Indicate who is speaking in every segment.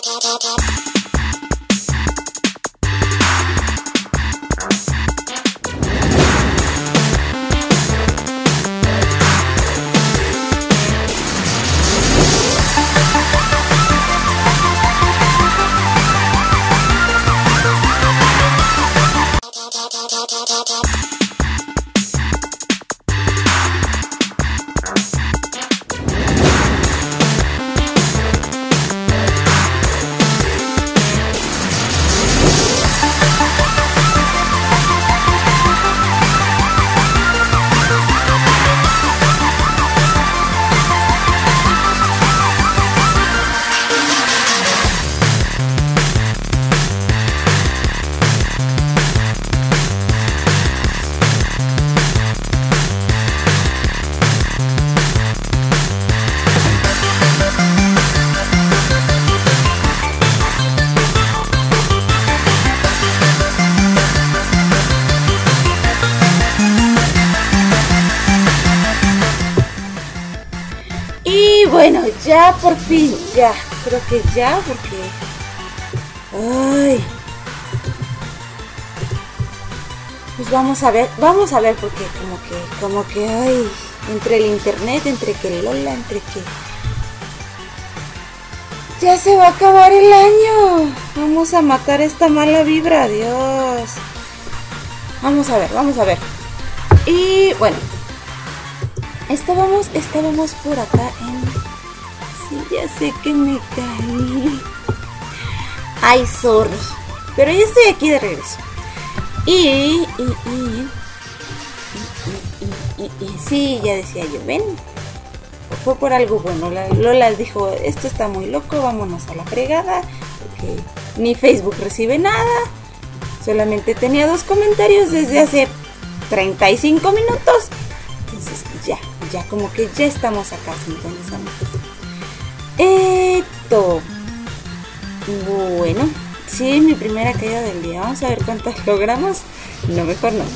Speaker 1: Bueno, ya por fin, ya, creo que ya, porque... Ay... Pues vamos a ver, porque como que, ay, entre el internet, entre que Lola, entre que... Ya se va a acabar el año, vamos a matar esta mala vibra, Dios. Vamos a ver. Y bueno, estábamos por acá en... Sí, ya sé que me caí. Ay, sorry. Pero ya estoy aquí de regreso. Y sí, ya decía yo, ven. Fue por algo bueno. Lola dijo, esto está muy loco, vámonos a la fregada. Porque ni Facebook recibe nada. Solamente tenía 2 comentarios desde hace 35 minutos. Entonces ya como que ya estamos acá sintonizando. Bueno, sí, mi primera caída del día. Vamos a ver cuántas logramos. No, mejor no.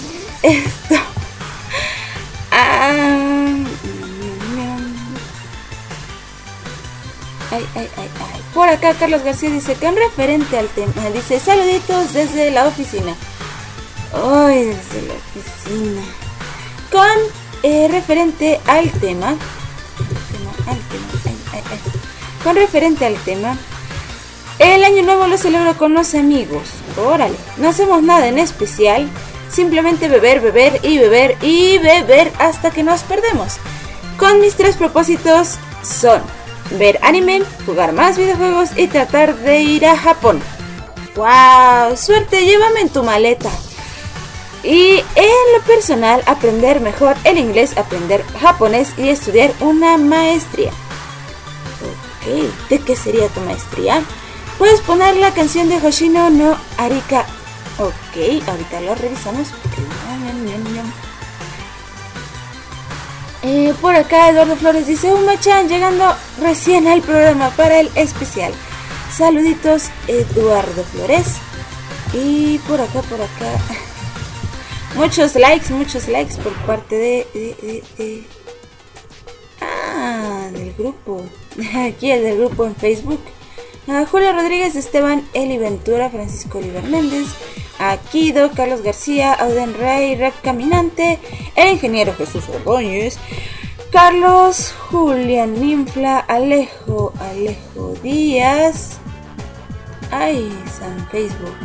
Speaker 1: Ay. Por acá Carlos García dice, con referente al tema, dice, saluditos desde la oficina. Ay, desde la oficina. Con referente al tema. Con referente al tema, el año nuevo lo celebro con los amigos. Órale, no hacemos nada en especial, simplemente beber hasta que nos perdemos. Con mis 3 propósitos son ver anime, jugar más videojuegos y tratar de ir a Japón. ¡Wow! Suerte, llévame en tu maleta. Y en lo personal, aprender mejor el inglés, aprender japonés y estudiar una maestría. ¿De qué sería tu maestría? Puedes poner la canción de Hoshino no Arika. Ok, ahorita lo revisamos. Por acá Eduardo Flores dice, Uma-chan llegando recién al programa para el especial. Saluditos Eduardo Flores. Y por acá muchos likes por parte del grupo. Aquí el del grupo en Facebook. Julio Rodríguez, Esteban Eli Ventura, Francisco Oliver Méndez, Akido, Carlos García, Auden Rey, Rep Caminante, el ingeniero Jesús Ordóñez, Carlos, Julián Ninfla, Alejo Díaz. Ay, San Facebook.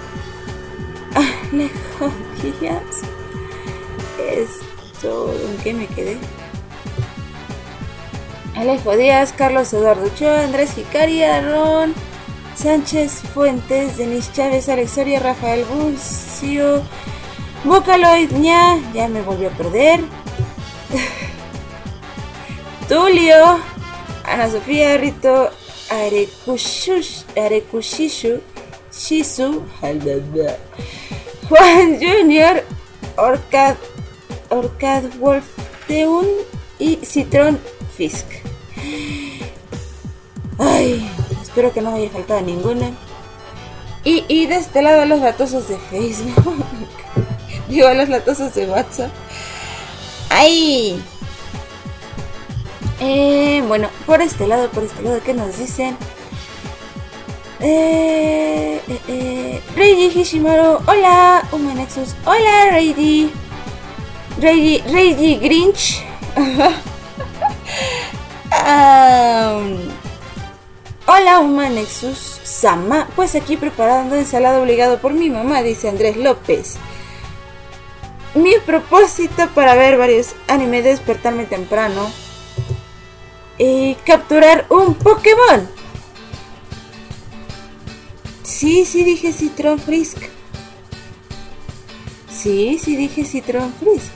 Speaker 1: Alejo Díaz. Esto, ¿en qué me quedé? Alejo Díaz, Carlos Eduardo Ochoa, Andrés Hicari, Aaron Sánchez Fuentes, Denis Chávez, Alex Soria, Rafael Bucio, Vocaloid, ya me volvió a perder. Tulio, Ana Sofía, Rito, Arekushishu, Shizu, Juan Junior, Orcad Wolf Teun y Citrón Fisk. Ay, espero que no me haya faltado ninguna. Y de este lado los latosos de Facebook. Digo, los latosos de WhatsApp. Ay. Bueno, por este lado, ¿qué nos dicen? Reiji Hishimaru, hola. Uma Nexus, hola Reiji. Reiji Grinch. Hola Uma Nexus Sama, pues aquí preparando ensalada obligado por mi mamá, dice Andrés López. Mi propósito para ver varios anime, despertarme temprano y capturar un Pokémon. Sí, dije Citron Frisk. Sí, dije Citron Frisk.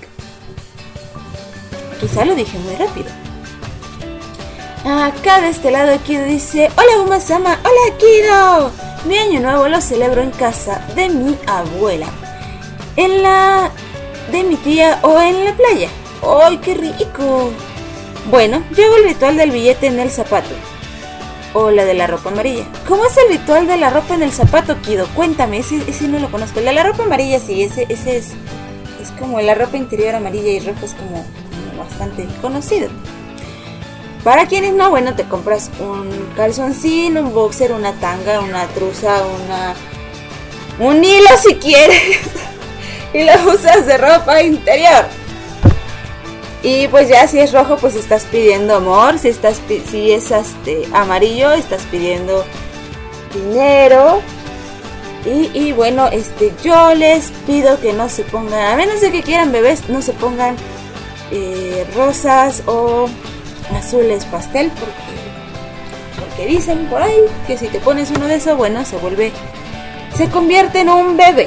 Speaker 1: Quizá lo dije muy rápido. Acá de este lado Kido dice: hola Uma-sama, hola Kido. Mi año nuevo lo celebro en casa de mi abuela, en la de mi tía o en la playa. ¡Ay, qué rico! Bueno, yo hago el ritual del billete en el zapato. O la de la ropa amarilla. ¿Cómo es el ritual de la ropa en el zapato, Kido? Cuéntame, ese no lo conozco. El de la ropa amarilla sí, ese es como la ropa interior amarilla y roja, es como bastante conocido. Para quienes no, bueno, te compras un calzoncín, un boxer, una tanga, una truza, un hilo si quieres. Y lo usas de ropa interior. Y pues ya si es rojo, pues estás pidiendo amor. Si es amarillo, estás pidiendo dinero. Y bueno, yo les pido que no se pongan, a menos de que quieran bebés, no se pongan rosas o azules pastel, porque dicen por ahí que si te pones uno de esos, bueno, se convierte en un bebé.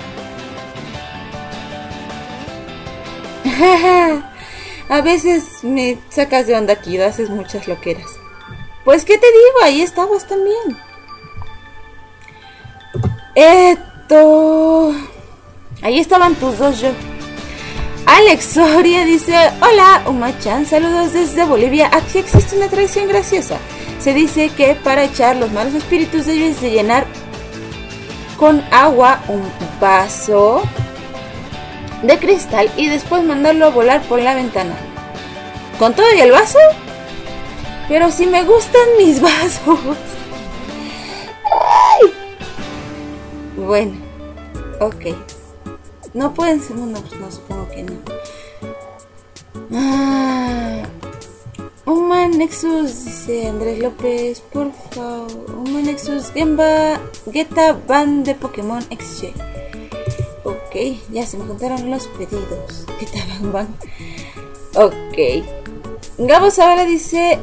Speaker 1: A veces me sacas de onda, Kido, haces muchas loqueras. Pues qué te digo, ahí estabas también. Ahí estaban tus dos yo. Alex Soria dice: hola Uma-chan, saludos desde Bolivia. Aquí existe una tradición graciosa. Se dice que para echar los malos espíritus debes de llenar con agua un vaso de cristal y después mandarlo a volar por la ventana. ¿Con todo y el vaso? Pero si me gustan mis vasos. ¡Ay! Bueno, ok. No pueden ser, no, supongo que no. Uma Nexus, dice Andrés López, por favor. Uma Nexus, Geta Ban de Pokémon XY. Ok, ya se me contaron los pedidos. Geta Ban. Ok. Gabo Zavala dice,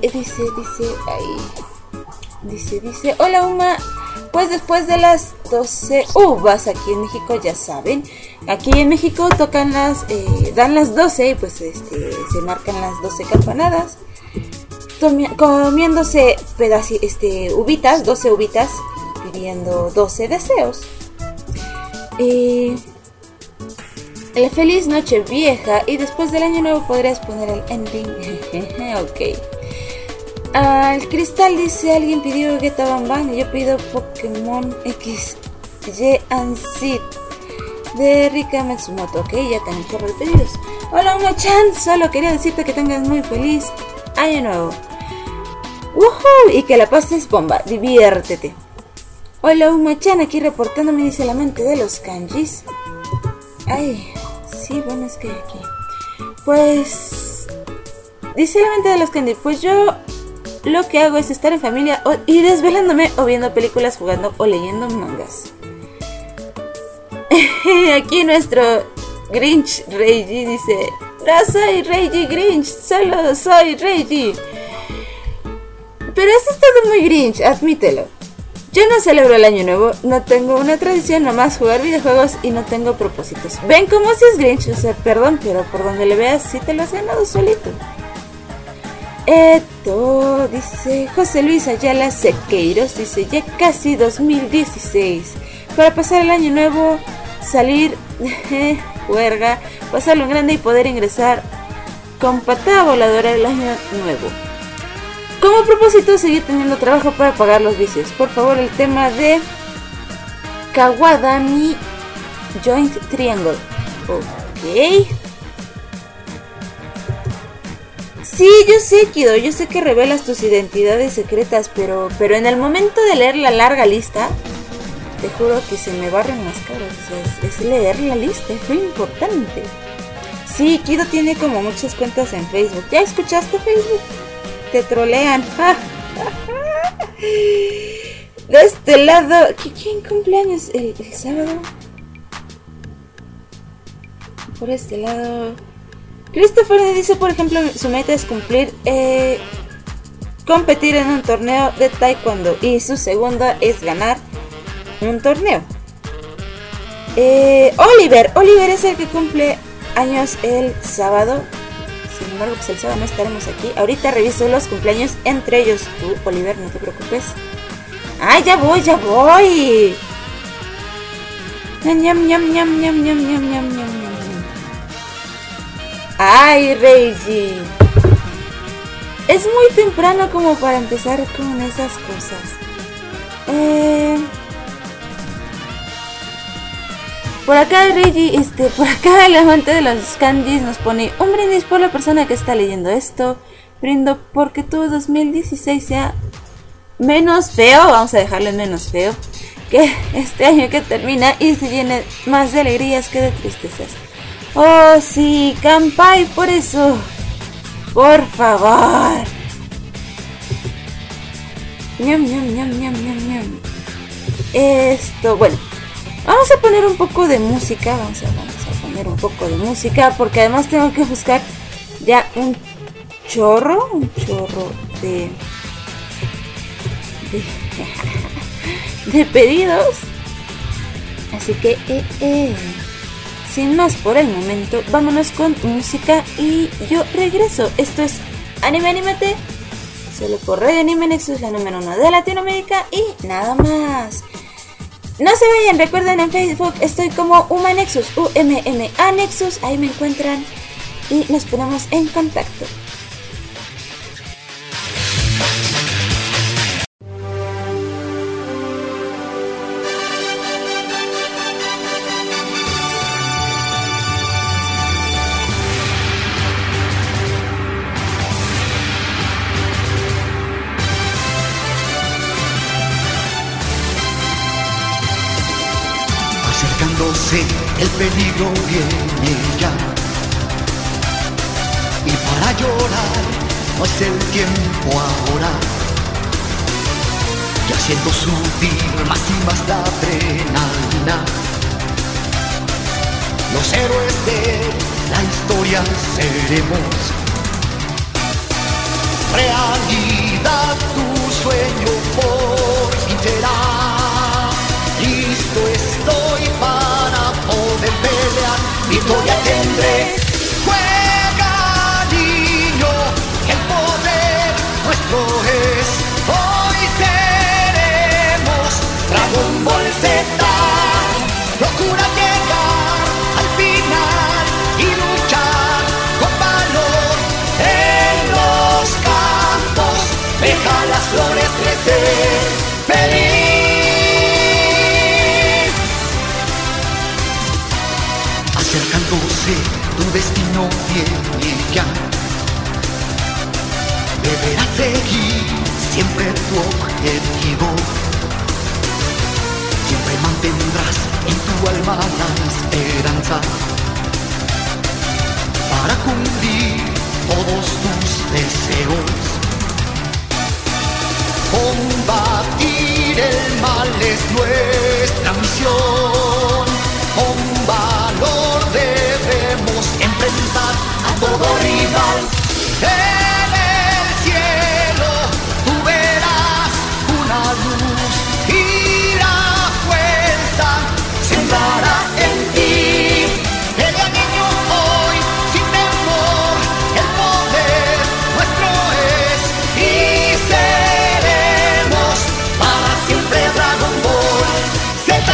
Speaker 1: hola Uma. Pues después de las 12 uvas aquí en México, ya saben, aquí en México tocan dan las 12 y pues se marcan las 12 campanadas, comiéndose uvitas, 12 uvitas, pidiendo 12 deseos. La feliz noche vieja y después del año nuevo podrías poner el ending. Ok. El cristal dice: alguien pidió Geta Banban y yo pido Pokémon X Y and Z de Rika Matsumoto. Ok, ya tengo un chorro de pedidos. Hola Uma-chan, solo quería decirte que tengas muy feliz año nuevo. ¡Woohoo! Y que la pases bomba, diviértete. Hola Uma-chan, aquí reportándome, dice la mente de los kanjis. Ay, sí, bueno, es que aquí pues dice la mente de los kanjis. Pues yo lo que hago es estar en familia y desvelándome o viendo películas, jugando o leyendo mangas. Aquí nuestro Grinch Reiji dice: no soy Reiji Grinch, solo soy Reiji. Pero has estado muy Grinch, admítelo. Yo no celebro el año nuevo, no tengo una tradición, nomás jugar videojuegos y no tengo propósitos. ¿Ven cómo si es Grinch? O sea, perdón, pero por donde le veas sí te lo has ganado solito. Dice José Luis Ayala Sequeiros, dice: ya casi 2016. Para pasar el año nuevo, salir juerga, pasarlo en grande y poder ingresar con patada voladora el año nuevo. Como propósito, seguir teniendo trabajo para pagar los vicios. Por favor, el tema de Kawadani Joint Triangle. Ok. Sí, yo sé, Kido, yo sé que revelas tus identidades secretas, pero en el momento de leer la larga lista, te juro que se me barren las caras. O sea, es leer la lista, es muy importante. Sí, Kido tiene como muchas cuentas en Facebook. ¿Ya escuchaste Facebook? Te trolean. De este lado, ¿quién cumpleaños el sábado? Por este lado, Christopher dice, por ejemplo, su meta es competir en un torneo de taekwondo y su segunda es ganar un torneo. Oliver es el que cumple años el sábado. Sin embargo, pues el sábado no estaremos aquí. Ahorita reviso los cumpleaños, entre ellos tú, Oliver, no te preocupes. ¡Ay, ya voy! Ñam, ñam, ñam, ñam, ñam, ñam, ñam, ñam, ñam. ¡Ay, Reiji! Es muy temprano como para empezar con esas cosas. Por acá Reiji, por acá el amante de los candies nos pone un brindis por la persona que está leyendo esto. Brindo porque tu 2016 sea menos feo, vamos a dejarlo en menos feo, que este año que termina y se llene más de alegrías que de tristezas. Oh sí, Kampai, por eso, por favor. Ñam, ñam, ñam, ñam, ñam, ñam. Bueno, vamos a poner un poco de música, vamos a poner un poco de música, porque además tengo que buscar ya un chorro de pedidos. Así que sin más por el momento, vámonos con música y yo regreso. Esto es Anime Animate, solo por Radio Anime Nexus, la número 1 de Latinoamérica y nada más. No se vayan, recuerden, en Facebook estoy como Umanexus, UMMA Nexus, ahí me encuentran y nos ponemos en contacto.
Speaker 2: El peligro viene ya, y para llorar no es el tiempo ahora. Ya siento subir más y más la adrenalina. Los héroes de la historia seremos. Realidad tu sueño por fin será. Listo estoy para poder pelear, victoria tendré. Juega, niño, el poder nuestro es. Hoy seremos Dragon Ball Z. Procura llegar al final y luchar con valor en los campos. Deja las flores crecer, feliz. Acercándose, tu destino viene ya. Deberás seguir siempre tu objetivo. Siempre mantendrás en tu alma la esperanza para cumplir todos tus deseos. Combatir el mal es nuestra misión. Con valor debemos enfrentar a todo rival. En el cielo tú verás una luz y la fuerza se entrará en ti. Pelea, niño, hoy sin temor, el poder nuestro es y seremos para siempre Dragon Ball Z.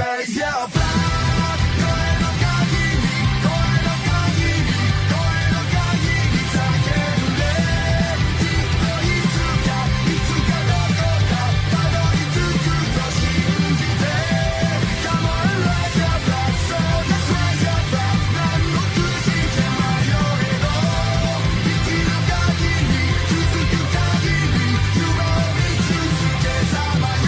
Speaker 3: Raise your flag 声の限り声の限り声の限り叫んできっといつかどこかたどり着くと信じて Come on raise your flag So just raise your flag 何のくじけ迷えど生きる限り続く限り夢を見続けさまよ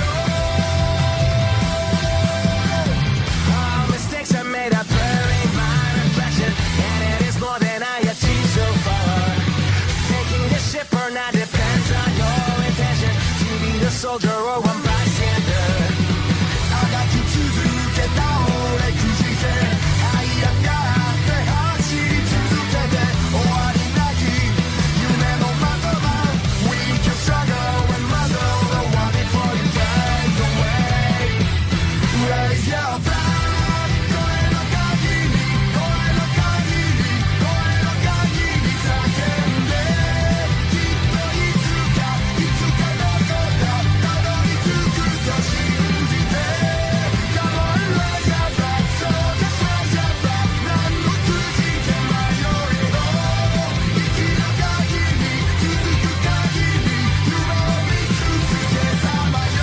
Speaker 3: Mistakes I made are blurring my reflection And it is more than I achieved so far Taking the ship or not depends on your intention To be the soldier or one bystander あがき続けた俺くじけ這い上がって走り続けて終わりなき夢の的場 We can struggle and muzzle the one before you fade away Raise your flag 声の限り声の限り声の限り叫んできっといつかどこかたどり着くと信じて Come on raise your flag So just raise your flag 何のくじけ迷えど生きる限り続く限り夢を見続けさまよ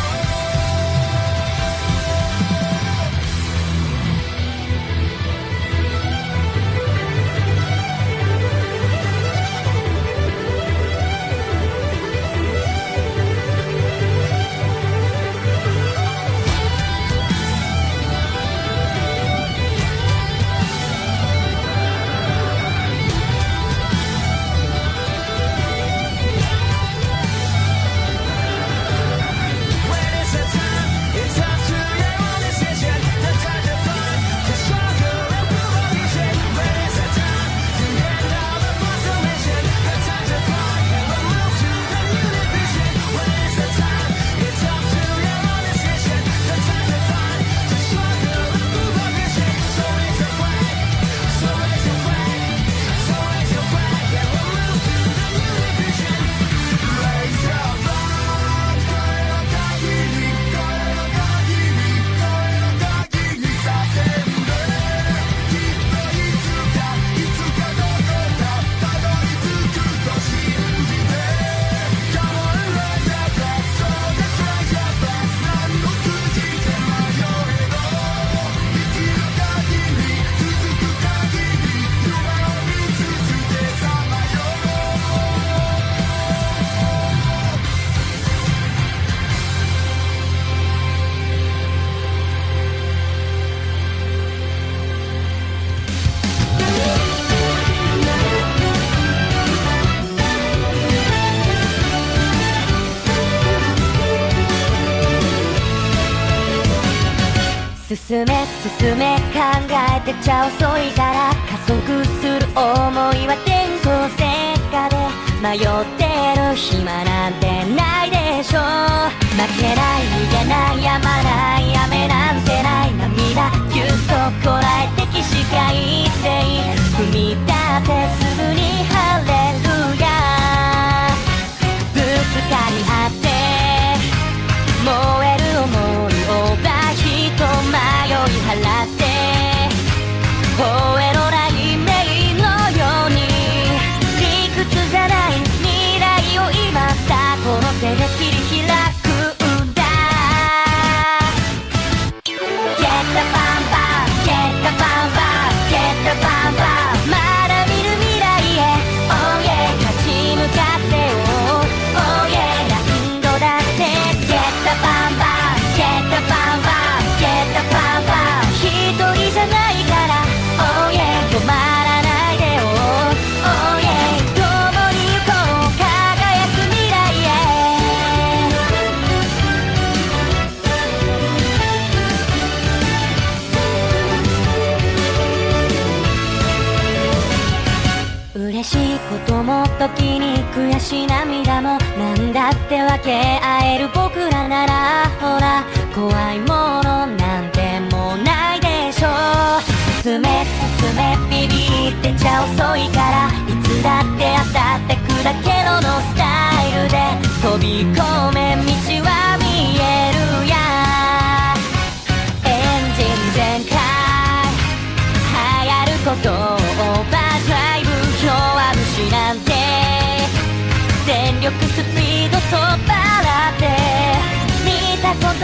Speaker 3: When it's the time, it's up to your own decision. The time to find the struggle and prove all you should. When it's the time to end all the frustration. The time to find the move to the new division. When it's the time, it's up to your own decision. The time to find the struggle and prove all you should. So raise your flag, so raise your flag, so raise your flag, and we'll move to the new division. Raise your flag. 声の限り声の限り声の限り叫んできっといつかどこかたどり着くと信じて Come on raise your flag So just raise your flag 何のくじけ迷えど生きる限り続く限り夢を見続けさまよ
Speaker 4: 進め進め考えてちゃ遅いから加速する想いは電光石火で迷ってる暇なんてないでしょ負けない逃げないやまない雨なんてない涙ぎゅっとこらえて起死回生踏み出せすぐにハレルヤぶつかり合って燃える想いをバヒと迷い払って吠えのないメイのように理屈じゃない未来を今さこの手で切り開くんだ Get the bam bam Get the bam bam Get the bam bam まだ見る未来へ Oh yeah 立ち向かってよ Oh yeah 何度だって Get the bam bam Get the bam bam Get the bam bam 一人じゃないから Oh yeah 止まらないでよ Oh yeah 共に行こう輝く未来へ嬉しいことも時に悔しい涙もなんだって分け合える僕らならほら怖いものなんてもうないでしょ進め進めビビってちゃ遅いからいつだって当たってくだけのスタイルで飛び込め道は見えるやエンジン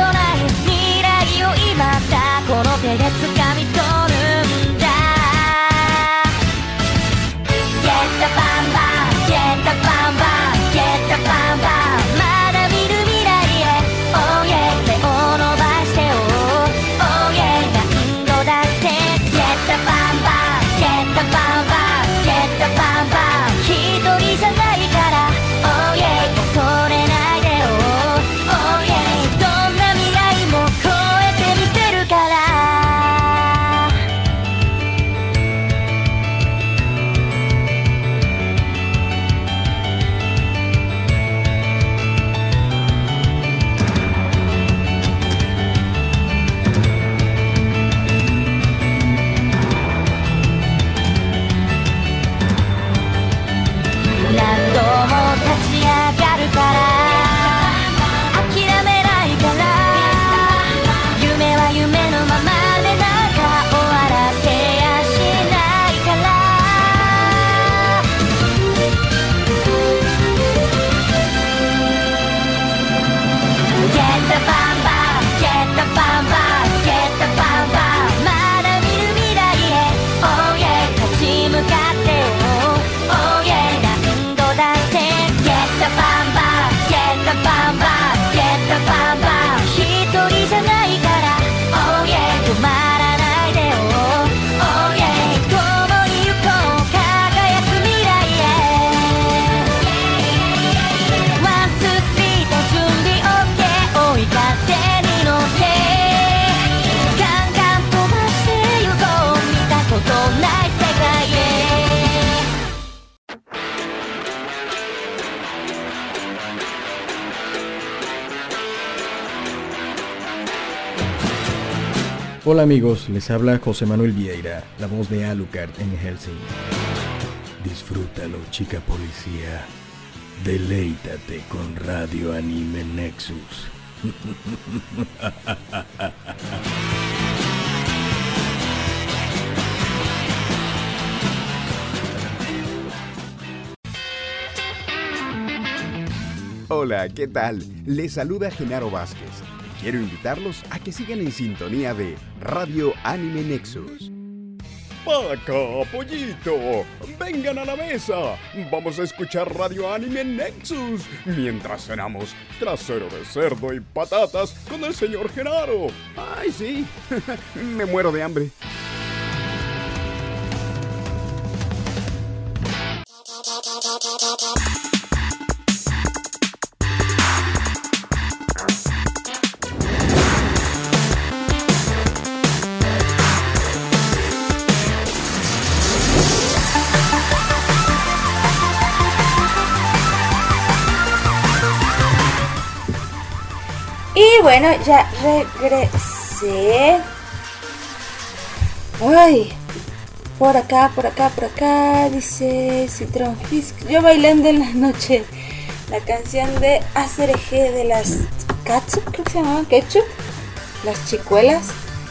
Speaker 4: ない未来を今だこの手で掴み取るんだ Get the bam bam Get the bam bam Get the bam bam まだ見る未来へ Oh yeah 手を伸ばして Oh yeah 何度だって Get the bam bam Get the bam bam Get the bam bam 一人じゃないから Oh yeah 恐れないで Oh yeah どんな未来も超えてみせるから 何度も立ち上がるから諦めないから夢は夢のままでなんか終わらせやしないから Get the bam bam Get the bam bam Get the bam bam まだ見る未来へ Oh yeah 立ち向かってOh yeah 何度だって Get the bam bam Get the bam bam Get the bam bam 一人じゃないから Oh yeah 止まらないで Oh yeah 共に行こう輝く未来へ One, two, three と準備 OK 追い風に乗ってガンガン飛ばしてゆこう見たことない世界へ
Speaker 5: Hola amigos, les habla José Manuel Vieira, la voz de Alucard en Hellsing. Disfrútalo, chica policía. Deleítate con Radio Anime Nexus.
Speaker 6: Hola, ¿qué tal? Les saluda Genaro Vázquez. Quiero invitarlos a que sigan en sintonía de Radio Anime Nexus. ¡Paca, pollito! ¡Vengan a la mesa! Vamos a escuchar Radio Anime Nexus mientras cenamos trasero de cerdo y patatas con el señor Genaro. ¡Ay, sí! Me muero de hambre.
Speaker 1: Y bueno, ya regresé. Ay, por acá, dice Citron Fisk. Yo bailando en la noche la canción de ACRG de las Katsup, creo que se llamaban Ketchup, las chicuelas.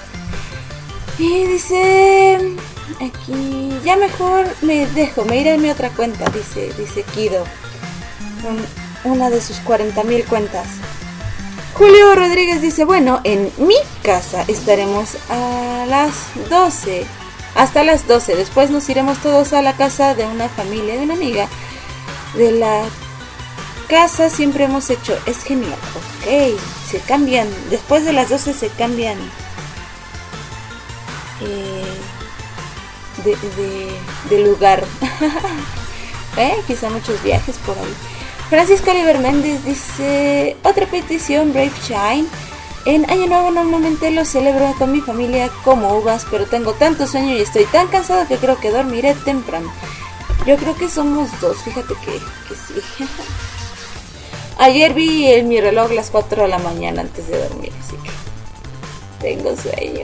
Speaker 1: Y dice aquí, ya mejor me iré a mi otra cuenta, dice Kido, con una de sus 40,000 cuentas. Julio Rodríguez dice, bueno, en mi casa estaremos a las 12, hasta las 12, después nos iremos todos a la casa de una familia, de una amiga, de la casa siempre hemos hecho, es genial, ok, se cambian, después de las 12 se cambian de lugar, quizá muchos viajes por ahí. Francisco Oliver Méndez dice, otra petición, Brave Shine. En Año Nuevo normalmente lo celebro con mi familia como uvas, pero tengo tanto sueño y estoy tan cansado que creo que dormiré temprano. Yo creo que somos dos, fíjate que sí. Ayer vi en mi reloj las 4 de la mañana antes de dormir, así que tengo sueño.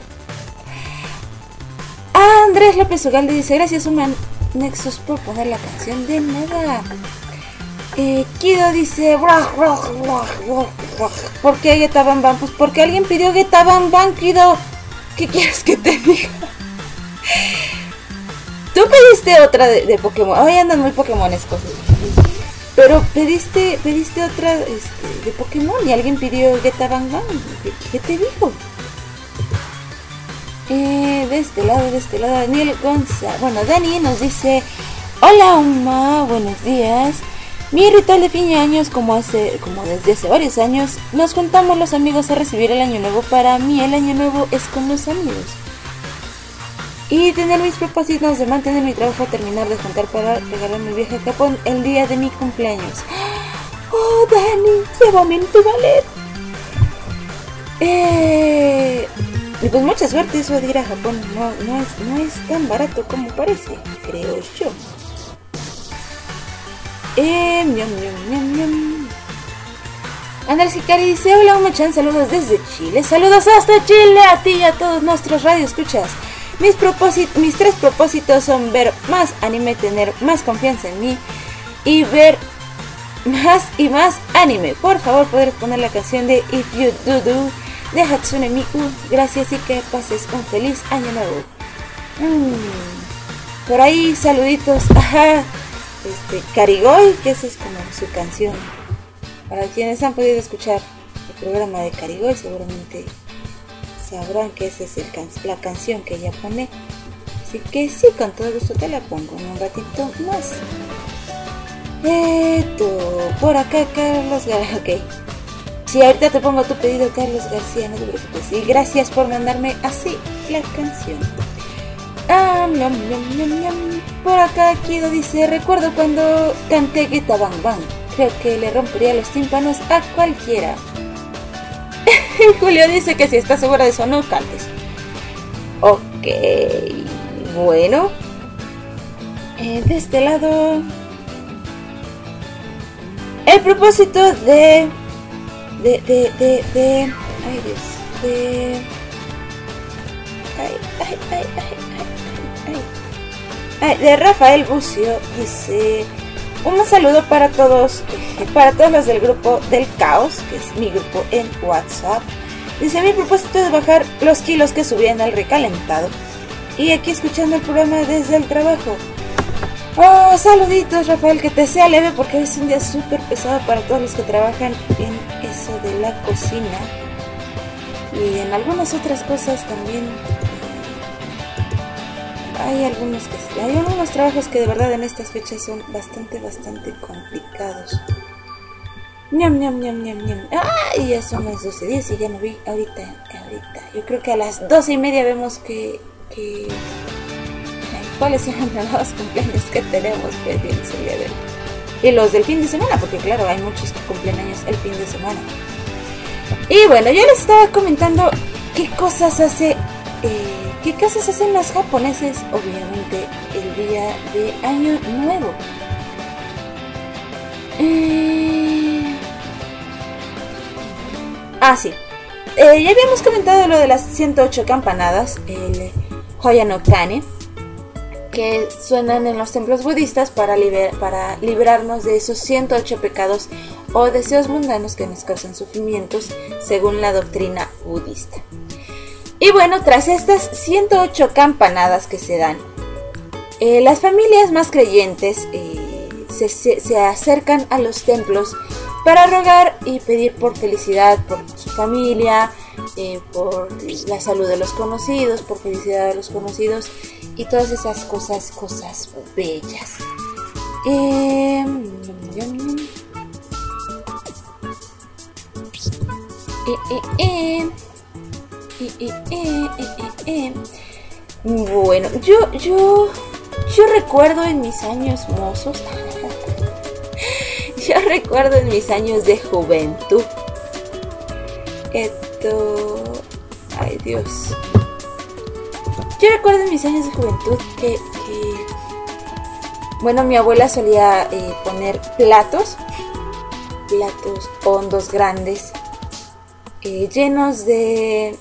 Speaker 1: Andrés López Ugalde dice, gracias Human Nexus por poner la canción de nada. Kido dice, ¿por qué Geta Bam Bam? Pues porque alguien pidió Geta Bam Bam, Kido. ¿Qué quieres que te diga? Tú pediste otra de Pokémon. Hoy andan muy pokémonescos. Pero pediste otra de Pokémon y alguien pidió Geta Bang Bang. ¿Qué te digo? De este lado, Daniel González. Bueno, Dani nos dice: hola Uma, buenos días. Mi ritual de fin de años, como desde hace varios años, nos juntamos los amigos a recibir el año nuevo. Para mí el año nuevo es con los amigos. Y tener mis propósitos de mantener mi trabajo, terminar de juntar para regalarme el viaje a Japón el día de mi cumpleaños. Oh, Dani, llévame en tu ballet. Y pues mucha suerte, eso de ir a Japón no es tan barato como parece, creo yo. Andrés Hikari dice: hola Uma-chan, saludos desde Chile. Saludos hasta Chile a ti y a todos nuestros radioescuchas. Mis 3 propósitos son ver más anime, tener más confianza en mí y ver más y más anime. Por favor, poder poner la canción de If You Do Do de Hatsune Miku. Gracias y que pases un feliz año nuevo. Por ahí saluditos. Ajá. Karigoi, que esa es como su canción. Para quienes han podido escuchar el programa de Karigoi, seguramente sabrán que esa es la canción que ella pone. Así que sí, con todo gusto te la pongo en un ratito más. Por acá Carlos García. Ok. Sí, ahorita te pongo tu pedido, Carlos García, no te preocupes. Y gracias por mandarme así la canción. Por acá Kido dice: recuerdo cuando canté Geta Bang Bang. Creo que le rompería los tímpanos a cualquiera. Julio dice que si estás segura de eso, no cantes. Ok, bueno. De este lado, el propósito de ay Dios, de Rafael Bucio dice: un saludo para todos los del grupo del caos, que es mi grupo en WhatsApp. Dice: mi propósito es bajar los kilos que subí en el recalentado. Y aquí escuchando el programa desde el trabajo. Oh, saluditos Rafael, que te sea leve porque es un día súper pesado para todos los que trabajan en eso de la cocina. Y en algunas otras cosas también. Hay algunos trabajos que de verdad en estas fechas son bastante complicados. Ñam. Ay, ya son las 12:10 y ya no vi ahorita. Yo creo que a las 12:30 vemos que cuáles son los cumpleaños que tenemos pendientes el día de hoy. Y los del fin de semana, porque claro, hay muchos que cumplen años el fin de semana. Y bueno, yo les estaba comentando qué cosas hacen los japoneses, obviamente, el día de Año Nuevo. Sí. Ya habíamos comentado lo de las 108 campanadas, el Hoya no Kane, que suenan en los templos budistas para librarnos de esos 108 pecados o deseos mundanos que nos causan sufrimientos, según la doctrina budista. Y bueno, tras estas 108 campanadas que se dan, las familias más creyentes se acercan a los templos para rogar y pedir por felicidad por su familia, por la salud de los conocidos, por felicidad de los conocidos y todas esas cosas bellas. Bueno, yo recuerdo en mis años mozos, yo recuerdo en mis años de juventud, ay Dios, yo recuerdo en mis años de juventud que bueno, mi abuela solía poner platos hondos, grandes, llenos de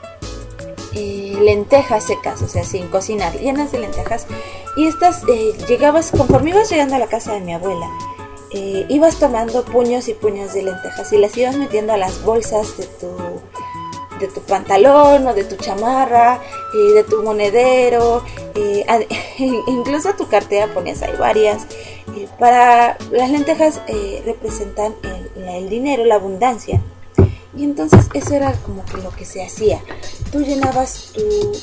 Speaker 1: lentejas secas, o sea, sin cocinar, llenas de lentejas. Y estas conforme ibas llegando a la casa de mi abuela, ibas tomando puños y puños de lentejas y las ibas metiendo a las bolsas de tu pantalón o de tu chamarra, de tu monedero, incluso tu cartera ponías ahí varias, para las lentejas representan el dinero, la abundancia. Y entonces eso era como que lo que se hacía. Tú llenabas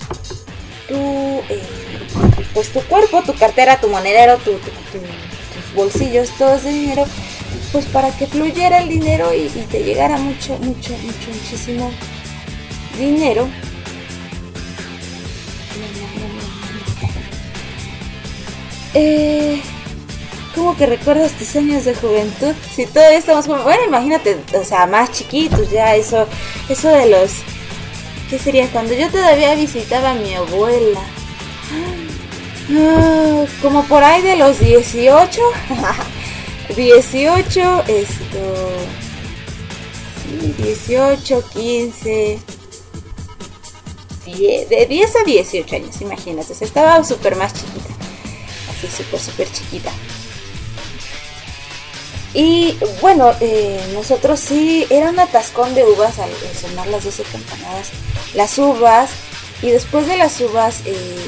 Speaker 1: pues tu cuerpo, tu cartera, tu monedero, tus bolsillos, todos de dinero, pues para que fluyera el dinero y te llegara muchísimo dinero. ¿Cómo que recuerdas tus años de juventud? Si todavía estamos jóvenes, bueno, imagínate, o sea, más chiquitos ya, eso de los, ¿qué sería? Cuando yo todavía visitaba a mi abuela, como por ahí de los 18, 18, sí, 18, 15, de 10 a 18 años, imagínate, o sea, estaba súper más chiquita, así súper chiquita. Y bueno, nosotros sí, era un atascón de uvas al sonar las 12 campanadas, las uvas, y después de las uvas,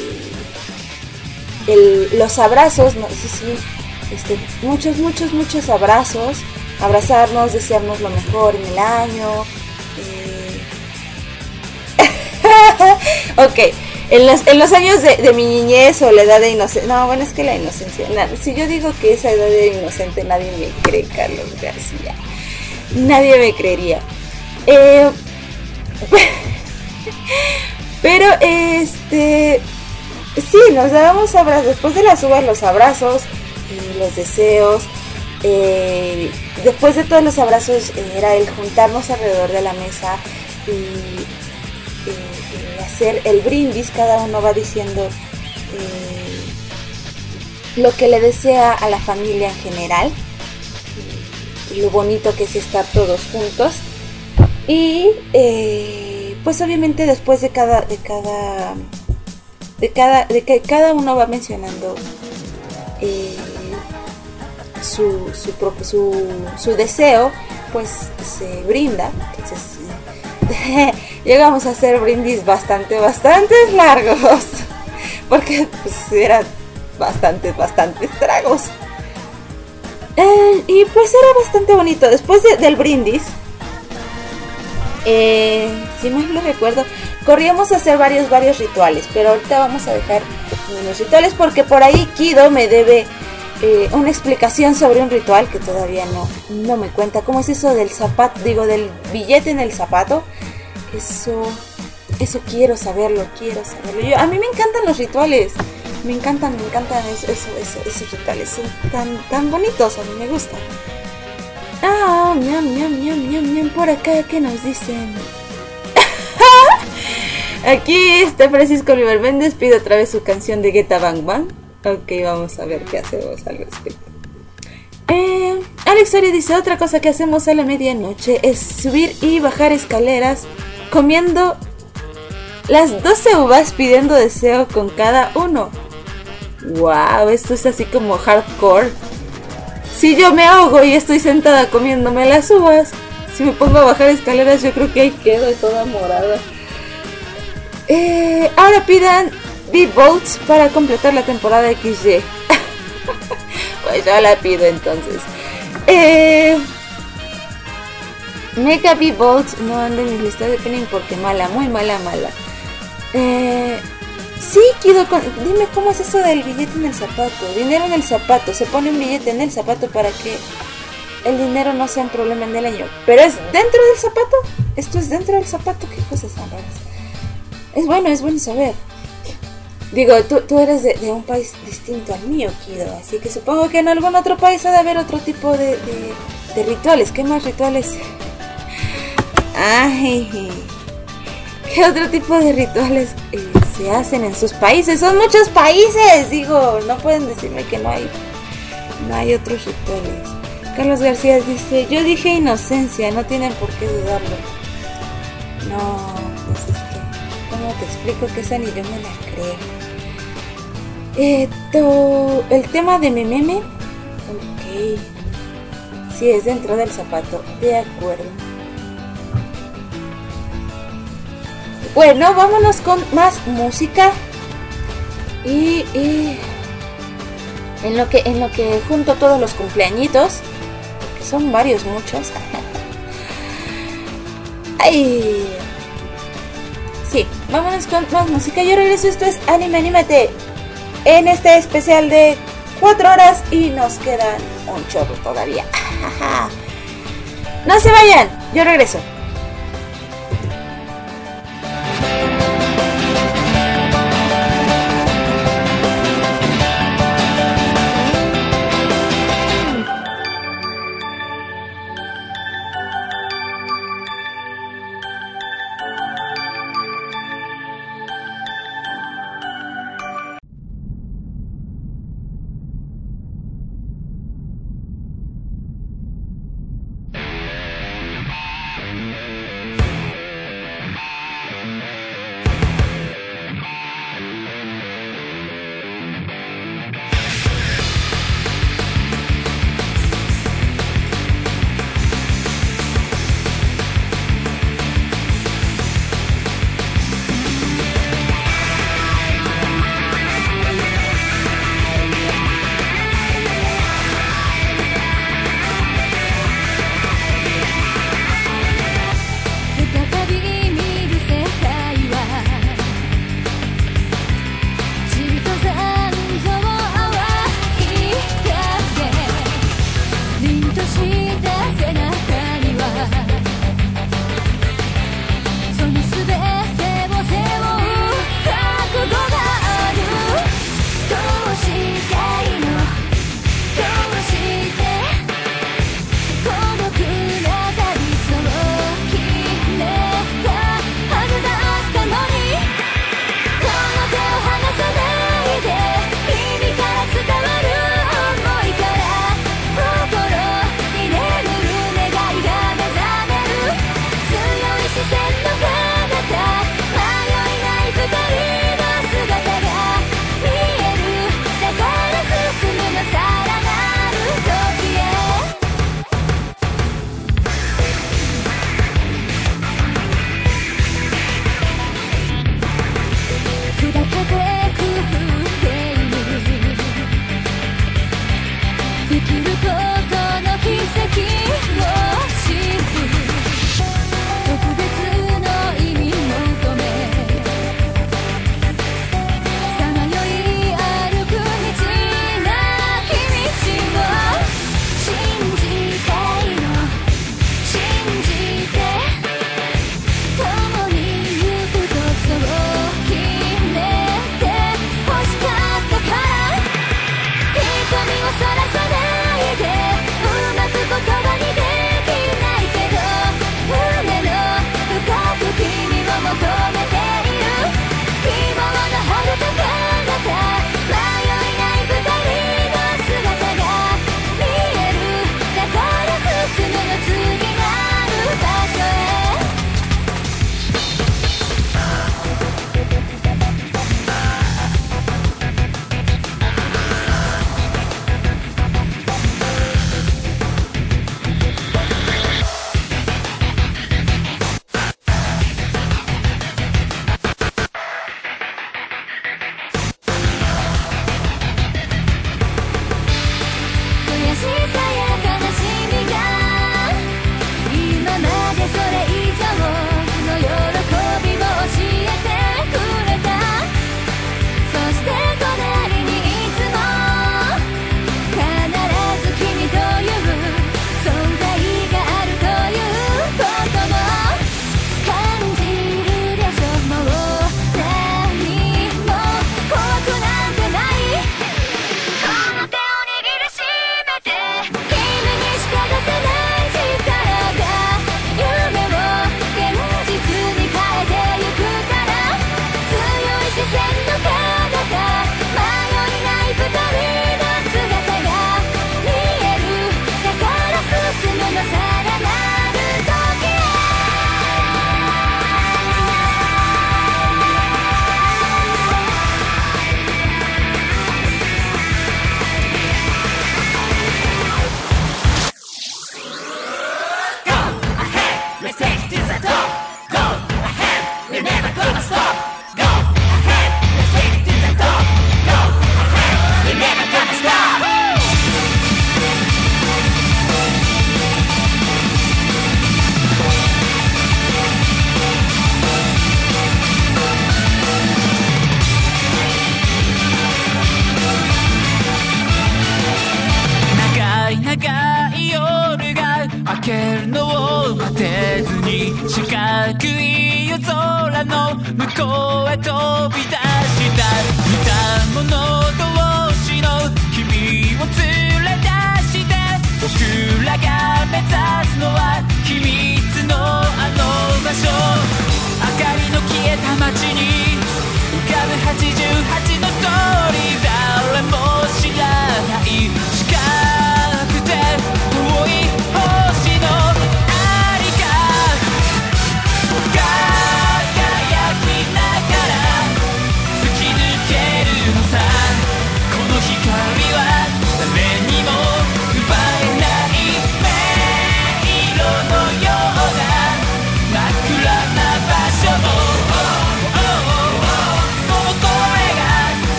Speaker 1: los abrazos, no, sí, muchos abrazos, abrazarnos, desearnos lo mejor en el año. Ok, en los años de mi niñez o la edad de inocencia, no, bueno, es que la inocencia, si yo digo que esa edad de inocente, nadie me cree, Carlos García, nadie me creería. Pero sí, nos dábamos abrazos, después de las uvas, los abrazos, los deseos, después de todos los abrazos era el juntarnos alrededor de la mesa y hacer el brindis. Cada uno va diciendo lo que le desea a la familia en general y lo bonito que es estar todos juntos. Y pues obviamente después de que cada uno va mencionando su deseo, pues se brinda. Entonces llegamos a hacer brindis bastante largos, porque pues eran bastantes tragos, y pues era bastante bonito. Después del brindis, si mal no recuerdo, corríamos a hacer varios rituales, pero ahorita vamos a dejar unos rituales porque por ahí Kido me debe una explicación sobre un ritual que todavía no me cuenta. ¿Cómo es eso del zapato? Digo, del billete en el zapato. Eso quiero saberlo. A mí me encantan los rituales. Me encantan esos rituales. Son tan bonitos, a mí me gustan. Miam, por acá, ¿qué nos dicen? Aquí está Francisco Oliver Méndez, pide otra vez su canción de Guetta Bang Bang. Ok, vamos a ver qué hacemos al respecto. Alex Soria dice, otra cosa que hacemos a la medianoche es subir y bajar escaleras comiendo las 12 uvas, pidiendo deseo con cada uno. Wow, esto es así como hardcore. Si yo me ahogo y estoy sentada comiéndome las uvas, si me pongo a bajar escaleras, yo creo que ahí quedo toda morada. Ahora pidan B-Bolts para completar la temporada XY. Pues yo la pido entonces. Mega B-Bolts no anda en mis listas de pinning porque muy mala. Sí, Kido, dime cómo es eso del billete en el zapato. Dinero en el zapato. Se pone un billete en el zapato para que el dinero no sea un problema en el año. Pero es dentro del zapato. Esto es dentro del zapato. Qué cosas tan raras. Es bueno saber. Digo, tú eres de un país distinto al mío, Kido. Así que supongo que en algún otro país ha de haber otro tipo de rituales. ¿Qué más rituales? Ay, ¿qué otro tipo de rituales se hacen en sus países? Son muchos países. Digo, no pueden decirme que no hay otros rituales. Carlos García dice, yo dije inocencia, no tienen por qué dudarlo. No, pues es que, ¿cómo te explico que esa ni yo me la creo? El tema de meme, ok, sí, es dentro del zapato, de acuerdo. Bueno, vámonos con más música. Y En lo que junto todos los cumpleañitos, que son varios, muchos. Ay. Sí, vámonos con más música. Yo regreso, esto es Anime Anímate. En este especial de 4 horas y nos quedan un chorro todavía. No se vayan, yo regreso.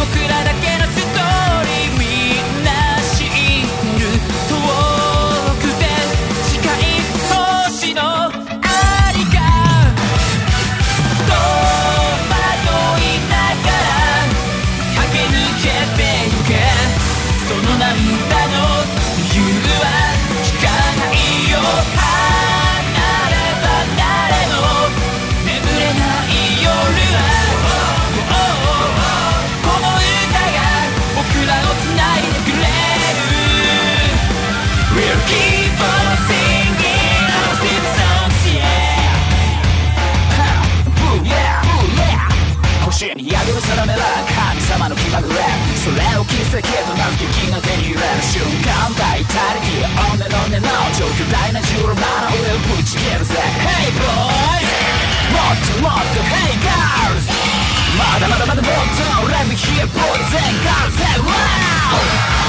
Speaker 3: 僕らだけのストーリーみんな知ってる遠くて近い星のありか戸惑いながら駆け抜けてゆけその涙の理由は聞かないよ離れ離れの眠れない夜はこの歌が僕らを繋いでくれる We'll keep on singing our deep songs yeah Ooh yeah Ooh yeah 星に宿る定めら神様の気まぐれそれを奇跡と名付け気が手に入れる瞬間バイタリティオンネの根の超巨大な17の上をぶち切るぜ Hey boys もっともっと Hey girls まだまだまだもっと Let me hear boys and girls say wow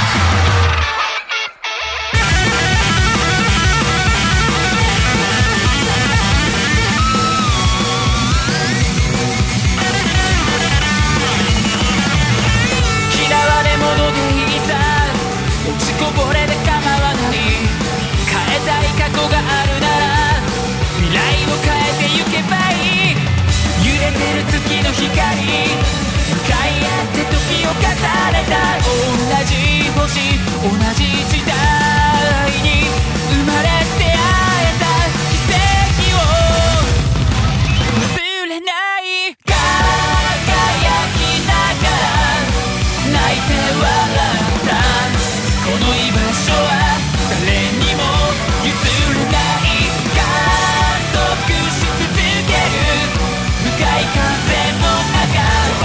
Speaker 3: 嫌われ者でいいさ落ちこぼれで構わない変えたい過去があるなら未来を変えてゆけばいい揺れてる月の光向かい合って時を重ねた同じ星同じ時代に生まれて会えた奇跡を忘れない輝きながら泣いて笑ったこの居場所は誰にも譲れない加速し続ける向かい風の中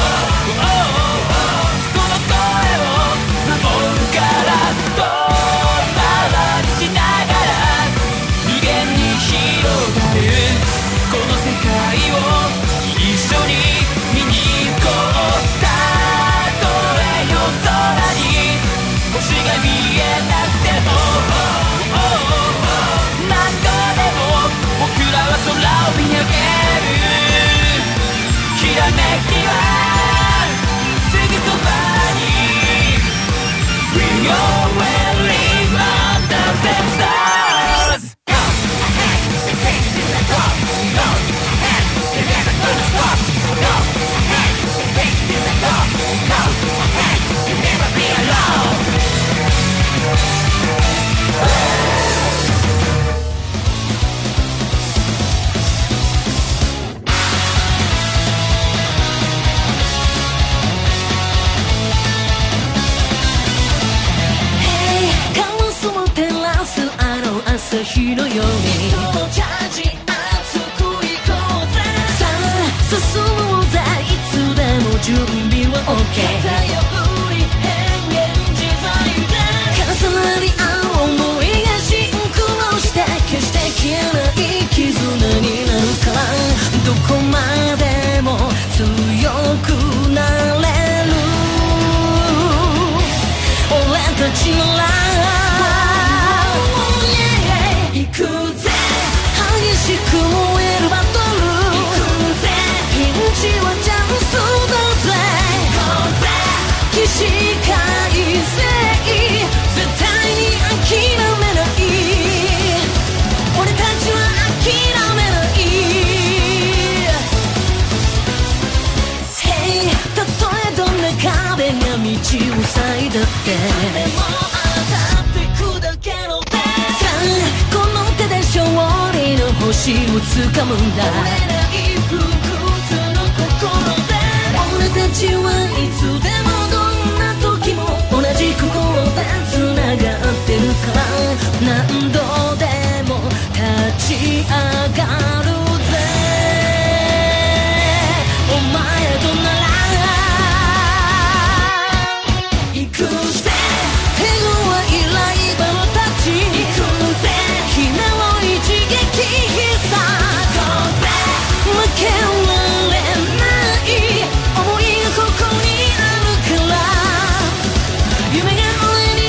Speaker 3: その声を守るから遠回りしながら無限に広がるこの世界を一緒に見に行こうたとえ夜空に星が見えなくても何度でも僕らは空を見上げるきらめきはすぐそばに We always live under the stars Go ahead, the faith is a dog Go ahead, you're never gonna stop Go ahead, the faith is a dog Go ahead, you'll never be alone
Speaker 4: Hey カラスも照らすあの朝日のように人のチャージ熱くいこうぜさあ進もうぜいつでも準備は OK 漂うり変幻自在で重なり合う想いがシンクロして決して消えない絆になるからどこまでも強くなれる俺たちなら行くぜ激しく燃えるバトル行くぜピンチはチャンスだぜ行こうぜ起死回生絶対に諦めない俺たちは諦めない Hey たとえどんな壁が道を塞いだってでも当たってくだけの手さあこの手で勝利の星を掴むんだ折れない不屈の心で俺たちはいつでもどんな時も同じ心で繋がってるから何度でも立ち上がるぜお前となら行くぜ手強いライバルたち行くぜひなを一撃必殺負けられない想いがここにあるから夢が俺に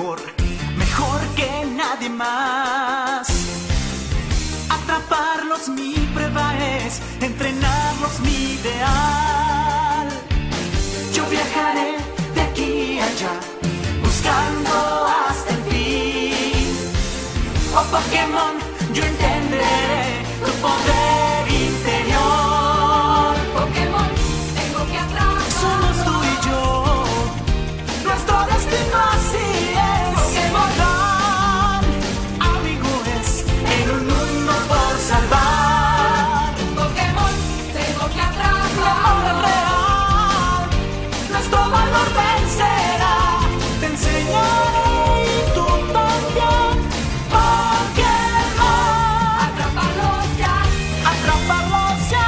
Speaker 3: mejor, mejor que nadie más. Atraparlos mi prueba es, entrenarlos mi ideal. Yo viajaré de aquí a allá, buscando hasta el fin. Oh Pokémon, yo entenderé tu poder interior. Pokémon, tengo que atrapar. Somos tú y yo, nuestro destino así es. Pokémon, gran amigo es, en un mundo por salvar. Pokémon, tengo que atrapar. Real, nuestro valor vencerá. Te enseñaré y tú también. Pokémon, atrápalos ya, atrápalos ya.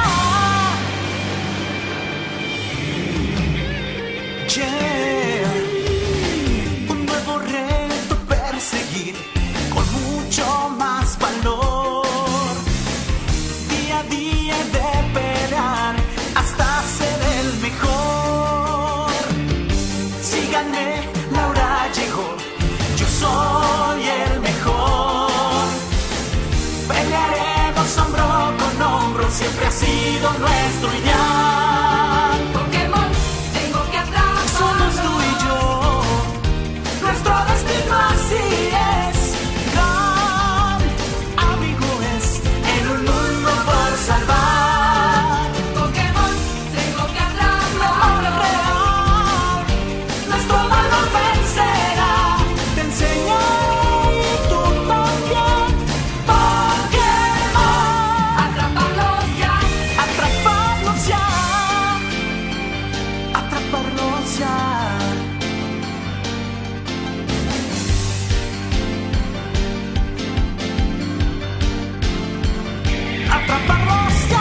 Speaker 3: Yeah. Un nuevo reto perseguir con mucho más valor. Día a día he de pelear hasta ser el mejor. Síganme, Laura llegó, yo soy el mejor. Pelearemos hombro con hombro, siempre ha sido nuestro ideal. Pokémon, tengo que atrapar. Somos tú y yo, nuestro destino así es. Gran amigo es, en un mundo por salvar. Pokémon, tengo que atrapar. Real, nuestro valor vencerá. Te enseñaré y tú también. Pokémon, atraparlos ya, atraparlos ya, atraparlos ya. Atraparlos ya.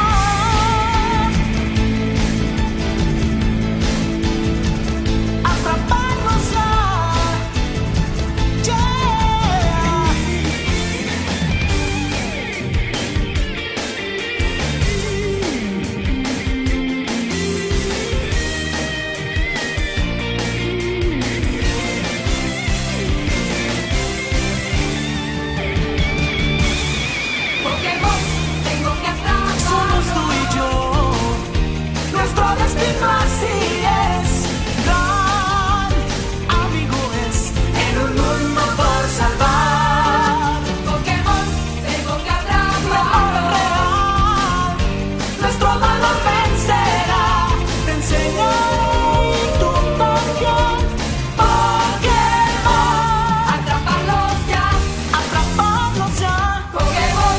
Speaker 3: Atraparlos ya. Yeah. Pokémon, tengo que atrapar. Somos tú y yo, nuestro destino así es. Gran amigo es, en un mundo por salvar. Pokémon, tengo que atrapar. Real, nuestro valor vencerá. Te enseñaré y tú también. Pokémon, atraparlos ya, atraparlos ya. Pokémon.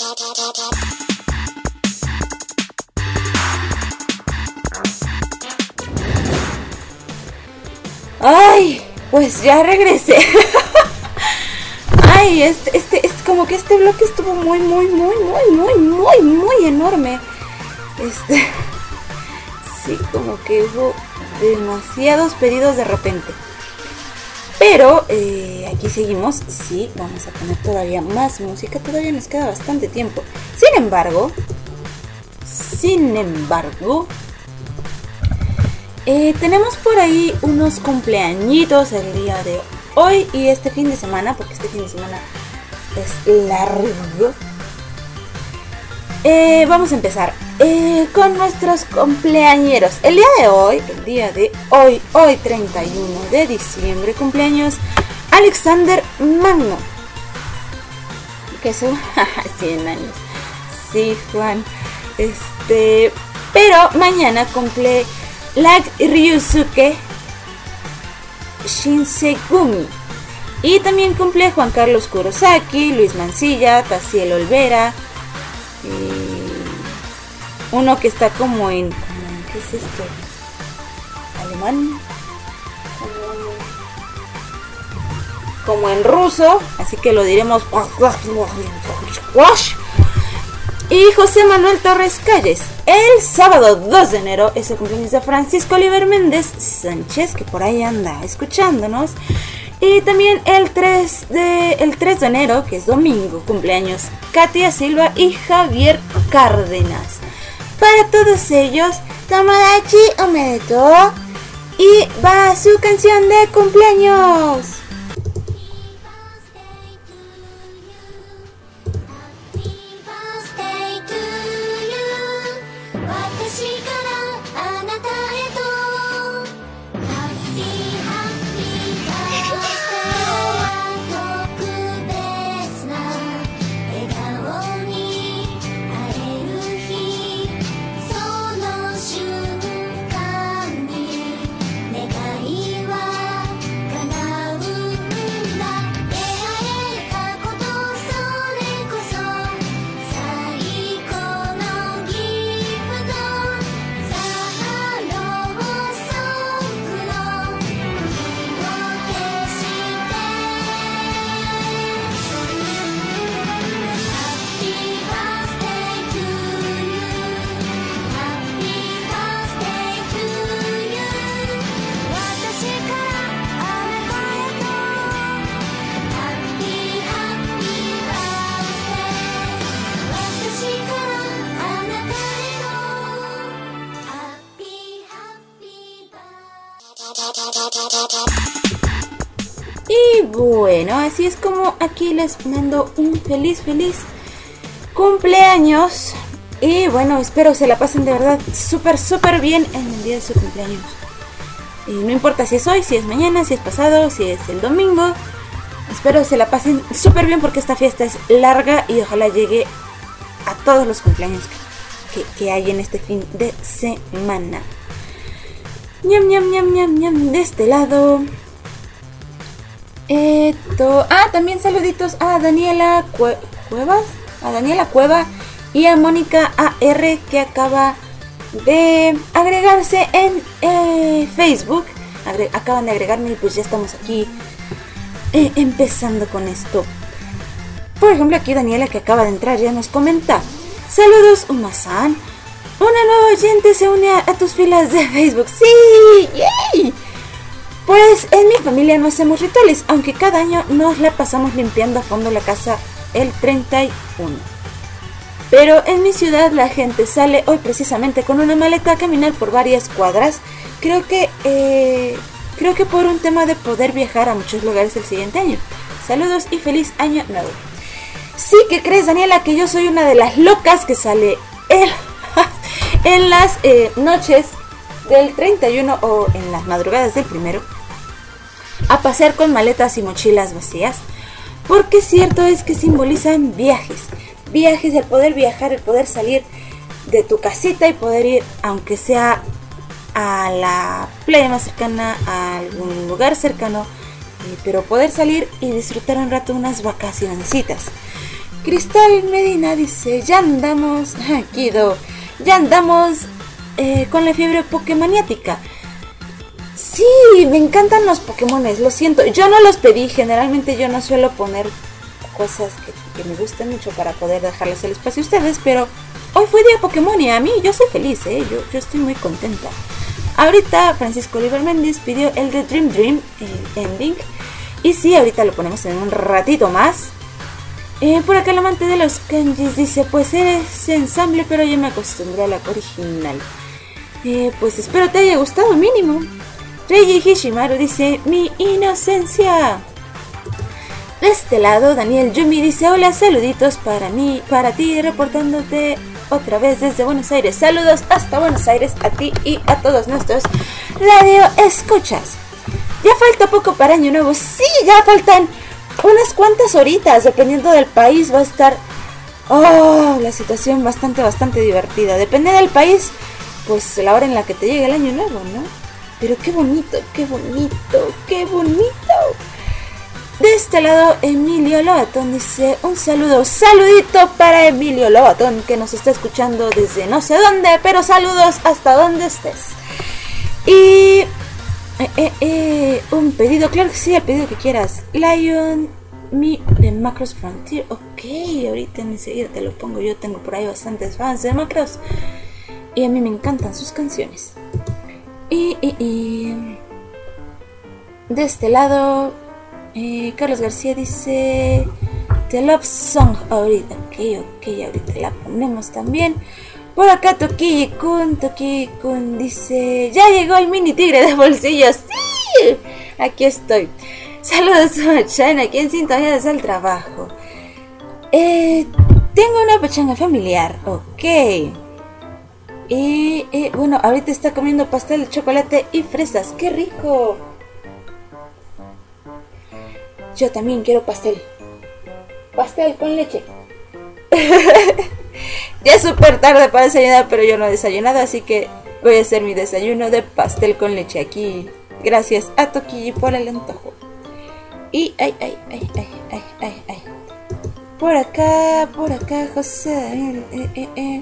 Speaker 1: Ay, pues ya regresé. Ay, es como que este bloque estuvo muy enorme. Sí, como que hubo demasiados pedidos de repente. Pero aquí seguimos. Sí, vamos a poner todavía más música. Todavía nos queda bastante tiempo. Sin embargo, tenemos por ahí unos cumpleañitos el día de hoy y este fin de semana, porque este fin de semana es largo. Vamos a empezar con nuestros cumpleañeros. El día de hoy, 31 de diciembre, cumpleaños Alexander Magno, que son 100 años. Sí, Juan. Pero mañana cumple Ryusuke Shinsegumi. Y también cumple Juan Carlos Kurosaki, Luis Mancilla, Taciel Olvera. Uno que está como en... ¿Qué es esto? ¿Alemán? Como en ruso, así que lo diremos. Y José Manuel Torres Calles. El sábado 2 de enero es el cumpleaños de Francisco Oliver Méndez Sánchez, que por ahí anda escuchándonos. Y también el 3 de enero, que es domingo, cumpleaños Katia Silva y Javier Cárdenas. Para todos ellos, Tomodachi Omedetou, y va su canción de cumpleaños. Y bueno, así es como aquí les mando un feliz cumpleaños. Y bueno, espero se la pasen de verdad súper bien en el día de su cumpleaños. Y no importa si es hoy, si es mañana, si es pasado, si es el domingo. Espero se la pasen súper bien porque esta fiesta es larga y ojalá llegue a todos los cumpleaños que hay en este fin de semana. Ñam, de este lado. También saluditos a Daniela Cueva y a Mónica AR, que acaba de agregarse en Facebook. Acaban de agregarme y pues ya estamos aquí empezando con esto. Por ejemplo, aquí Daniela, que acaba de entrar, ya nos comenta: saludos, Uma-san. Una nueva oyente se une a tus filas de Facebook. ¡Sí! ¡Yay! Pues en mi familia no hacemos rituales, aunque cada año nos la pasamos limpiando a fondo la casa el 31. Pero en mi ciudad la gente sale hoy precisamente con una maleta a caminar por varias cuadras. Creo que por un tema de poder viajar a muchos lugares el siguiente año. Saludos y feliz año nuevo. Sí, que crees, Daniela, que yo soy una de las locas que sale en las noches del 31 o en las madrugadas del primero a pasear con maletas y mochilas vacías, porque cierto es que simbolizan viajes, el poder viajar, el poder salir de tu casita y poder ir, aunque sea a la playa más cercana, a algún lugar cercano, pero poder salir y disfrutar un rato unas vacacioncitas. Cristal Medina dice, ya andamos, Kido, ya andamos con la fiebre pokemaniática. Sí, me encantan los Pokémones, lo siento, yo no los pedí, generalmente yo no suelo poner cosas que me gusten mucho para poder dejarles el espacio a ustedes, pero hoy fue día Pokémon y a mí yo soy feliz, yo estoy muy contenta. Ahorita Francisco Oliver Méndez pidió el de Dream Ending, y sí, ahorita lo ponemos en un ratito más. Por acá el amante de los kanjis dice, pues eres ensamble, pero yo me acostumbré a la original. Pues espero te haya gustado mínimo. Reiji Hishimaru dice, mi inocencia. De este lado, Daniel Yumi dice, hola, saluditos para ti, reportándote otra vez desde Buenos Aires. Saludos hasta Buenos Aires a ti y a todos nuestros radio escuchas. Ya falta poco para Año Nuevo. Sí, ya faltan unas cuantas horitas, dependiendo del país va a estar la situación bastante divertida. Depende del país, pues la hora en la que te llegue el Año Nuevo, ¿no? Pero qué bonito. De este lado, Emilio Lobatón dice, un saludito para Emilio Lobatón, que nos está escuchando desde no sé dónde, pero saludos hasta donde estés. Y un pedido, claro que sí, el pedido que quieras. Lion Me de Macross Frontier. Ok, ahorita enseguida te lo pongo. Yo tengo por ahí bastantes fans de Macross y a mí me encantan sus canciones. Y de este lado, Carlos García dice The Love Song ahorita. Ok, ahorita la ponemos también. Por acá Toki-kun dice, ya llegó el mini tigre de bolsillos. Sí, aquí estoy. Saludos a China, aquí en sintonía desde el trabajo. Tengo una pachanga familiar, ok. Y bueno, ahorita está comiendo pastel de chocolate y fresas, ¡qué rico! Yo también quiero pastel con leche. Ya es súper tarde para desayunar, pero yo no he desayunado, así que voy a hacer mi desayuno de pastel con leche aquí. Gracias a Toquilli por el antojo. Y ay. Por acá, José Daniel.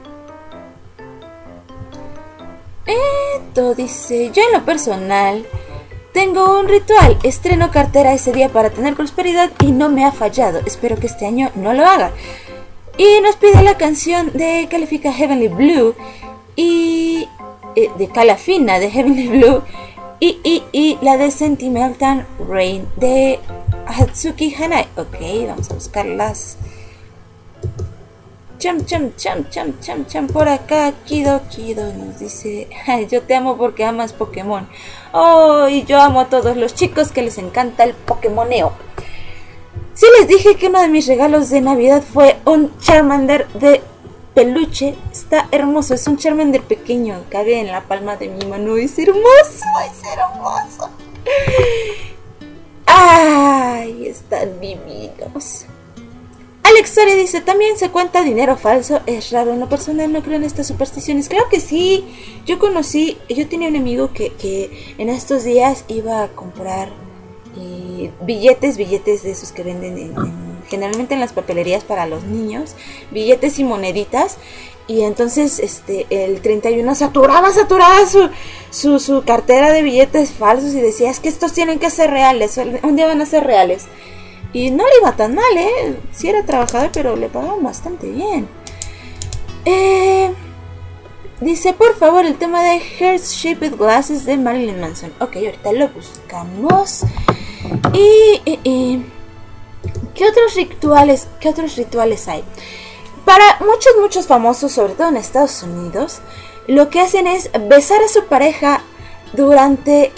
Speaker 1: Esto dice, yo en lo personal tengo un ritual, estreno cartera ese día para tener prosperidad y no me ha fallado. Espero que este año no lo haga. Y nos pide la canción de Califica Heavenly Blue y de Calafina de Heavenly Blue y la de Sentimental Rain de Hatsuki Hanai. Ok, vamos a buscarlas. Cham. Por acá Kido nos dice, ay, yo te amo porque amas Pokémon. Oh, y yo amo a todos los chicos que les encanta el Pokémoneo. Sí, les dije que uno de mis regalos de Navidad fue un Charmander de peluche. Está hermoso, es un Charmander pequeño, cabe en la palma de mi mano. Es hermoso. Ay, están divinos. Alex Soria dice, también se cuenta dinero falso. Es raro, en lo personal no creo en estas supersticiones. Claro que sí. Yo tenía un amigo que en estos días iba a comprar billetes de esos que venden generalmente en las papelerías para los niños, billetes y moneditas, y entonces el 31 saturaba su cartera de billetes falsos y decía, es que estos tienen que ser reales, un día van a ser reales. Y no le iba tan mal, sí era trabajador, pero le pagaban bastante bien. Dice, por favor, el tema de Heart-Shaped Glasses de Marilyn Manson. Ok, ahorita lo buscamos. Y ¿qué otros rituales hay? Para muchos famosos, sobre todo en Estados Unidos, lo que hacen es besar a su pareja durante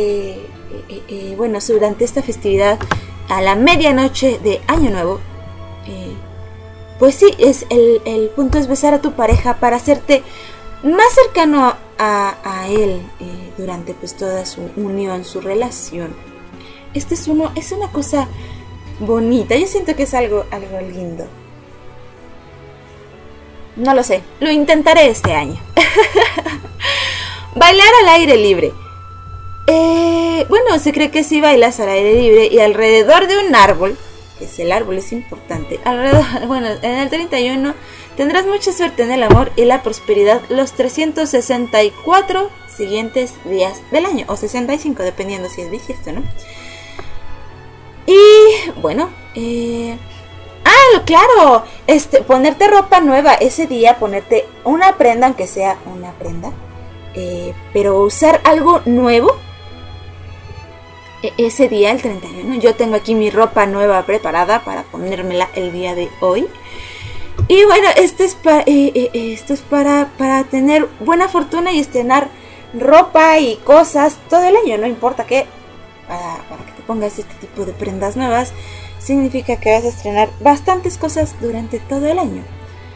Speaker 1: esta festividad a la medianoche de Año Nuevo. Pues sí, el punto es besar a tu pareja para hacerte más cercano a él durante pues toda su unión, su relación. Es una cosa bonita. Yo siento que es algo lindo. No lo sé, lo intentaré este año. Bailar al aire libre. Bueno, se cree que si bailas al aire libre y alrededor de un árbol, que es el árbol, es importante. Alrededor, bueno, en el 31 tendrás mucha suerte en el amor y la prosperidad los 364 siguientes días del año, o 65, dependiendo si es bisiesto, ¿no? Y bueno, claro, ponerte ropa nueva ese día, ponerte una prenda, aunque sea una prenda, pero usar algo nuevo ese día, el 31. Yo tengo aquí mi ropa nueva preparada para ponérmela el día de hoy. Y bueno, esto es para tener buena fortuna y estrenar ropa y cosas todo el año, no importa qué, para que te pongas este tipo de prendas nuevas, significa que vas a estrenar bastantes cosas durante todo el año.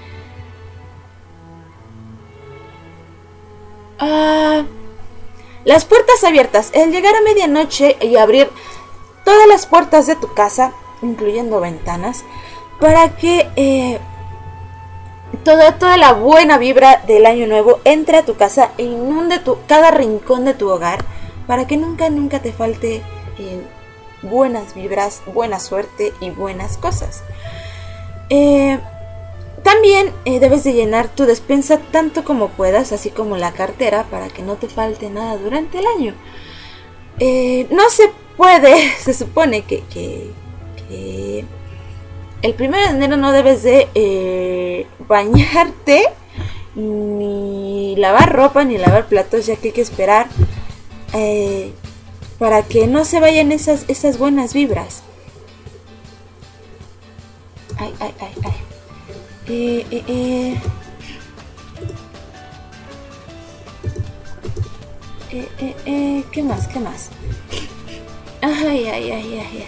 Speaker 1: Las puertas abiertas. El llegar a medianoche y abrir todas las puertas de tu casa, incluyendo ventanas, para que toda la buena vibra del año nuevo entre a tu casa e inunde cada rincón de tu hogar, para que nunca te falte buenas vibras, buena suerte y buenas cosas. También debes de llenar tu despensa tanto como puedas, así como la cartera, para que no te falte nada durante el año. No se puede, se supone que el 1 de enero no debes de bañarte, ni lavar ropa, ni lavar platos, ya que hay que esperar para que no se vayan esas buenas vibras. Ay. ¿Qué más? Ay.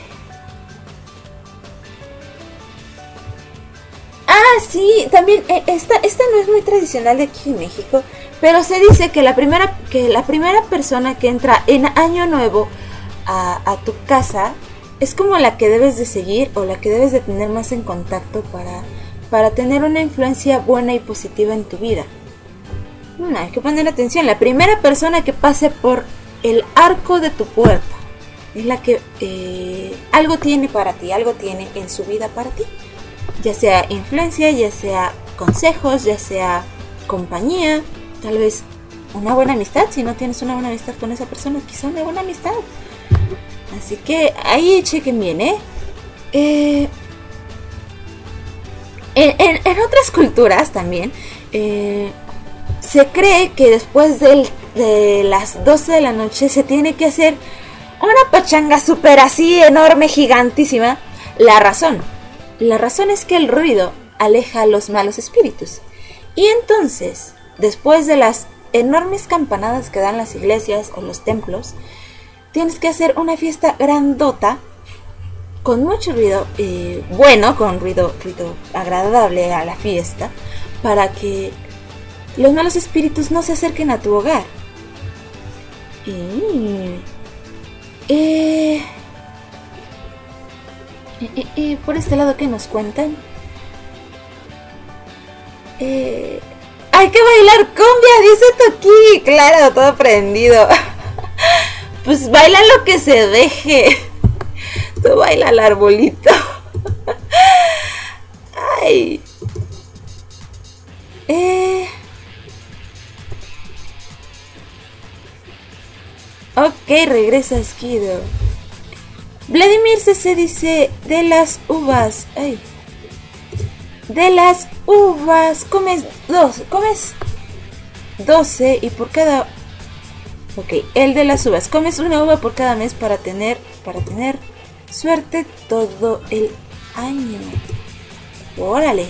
Speaker 1: Sí, también esta no es muy tradicional de aquí en México, pero se dice que la primera persona que entra en año nuevo a tu casa es como la que debes de seguir o la que debes de tener más en contacto para tener una influencia buena y positiva en tu vida. Hay que poner atención. La primera persona que pase por el arco de tu puerta es la que algo tiene para ti, algo tiene en su vida para ti. Ya sea influencia, ya sea consejos, ya sea compañía, tal vez una buena amistad. Si no tienes una buena amistad con esa persona, quizá una buena amistad. Así que ahí chequen bien, En otras culturas también se cree que después de las 12 de la noche se tiene que hacer una pachanga súper así, enorme, gigantísima. La razón es que el ruido aleja a los malos espíritus. Y entonces, después de las enormes campanadas que dan las iglesias o los templos, tienes que hacer una fiesta grandota con mucho ruido, con ruido agradable a la fiesta, para que los malos espíritus no se acerquen a tu hogar. Por este lado, ¿qué nos cuentan? Hay que bailar cumbia, dice Toki. Claro, todo prendido. Pues baila lo que se deje. Tú baila el arbolito. Ay. Ok, regresa Skido. Vladimir CC dice: de las uvas. Ay. De las uvas comes 12 y por cada... Ok, el de las uvas. Comes una uva por cada mes para tener suerte todo el año. Órale.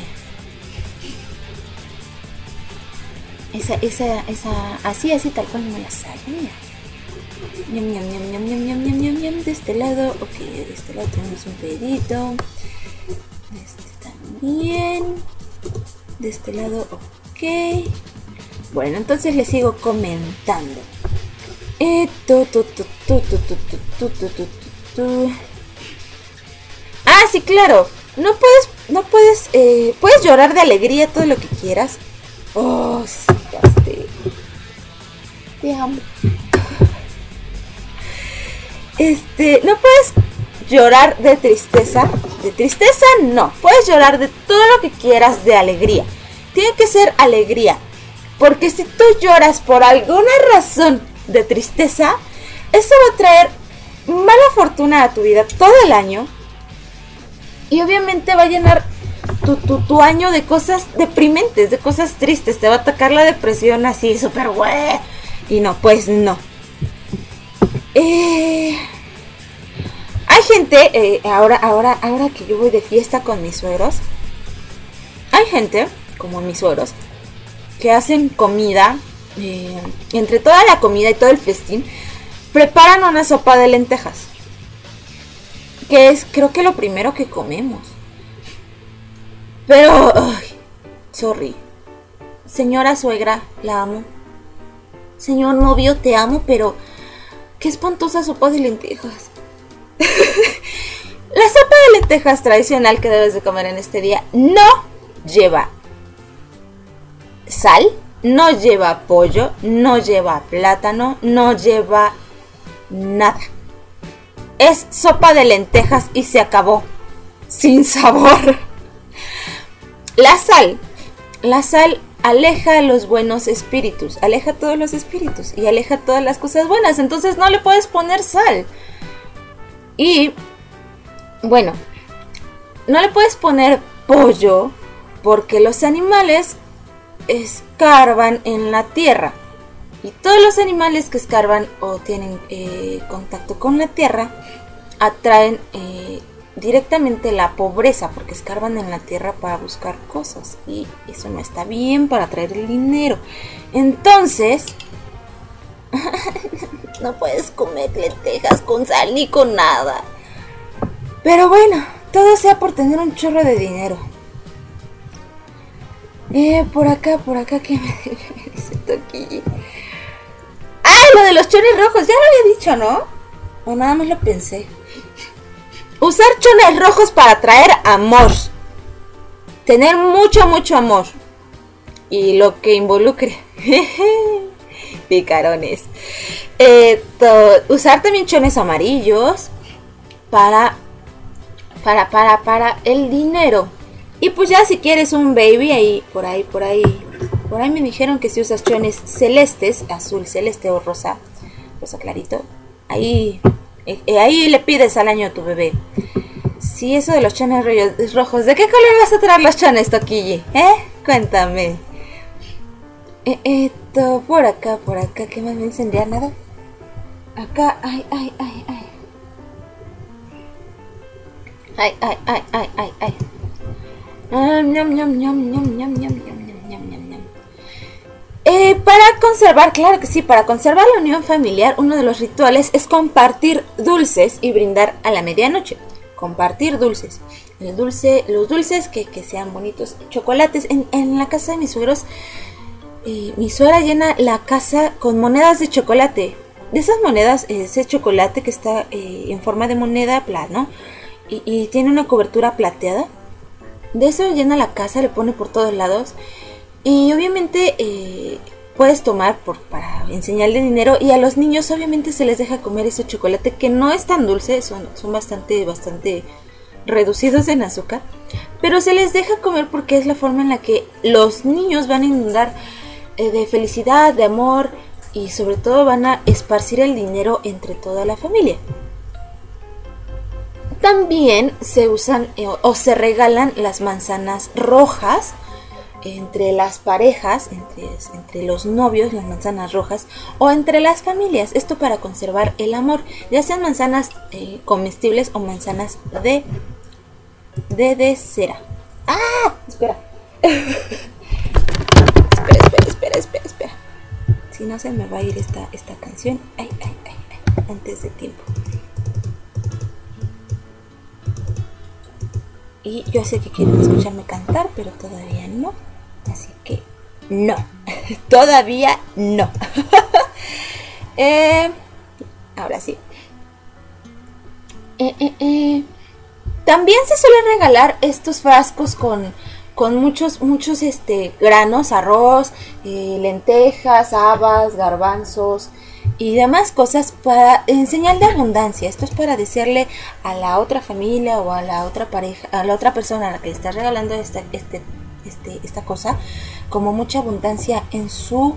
Speaker 1: Esa, así tal cual no la sabía. Ñam, ñam, ñam, ñam, ñam, ñam, ñam, ñam, ñam. De este lado, ok, de este lado tenemos un pedito. De este también. De este lado, ok. Bueno, entonces les sigo comentando. Ah, sí, claro. Puedes llorar de alegría todo lo que quieras. Oh, sí, pastel. Te amo. No puedes llorar de tristeza. De tristeza no, puedes llorar de todo lo que quieras de alegría. Tiene que ser alegría, porque si tú lloras por alguna razón de tristeza, eso va a traer mala fortuna a tu vida todo el año. Y obviamente va a llenar tu año de cosas deprimentes, de cosas tristes. Te va a atacar la depresión así, súper güey. Y no, pues no. Hay gente, ahora que yo voy de fiesta con mis suegros, hay gente, como mis suegros, que hacen comida, entre toda la comida y todo el festín, preparan una sopa de lentejas, que es creo que lo primero que comemos. Pero, sorry, señora suegra, la amo. Señor novio, te amo, pero qué espantosa sopa de lentejas. La sopa de lentejas tradicional que debes de comer en este día no lleva sal, no lleva pollo, no lleva plátano, no lleva nada. Es sopa de lentejas y se acabó. Sin sabor. La sal aleja a los buenos espíritus, aleja todos los espíritus y aleja todas las cosas buenas. Entonces no le puedes poner sal. Y bueno, no le puedes poner pollo porque los animales escarban en la tierra. Y todos los animales que escarban o tienen contacto con la tierra atraen directamente la pobreza, porque escarban en la tierra para buscar cosas. Y eso no está bien para atraer el dinero. Entonces, no puedes comer lentejas con sal ni con nada. Pero bueno, todo sea por tener un chorro de dinero. Por acá, ¿qué me dice Toquillo? ¡Ay, lo de los chones rojos! Ya lo había dicho, ¿no? O nada más lo pensé. Usar chones rojos para atraer amor. Tener mucho, mucho amor. Y lo que involucre. Picarones. Usar también chones amarillos para el dinero. Y pues ya si quieres un baby, ahí, por ahí me dijeron que si usas chones celestes, azul celeste o rosa clarito, ahí le pides al año a tu bebé. Sí, eso de los chones rojos, ¿de qué color vas a traer los chones, Toquilli? Cuéntame. Por acá, ¿qué más me encendía? Nada. Acá, ay. Para conservar, claro que sí, para conservar la unión familiar, uno de los rituales es compartir dulces y brindar a la medianoche. Compartir dulces. Los dulces que sean bonitos. Chocolates. En la casa de mis suegros, mi suegra llena la casa con monedas de chocolate. De esas monedas, ese chocolate que está en forma de moneda plano y tiene una cobertura plateada. De eso llena la casa, le pone por todos lados. Y obviamente puedes tomar para enseñarle dinero. Y a los niños obviamente se les deja comer ese chocolate que no es tan dulce. Son bastante reducidos en azúcar. Pero se les deja comer porque es la forma en la que los niños van a inundar de felicidad, de amor. Y sobre todo van a esparcir el dinero entre toda la familia. También se usan o se regalan las manzanas rojas entre las parejas, entre los novios, las manzanas rojas, o entre las familias. Esto para conservar el amor, ya sean manzanas comestibles o manzanas de cera. ¡Ah! Espera. Espera. Si no se me va a ir esta canción. Ay, antes de tiempo. Y yo sé que quieren escucharme cantar, pero todavía no. Así que no. Todavía no. Ahora sí. También se suele regalar estos frascos con muchos granos, arroz, lentejas, habas, garbanzos, y demás cosas para en señal de abundancia. Esto es para decirle a la otra familia o a la otra pareja, a la otra persona a la que le estás regalando esta cosa, como mucha abundancia en su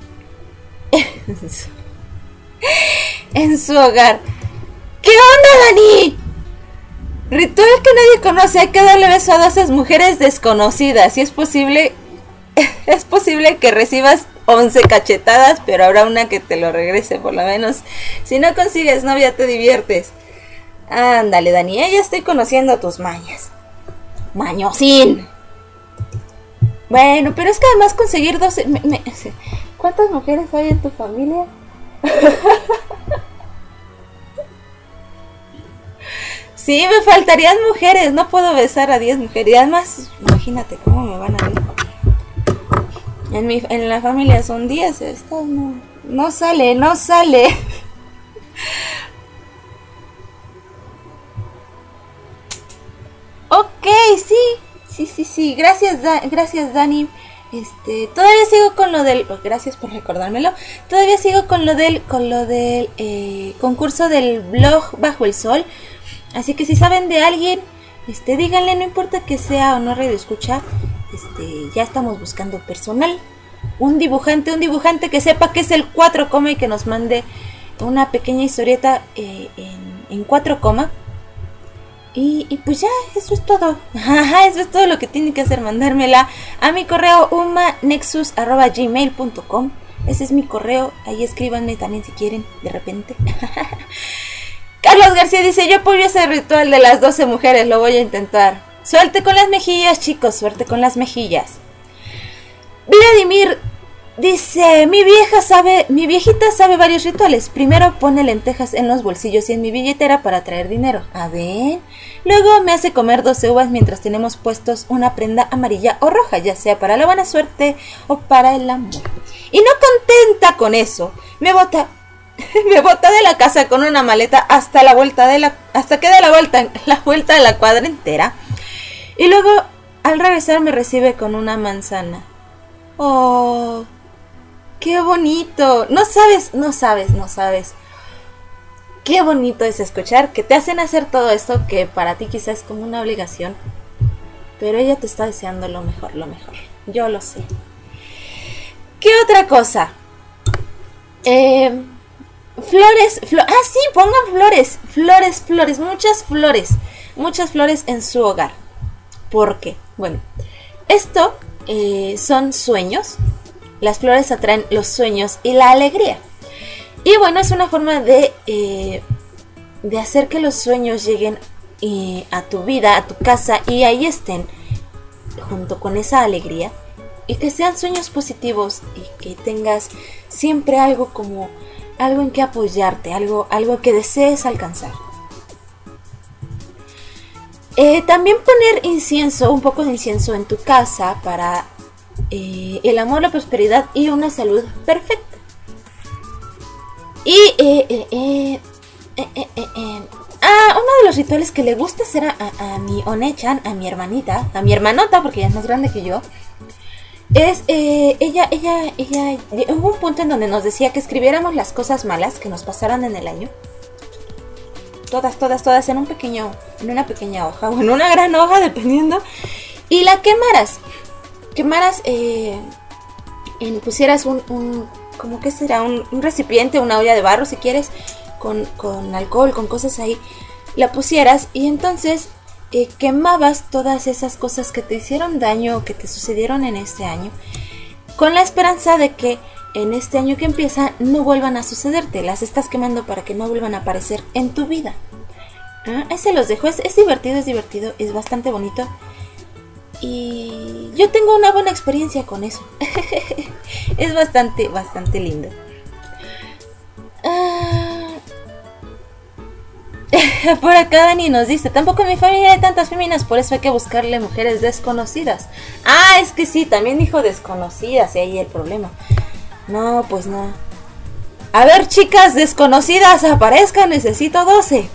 Speaker 1: en su hogar. ¿Qué onda, Dani? Ritual que nadie conoce. Hay que darle beso a 12 mujeres desconocidas. Si es posible, es posible que recibas 11 cachetadas, pero habrá una que te lo regrese por lo menos. Si no consigues novia, te diviertes. Ándale, Dani, ya estoy conociendo tus mañas. Mañosín. Bueno, pero es que además conseguir 12... ¿Cuántas mujeres hay en tu familia? Sí, me faltarían mujeres. No puedo besar a 10 mujeres. Y además, imagínate cómo me van a ver. En la familia son 10. Esto no sale. Ok, sí. Gracias, Dani. Todavía sigo con lo del... Gracias por recordármelo. Todavía sigo con lo del concurso del blog Bajo el Sol. Así que si saben de alguien, díganle, no importa que sea o no radio escucha. Ya estamos buscando personal. Un dibujante que sepa qué es el 4, y que nos mande una pequeña historieta en 4, y pues ya, eso es todo. Eso es todo lo que tiene que hacer, mandármela a mi correo umanexus@gmail.com. Ese es mi correo, ahí escríbanme también si quieren, de repente. Carlos García dice, yo apoyo ese ritual de las 12 mujeres, lo voy a intentar. Suerte con las mejillas, chicos, suerte con las mejillas. Vladimir dice, mi viejita sabe varios rituales. Primero pone lentejas en los bolsillos y en mi billetera para traer dinero. A ver. Luego me hace comer 12 uvas mientras tenemos puestos una prenda amarilla o roja, ya sea para la buena suerte o para el amor. Y no contenta con eso, me bota de la casa con una maleta hasta que dé la vuelta de la cuadra entera. Y luego al regresar me recibe con una manzana. Oh, qué bonito. No sabes. Qué bonito es escuchar que te hacen hacer todo esto que para ti quizás es como una obligación, pero ella te está deseando lo mejor. Yo lo sé. ¿Qué otra cosa? Flores. Sí, pongan flores. Muchas flores en su hogar. ¿Por qué? Bueno, esto son sueños. Las flores atraen los sueños y la alegría. Y bueno, es una forma de hacer que los sueños lleguen a tu vida, a tu casa, y ahí estén junto con esa alegría, y que sean sueños positivos y que tengas siempre algo en que apoyarte, algo que desees alcanzar. También poner un poco de incienso en tu casa para el amor, la prosperidad y una salud perfecta. Y uno de los rituales que le gusta hacer a mi One-chan, a mi hermanita, a mi hermanota, porque ella es más grande que yo, es ella hubo un punto en donde nos decía que escribiéramos las cosas malas que nos pasaran en el año, todas en una pequeña hoja o en una gran hoja, dependiendo, y la quemaras, pusieras como que será un recipiente, una olla de barro si quieres, con alcohol, con cosas ahí, la pusieras, y entonces quemabas todas esas cosas que te hicieron daño o que te sucedieron en este año, con la esperanza de que en este año que empieza no vuelvan a sucederte. Las estás quemando para que no vuelvan a aparecer en tu vida. Ahí se los dejo, es divertido, es bastante bonito. Y yo tengo una buena experiencia con eso. Es bastante lindo. Por acá Dani nos dice, tampoco en mi familia hay tantas féminas, por eso hay que buscarle mujeres desconocidas. Es que sí, también dijo desconocidas, y ahí el problema. No, pues no. A ver, chicas desconocidas, aparezcan, necesito 12.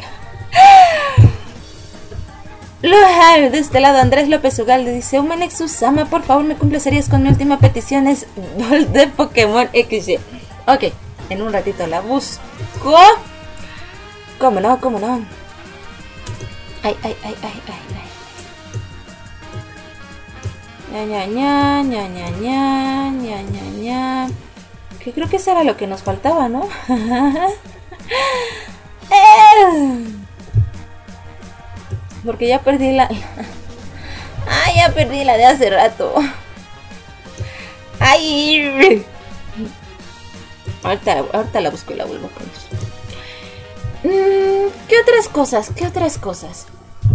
Speaker 1: De este lado Andrés López Ugalde dice, Umanexus Sama, por favor me complacerías con mi última petición, es Doll de Pokémon XY. Ok, En un ratito la busco. ¿Cómo no? ¿Cómo no? Ay, ay, ay, ay, ay, ay. Ña, ña, ña, ña, ña, ña, ña, ña. Que creo que eso era lo que nos faltaba, ¿no? Porque ya perdí la... Ah, ya perdí la de hace rato. Ay. Ahorita la busco y la vuelvo a poner. ¿Qué otras cosas? ¿Qué otras cosas?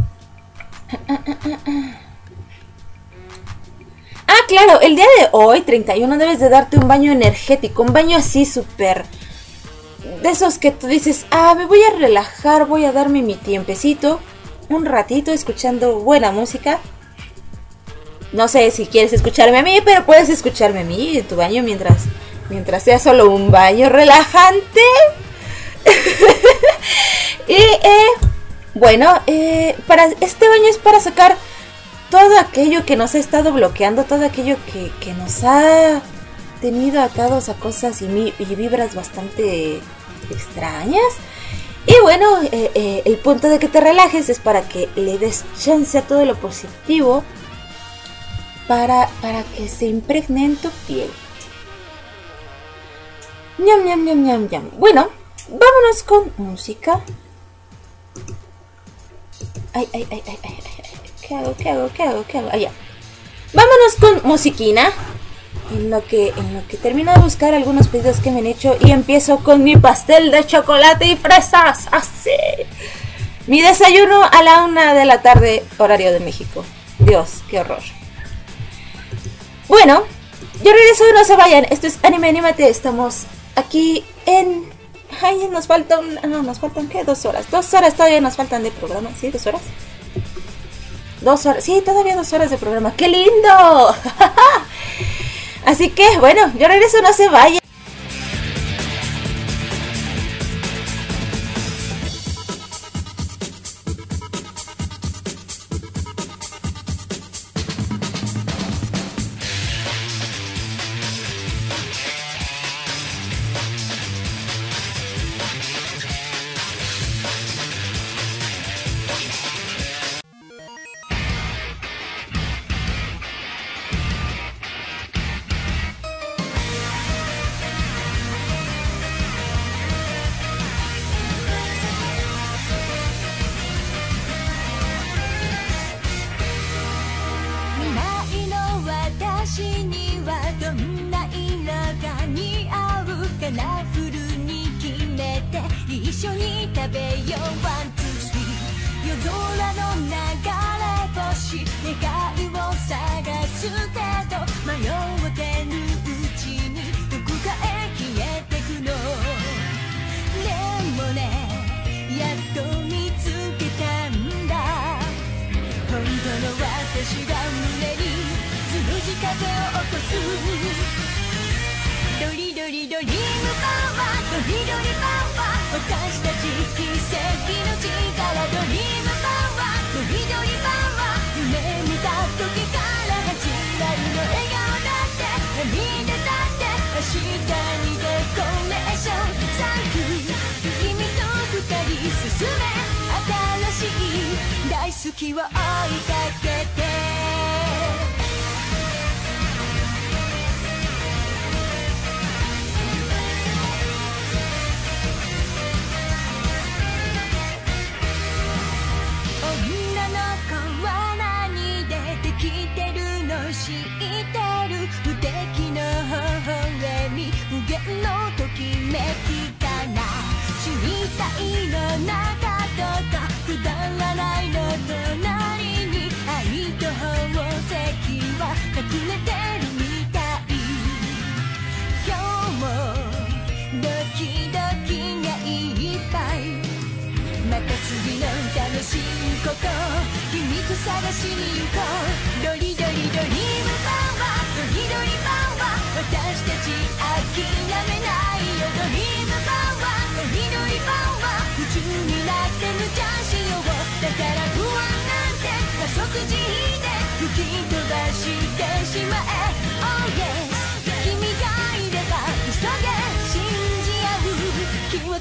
Speaker 1: Ah, claro, el día de hoy, 31, debes de darte un baño energético. Un baño así súper... De esos que tú dices, me voy a relajar, voy a darme mi tiempecito. Un ratito escuchando buena música. No sé si quieres escucharme a mí, pero puedes escucharme a mí en tu baño mientras sea solo un baño relajante. Y bueno, para este baño es para sacar todo aquello que nos ha estado bloqueando, todo aquello que nos ha tenido atados a cosas y vibras bastante extrañas. Y bueno, el punto de que te relajes es para que le des chance a todo lo positivo para que se impregne en tu piel. Ñam, ñam, ñam, ñam, ñam. Bueno, vámonos con música. Ay, ay, ay, ay, ay, ay. ¿Qué hago? Allá. Vámonos con musiquina. En lo que termino de buscar algunos pedidos que me han hecho y empiezo con mi pastel de chocolate y fresas. Así. Mi desayuno a la 1 de la tarde, horario de México. Dios, qué horror. Bueno, yo regreso, no se vayan. Esto es Anime Anímate. Estamos aquí en... Ay, nos faltan... No, nos faltan, ¿qué? 2 horas. 2 horas todavía nos faltan de programa. ¿Sí? 2 horas. 2 horas. Sí, todavía 2 horas de programa. ¡Qué lindo! Así que, bueno, yo regreso, no se vayan.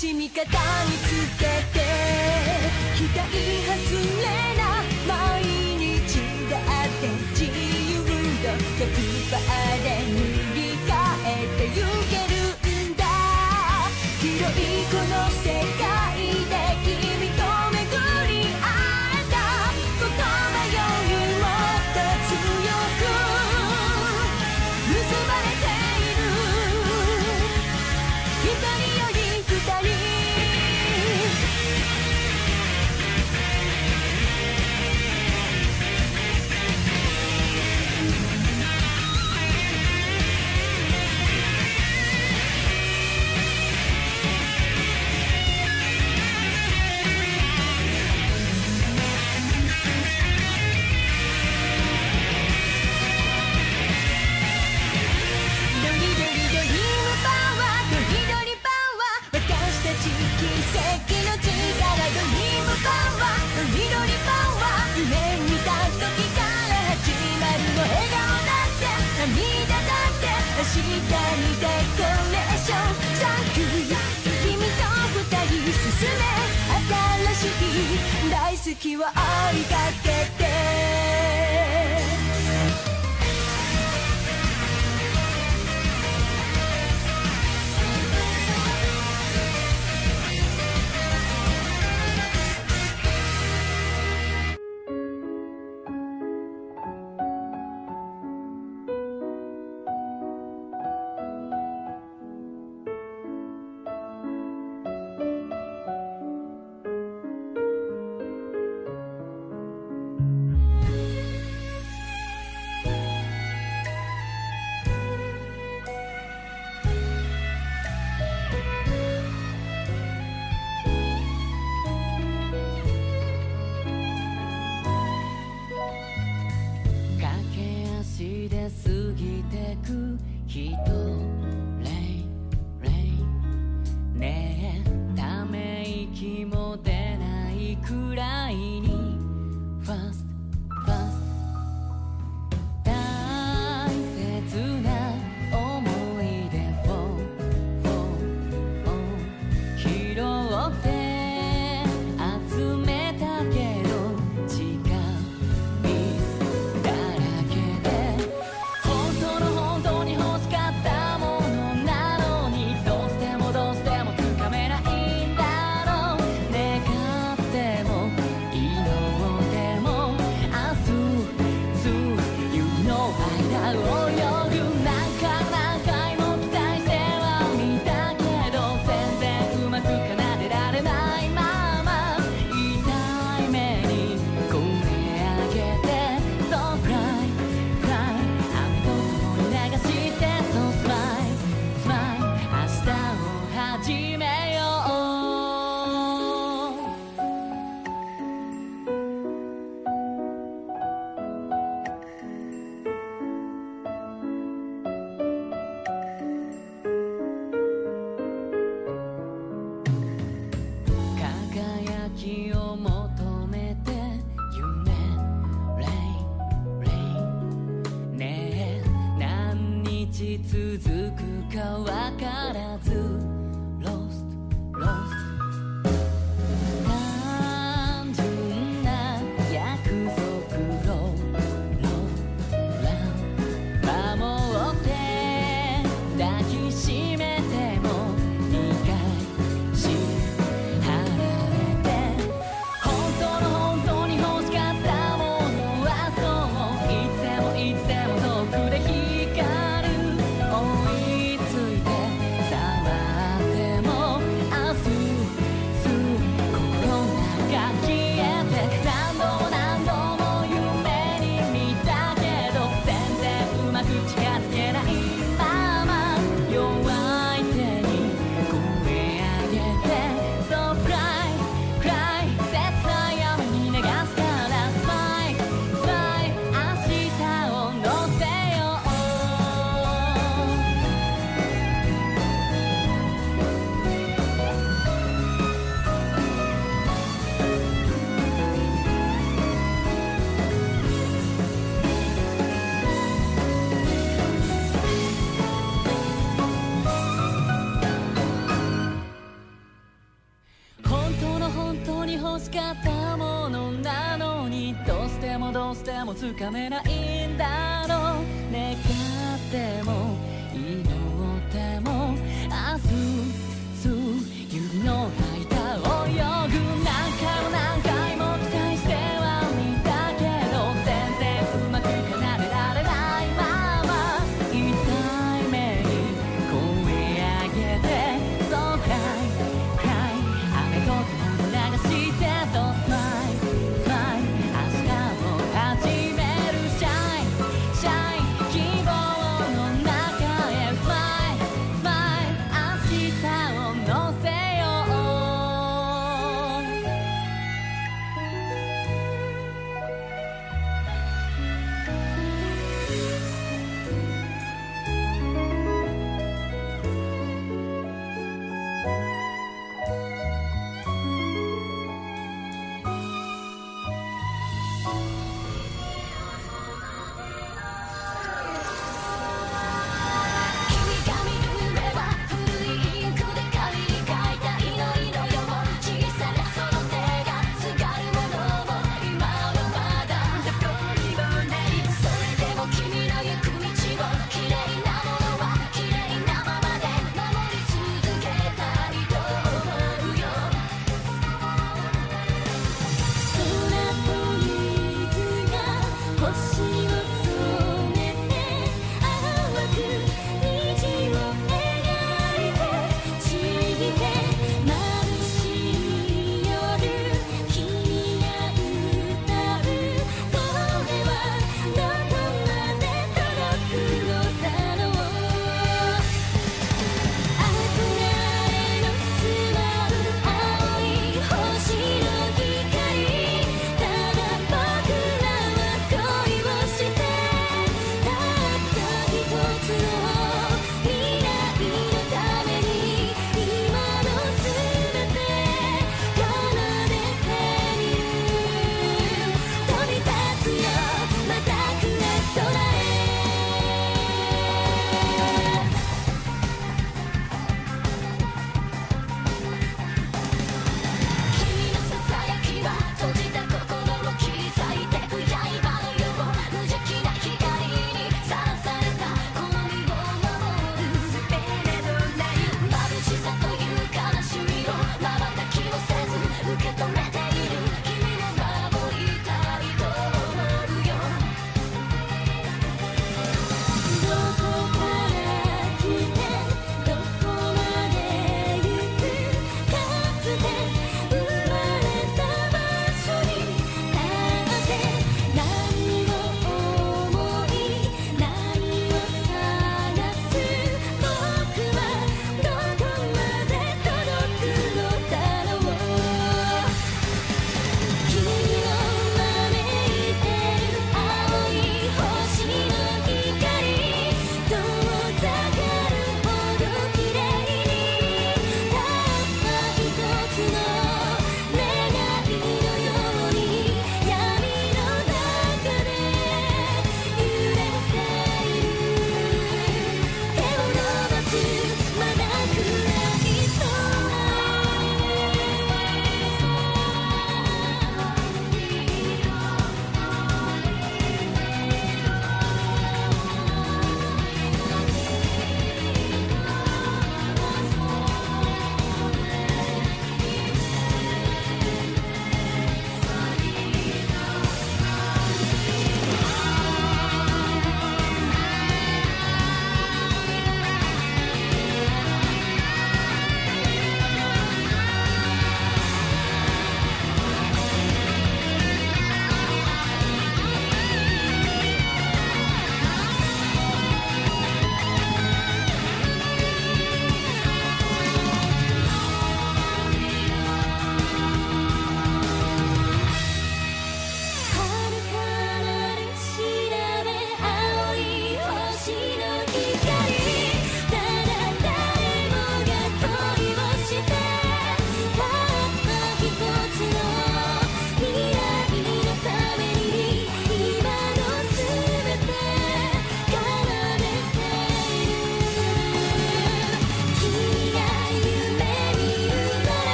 Speaker 4: ち味方につけて期待外れな毎日があって自由度100%で塗り替えてゆけるんだ広いこの世界で君と巡り合えた言葉よりもっと強く結ばれている一人より二人明日にデコレーションサンキュー君と二人進め新しい大好きを追いかけて
Speaker 3: 「 もつかめないんだろう。願っても祈っても明日指の間を泳ぐ。何回も何回も期待してはみたけど全然うまく奏でられないまま痛い目に声上げて So cry cry 雨と雲を流して So smile smile 明日を始める Shine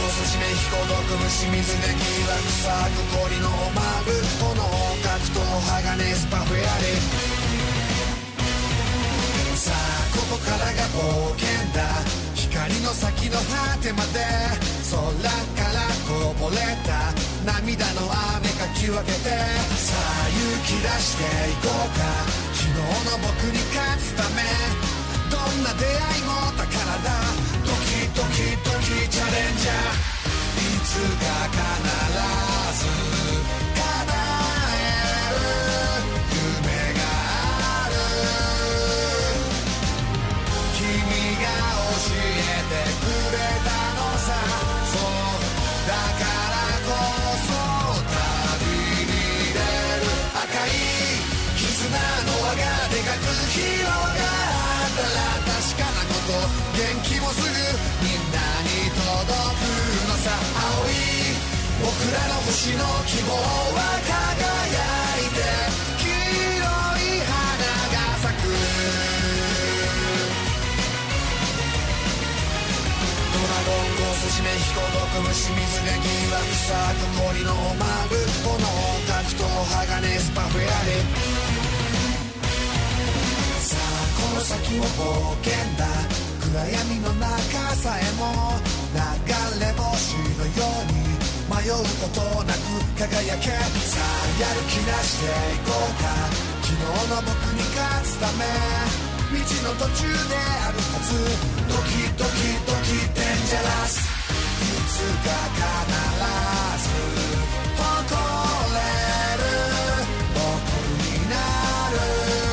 Speaker 3: ス締め彦毒虫水で疑惑咲く氷の丸炎格闘鋼スパフェアリさあここからが冒険だ光の先の果てまで空からこぼれた涙の雨かき分けてさあ勇気出していこうか昨日の僕に勝つためどんな出会いも宝だドキドキドキチャレンジャーいつか必ず叶える夢がある君が教えてくれたのさそうだからこそ旅に出る赤い絆の輪がでかく広がったら確かなこと元気もすぐみんなに届くのさ青い僕らの星の希望は輝いて黄色い花が咲くドラゴンゴス締め彦毒虫水で疑惑咲く氷の丸炎格闘鋼スパフェアリさあこの先も冒険だ暗闇の中さえも流れ星のように迷うことなく輝けさあやる気出していこうか昨日の僕に勝つため道の途中であるはずドキドキドキデンジャラスいつか必ず誇れる僕になる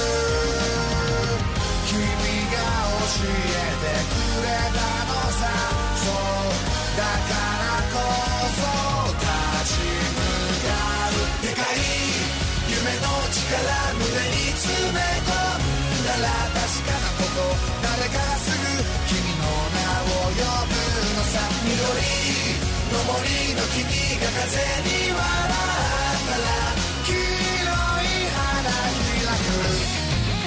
Speaker 3: 君が教えてくれたのさそうだからこそ立ち向かうでかい夢の力胸に詰め込んだら確かなこと誰かがすぐ君の名を呼ぶのさ緑の森の君が風に笑ったら黄色い花開く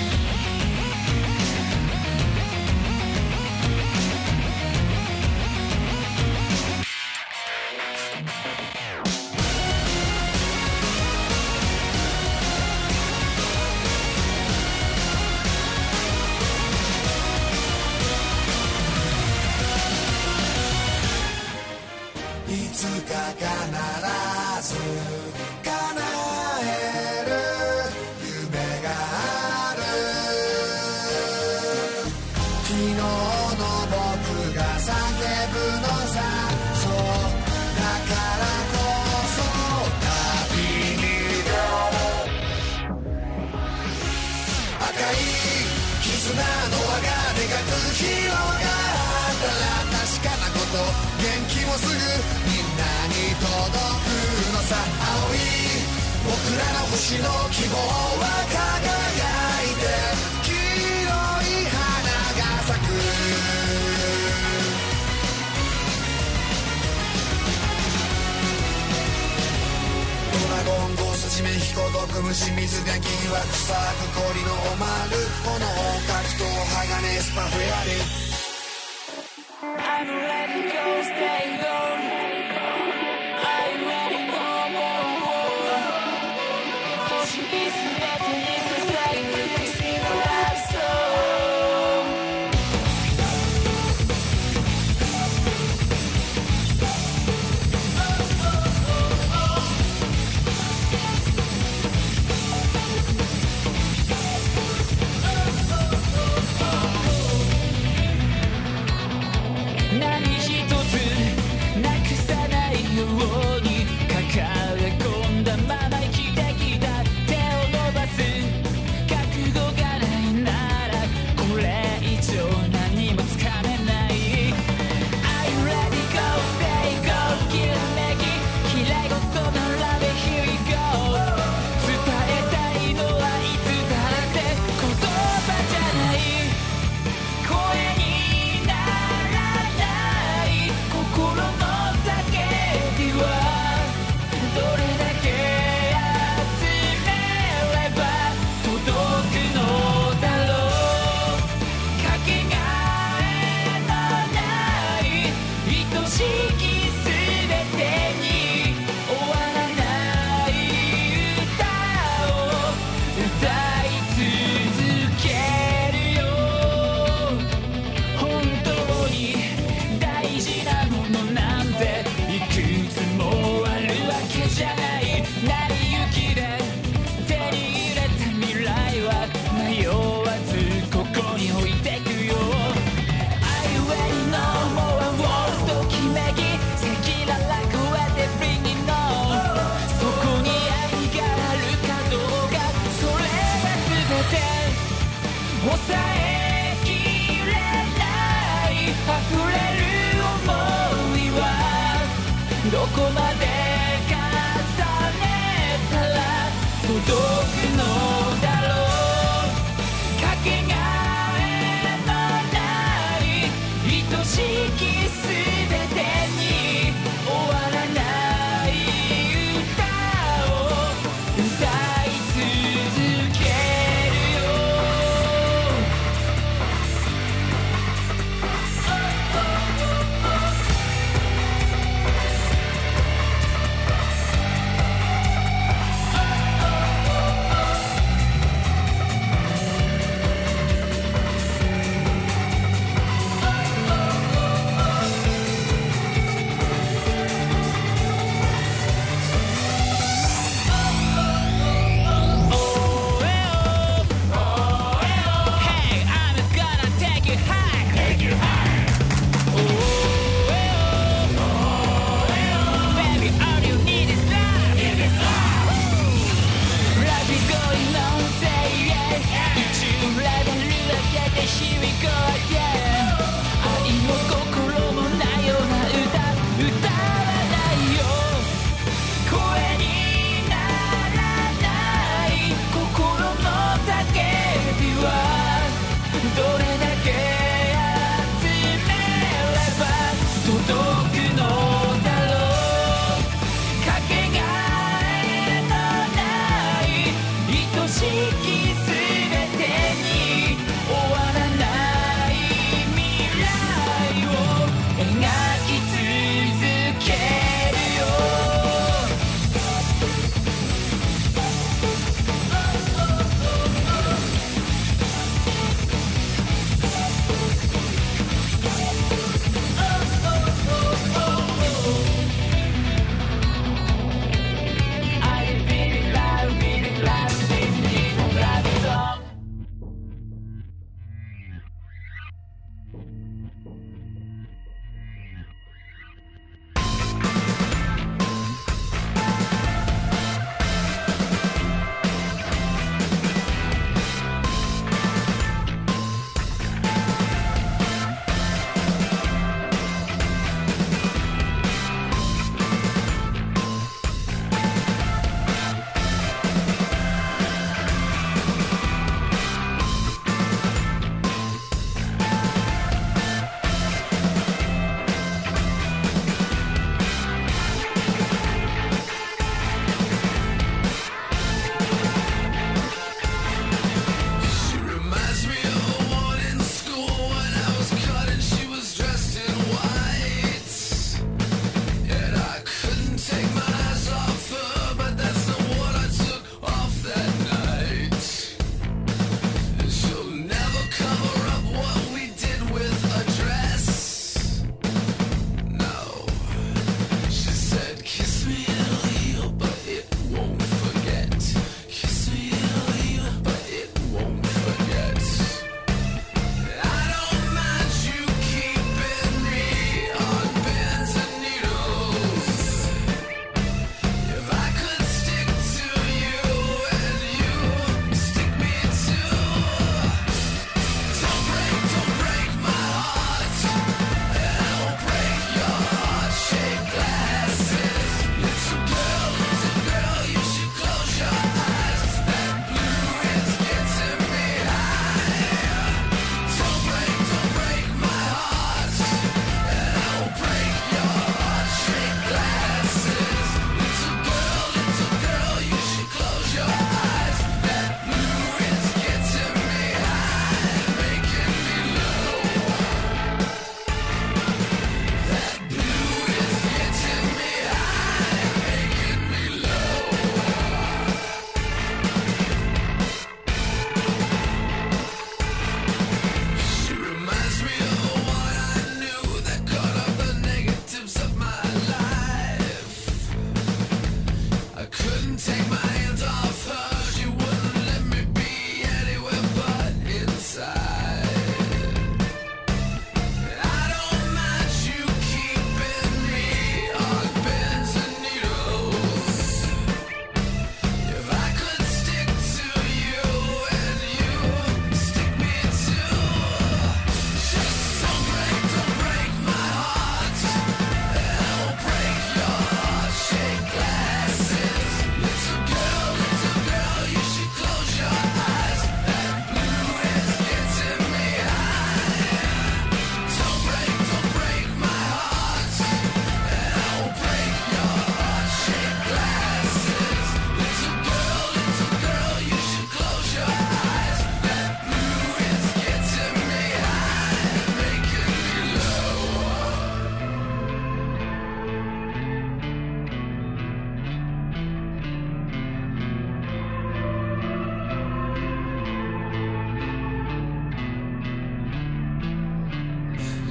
Speaker 3: いつか必ず叶える夢がある昨日の僕が叫ぶのさそうだからこそ旅に出る赤い絆の輪がでかく広がったら確かなこと元気もすぐみんなに届くのさ青い僕らの星の希望は輝いて黄色い花が咲くドラゴンゴス締め彦毒虫水で疑惑咲く氷の丸炎格闘鋼スパフェアリ
Speaker 7: I'm ready to stay gone. I'm ready no more war. 星に全てに捧ぐ This is the last song.
Speaker 3: 「
Speaker 7: 溢れる想いはどこまで重ねたら届くのだろう。かけがえのない愛しきすべてに終わらない歌を歌い続けるよ。Hey, I'm gonna take you high. Take you high. Baby, all you need is love. Life is going on, say yeah. 一応ラベル開けて Here we go again. 愛も心もないような歌わないよ。声にならない心の叫びはどれだけ集めれば届くのだろう。かけがえのない愛しきすべてに終わらない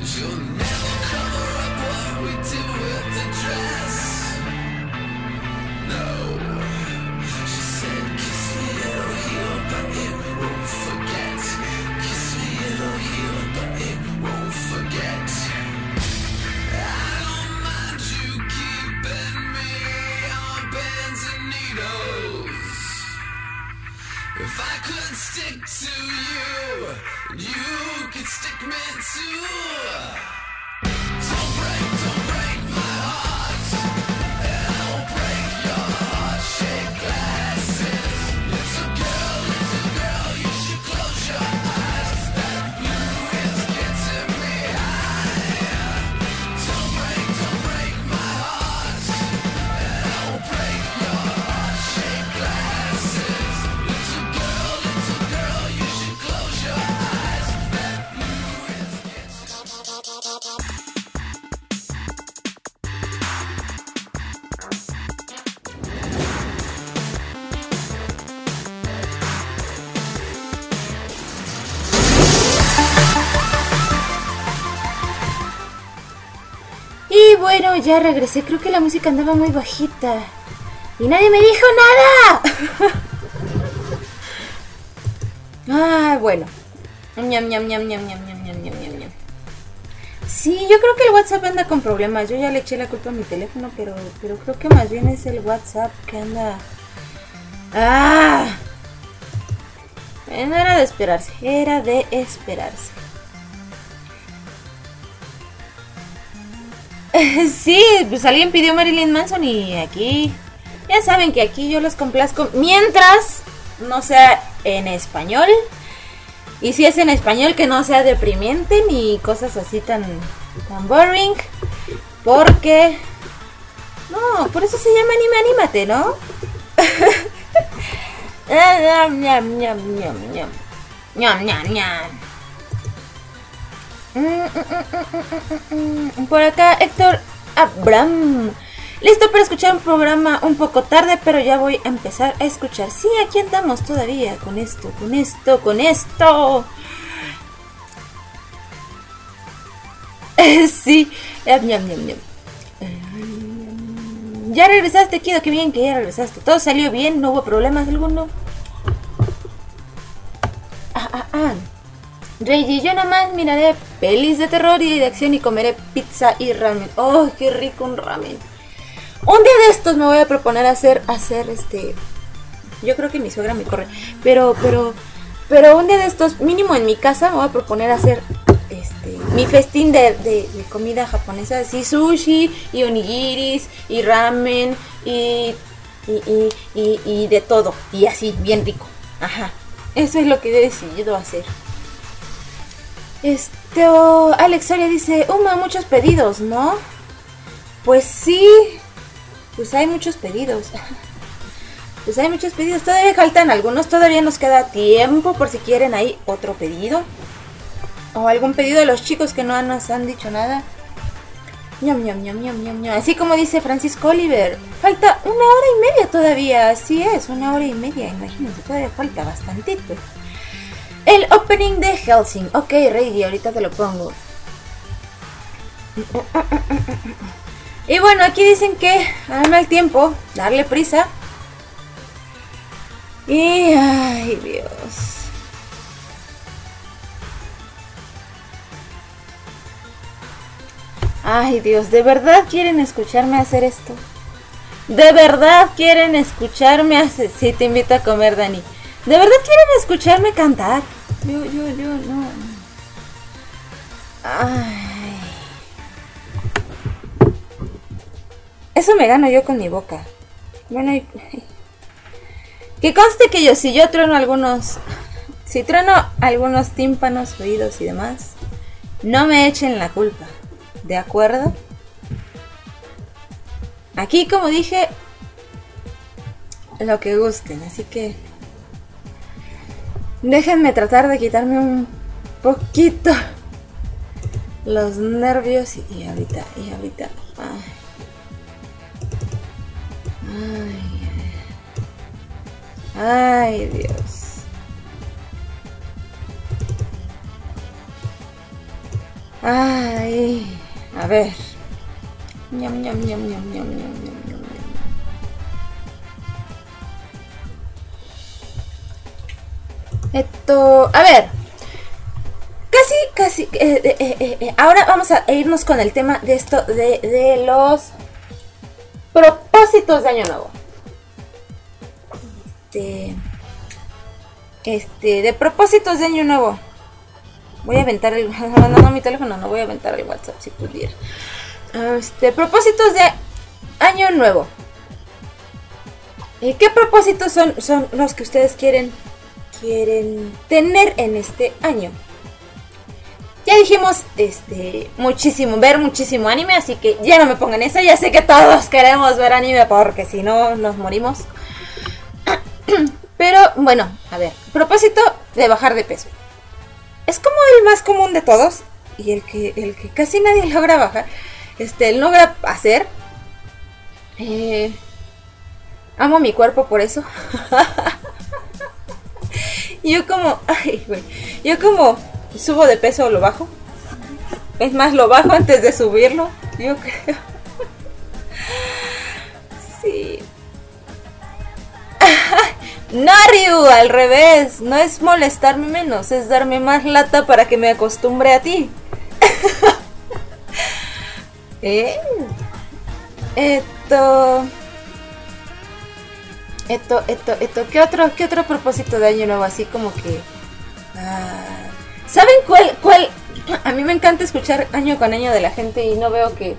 Speaker 3: She'll never cover up what we did with the dress. No, she said, kiss me, it'll heal, but it won't forget. Kiss me, it'll heal, but it won't forget. I don't mind you keeping me on pins and needles. If I could stick to you, you could stick me too. Don't break my heart. Don't break your heart-shaped glasses. Little girl, you should close your eyes. That blue is getting me high. Don't break my heart. Don't break your heart-shaped glasses. Little girl, you should close your eyes. That blue is getting me.
Speaker 1: Y bueno, ya regresé. Creo que la música andaba muy bajita. Y nadie me dijo nada. Ah, bueno. Ñam, ñam, ñam, ñam, ñam, ñam, ñam, ñam, ñam, ñam. Sí, yo creo que el WhatsApp anda con problemas. Yo ya le eché la culpa a mi teléfono, pero creo que más bien es el WhatsApp que anda... ¡Ah! No era de esperarse. Era de esperarse. Sí, pues alguien pidió Marilyn Manson y aquí... Ya saben que aquí yo los complazco mientras no sea en español. Y si es en español, que no sea deprimente ni cosas así tan boring. Porque... No, por eso se llama Anime Anímate, ¿no? Ñam, ñam, ñam, ñam, ñam. Ñam, ñam, ñam. Por acá Héctor Abram. Listo para escuchar un programa un poco tarde, pero ya voy a empezar a escuchar. Sí, aquí andamos todavía con esto. Sí. Ya regresaste, Kido, qué bien que ya regresaste. Todo salió bien, no hubo problemas alguno. Reiji, yo nada más miraré pelis de terror y de acción y comeré pizza y ramen. ¡Oh, qué rico un ramen! Un día de estos me voy a proponer hacer yo creo que mi suegra me corre, pero un día de estos, mínimo en mi casa, me voy a proponer hacer mi festín de comida japonesa, así sushi y onigiris y ramen y de todo, y así, bien rico. Ajá, eso es lo que he decidido hacer. Alex Soria dice, muchos pedidos, ¿no? Pues sí, pues hay muchos pedidos. Todavía faltan algunos, todavía nos queda tiempo por si quieren ahí otro pedido. O algún pedido de los chicos que no nos han dicho nada. Ñam, ñam, ñam, ñam, ñam, ñam. Así como dice Francisco Oliver, falta 1 hora y media todavía, así es, 1 hora y media, imagínense, todavía falta bastantito. El opening de Hellsing, ok, Reidi, ahorita te lo pongo. Y bueno, aquí dicen que darme el tiempo, darle prisa. Y ay, Dios. Ay, Dios, ¿de verdad quieren escucharme hacer esto? ¿De verdad quieren escucharme hacer? Sí, te invito a comer, Dani. ¿De verdad quieren escucharme cantar? Yo, no. Ay. Eso me gano yo con mi boca. Bueno, que conste que si yo trueno algunos tímpanos, oídos y demás, no me echen la culpa, ¿de acuerdo? Aquí, como dije, lo que gusten, así que déjenme tratar de quitarme un poquito los nervios y ahorita. Ay, Dios. Ay, a ver. Ñam, ñam, ñam, ñam, ñam, ñam, ñam, ñam. A ver. Casi. Ahora vamos a irnos con el tema de esto, de los propósitos de Año Nuevo. De propósitos de Año Nuevo. Voy a aventar el... No, mi teléfono, no voy a aventar el WhatsApp si pudiera. Propósitos de Año Nuevo. ¿Qué propósitos son los que ustedes quieren tener en este año? Ya dijimos, ver muchísimo anime, así que ya no me pongan eso. Ya sé que todos queremos ver anime porque si no nos morimos. Pero bueno, a ver, propósito de bajar de peso. Es como el más común de todos y el que casi nadie logra bajar, logra hacer. Amo mi cuerpo por eso. Yo como subo de peso o lo bajo. Es más, lo bajo antes de subirlo, yo creo. Sí. No, Ryu, al revés. No es molestarme menos, es darme más lata para que me acostumbre a ti. ¿Qué otro propósito de Año Nuevo? Así como que... ¿saben cuál? A mí me encanta escuchar año con año de la gente y no veo que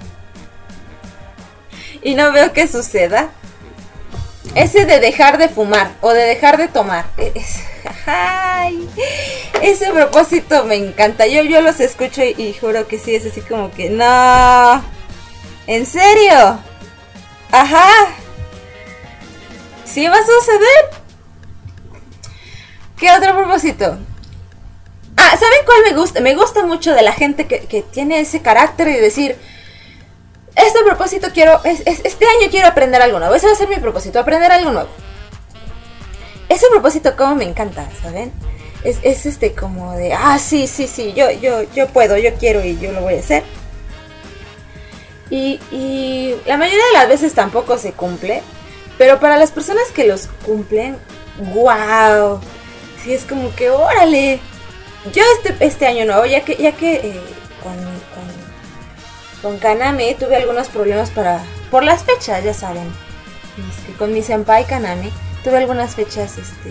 Speaker 1: suceda. Ese de dejar de fumar o de dejar de tomar. Ay, ese propósito me encanta. Yo los escucho y juro que sí, es así como que no. ¿En serio? Ajá. ¿Sí va a suceder? ¿Qué otro propósito? ¿Saben cuál me gusta? Me gusta mucho de la gente que tiene ese carácter de decir... Este propósito este año quiero aprender algo nuevo. Ese va a ser mi propósito, aprender algo nuevo. Ese propósito como me encanta, ¿saben? Es como de, sí, yo puedo, yo quiero y yo lo voy a hacer. Y la mayoría de las veces tampoco se cumple. Pero para las personas que los cumplen, wow. Sí, es como que, órale. Yo este año nuevo, ya que con Kaname tuve algunos problemas por las fechas, ya saben. Con mi senpai Kaname tuve algunas fechas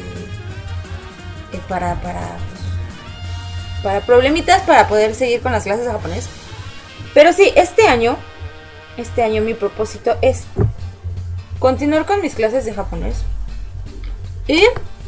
Speaker 1: para problemitas para poder seguir con las clases de japonés. Pero sí, este año mi propósito es continuar con mis clases de japonés y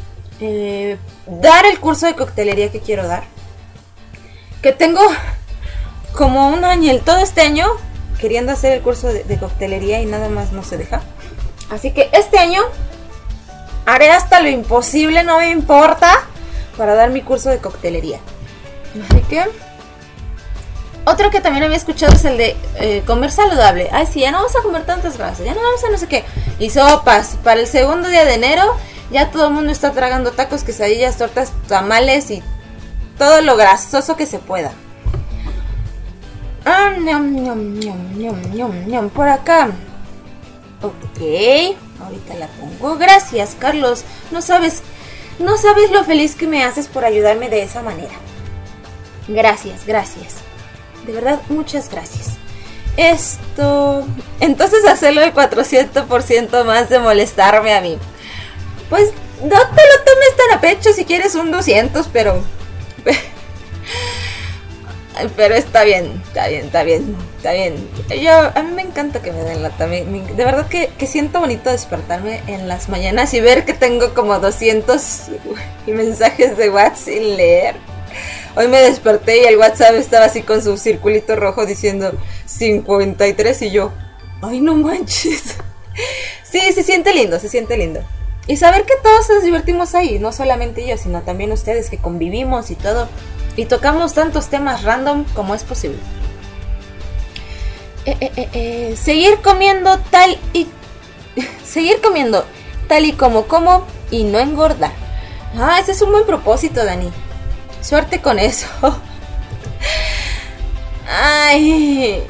Speaker 1: dar el curso de coctelería que quiero dar. Que tengo como un año, todo este año, queriendo hacer el curso de coctelería y nada más no se deja. Así que este año haré hasta lo imposible, no me importa, para dar mi curso de coctelería. Así que... Otro que también había escuchado es el de comer saludable. Ay, sí, ya no vamos a comer tantas grasas, ya no vamos a no sé qué. Y sopas, para el segundo día de enero, ya todo el mundo está tragando tacos, quesadillas, tortas, tamales y todo lo grasoso que se pueda. Por acá. Ok, ahorita la pongo. Gracias, Carlos. No sabes lo feliz que me haces por ayudarme de esa manera. Gracias. De verdad, muchas gracias. Entonces hacerlo el 400% más de molestarme a mí. Pues no te lo tomes tan a pecho, si quieres un 200, pero está bien. A mí me encanta que me den lata. De verdad que siento bonito despertarme en las mañanas y ver que tengo como 200 mensajes de WhatsApp sin leer. Hoy me desperté y el WhatsApp estaba así con su circulito rojo diciendo 53 y yo, ay, no manches. Sí, se siente lindo. Y saber que todos nos divertimos ahí, no solamente yo, sino también ustedes que convivimos y todo. Y tocamos tantos temas random como es posible. Seguir comiendo tal y como y no engordar. Ese es un buen propósito, Dani. Suerte con eso. Ay.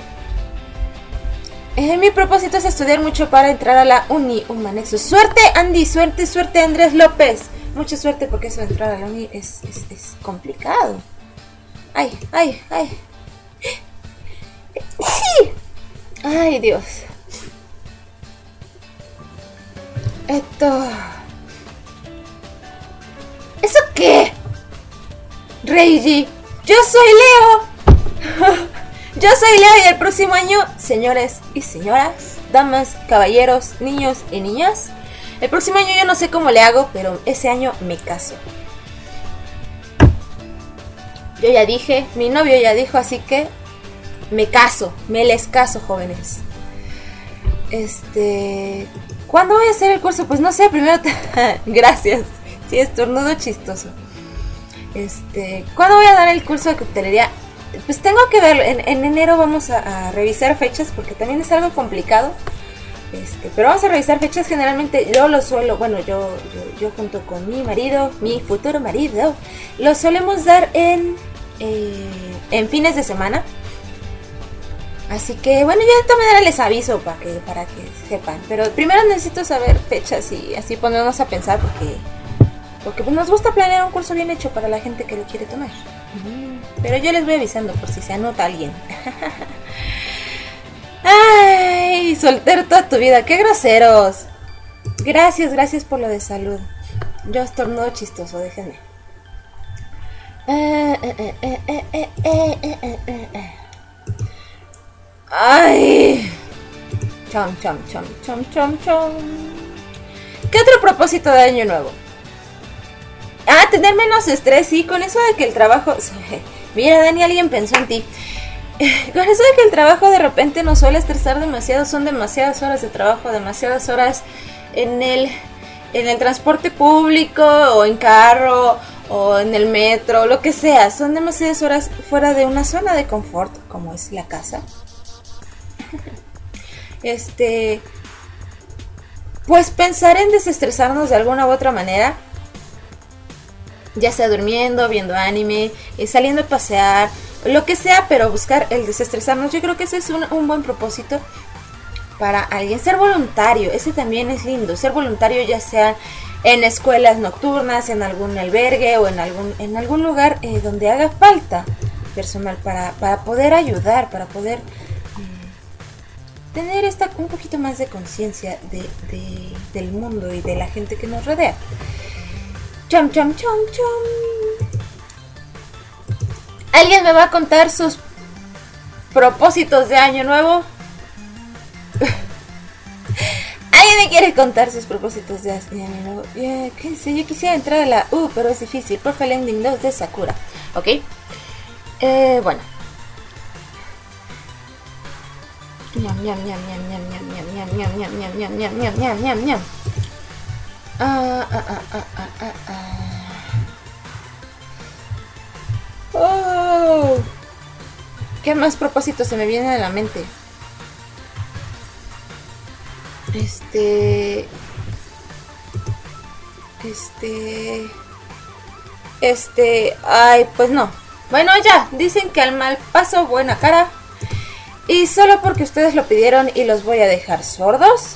Speaker 1: Mi propósito es estudiar mucho para entrar a la Uni Humanexus. Suerte, Andy, suerte, Andrés López. Mucha suerte porque eso de entrar a la Uni es complicado. Ay. Sí. Ay, Dios. ¿Eso qué? Reiji, yo soy Leo. Yo soy Leo y el próximo año, señores y señoras, damas, caballeros, niños y niñas, el próximo año yo no sé cómo le hago, pero ese año me caso. Yo ya dije, mi novio ya dijo, así que me les caso, jóvenes. ¿Cuándo voy a hacer el curso? Pues no sé, primero gracias. Sí, estornudo chistoso. ¿Cuándo voy a dar el curso de coctelería? Pues tengo que verlo. En enero vamos a revisar fechas porque también es algo complicado. Pero vamos a revisar fechas. Generalmente yo lo suelo, bueno, yo junto con mi marido, mi futuro marido, lo solemos dar en fines de semana. Así que bueno, yo de todas maneras les aviso para que sepan. Pero primero necesito saber fechas y así ponernos a pensar porque pues nos gusta planear un curso bien hecho para la gente que lo quiere tomar. Pero yo les voy avisando por si se anota alguien. Ay, soltero toda tu vida, qué groseros. Gracias por lo de salud. Yo estornudo chistoso, déjenme. Ay. Chom. ¿Qué otro propósito de año nuevo? Tener menos estrés, sí, con eso de que el trabajo... Mira, Dani, alguien pensó en ti. Con eso de que el trabajo de repente nos suele estresar demasiado, son demasiadas horas de trabajo, demasiadas horas en el transporte público, o en carro, o en el metro, lo que sea. Son demasiadas horas fuera de una zona de confort, como es la casa. Pues pensar en desestresarnos de alguna u otra manera, ya sea durmiendo, viendo anime, saliendo a pasear, lo que sea, pero buscar el desestresarnos. Yo creo que ese es un buen propósito para alguien. Ser voluntario, ese también es lindo. Ser voluntario, ya sea en escuelas nocturnas, en algún albergue o en algún lugar donde haga falta personal para poder ayudar, para poder tener un poquito más de conciencia del mundo y de la gente que nos rodea. Chom. ¿Alguien me va a contar sus propósitos de año nuevo? ¿Alguien me quiere contar sus propósitos de año nuevo? ¿Qué sé? Yo quisiera entrar a la pero es difícil. Por favor, el ending 2 de Sakura. ¿Ok? Bueno. Ñam. ¿Qué más propósitos se me vienen a la mente? Ay, pues no. Bueno, ya, dicen que al mal paso buena cara. Y solo porque ustedes lo pidieron y los voy a dejar sordos.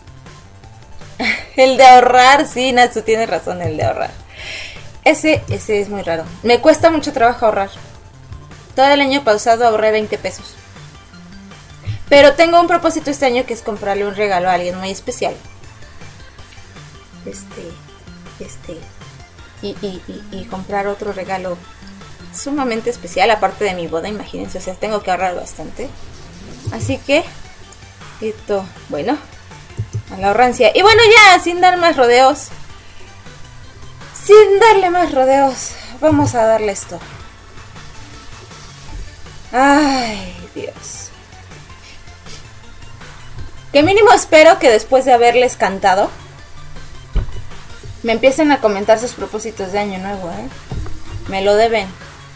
Speaker 1: El de ahorrar, sí, Natsu tiene razón, el de ahorrar. Ese es muy raro. Me cuesta mucho trabajo ahorrar. Todo el año pasado ahorré 20 pesos. Pero tengo un propósito este año que es comprarle un regalo a alguien muy especial. Y comprar otro regalo sumamente especial, aparte de mi boda, imagínense. O sea, tengo que ahorrar bastante. Así que, bueno, a la ahorrancia. Y bueno, ya, sin dar más rodeos. Sin darle más rodeos, vamos a darle esto. Ay, Dios. Que mínimo espero que después de haberles cantado me empiecen a comentar sus propósitos de año nuevo, ¿eh? Me lo deben.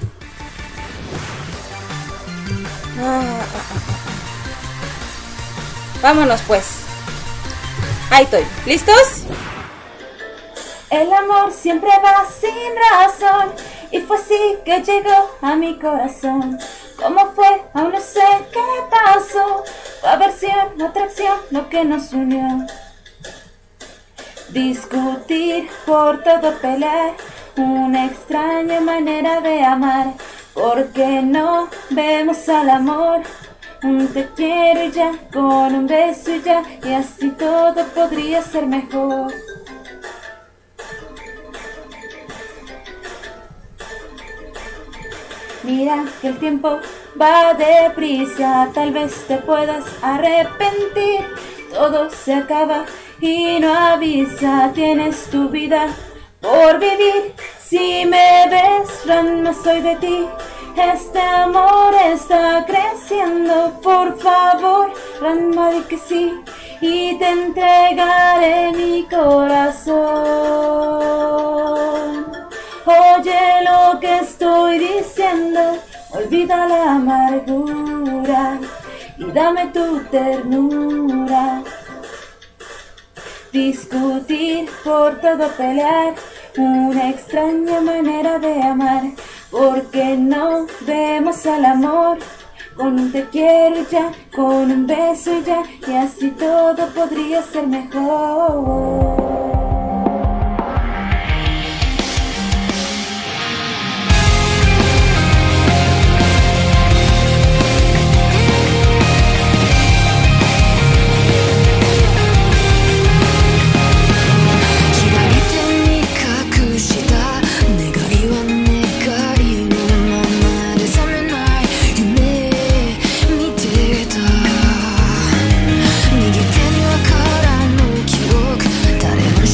Speaker 1: Vámonos pues. Ahí estoy. ¿Listos? El amor siempre va sin razón, y fue así que llegó a mi corazón. ¿Cómo fue? Aún no sé qué pasó, aversión, atracción, lo que nos unió. Discutir, por todo pelear, una extraña manera de amar. ¿Por qué no vemos al amor? Un te quiero y ya, con un beso y ya, y así todo podría ser mejor. Mira que el tiempo va deprisa, tal vez te puedas arrepentir. Todo se acaba y no avisa, tienes tu vida por vivir. Si me ves, no soy de ti. Este amor está creciendo, por favor, Ranma, di que sí, y te entregaré mi corazón. Oye lo que estoy diciendo, olvida la amargura y dame tu ternura. Discutir, por todo pelear, una extraña manera de amar. ¿Por qué no vemos al amor? Con un te quiero y ya, con un beso y ya, y así todo podría ser mejor.
Speaker 3: 「誰も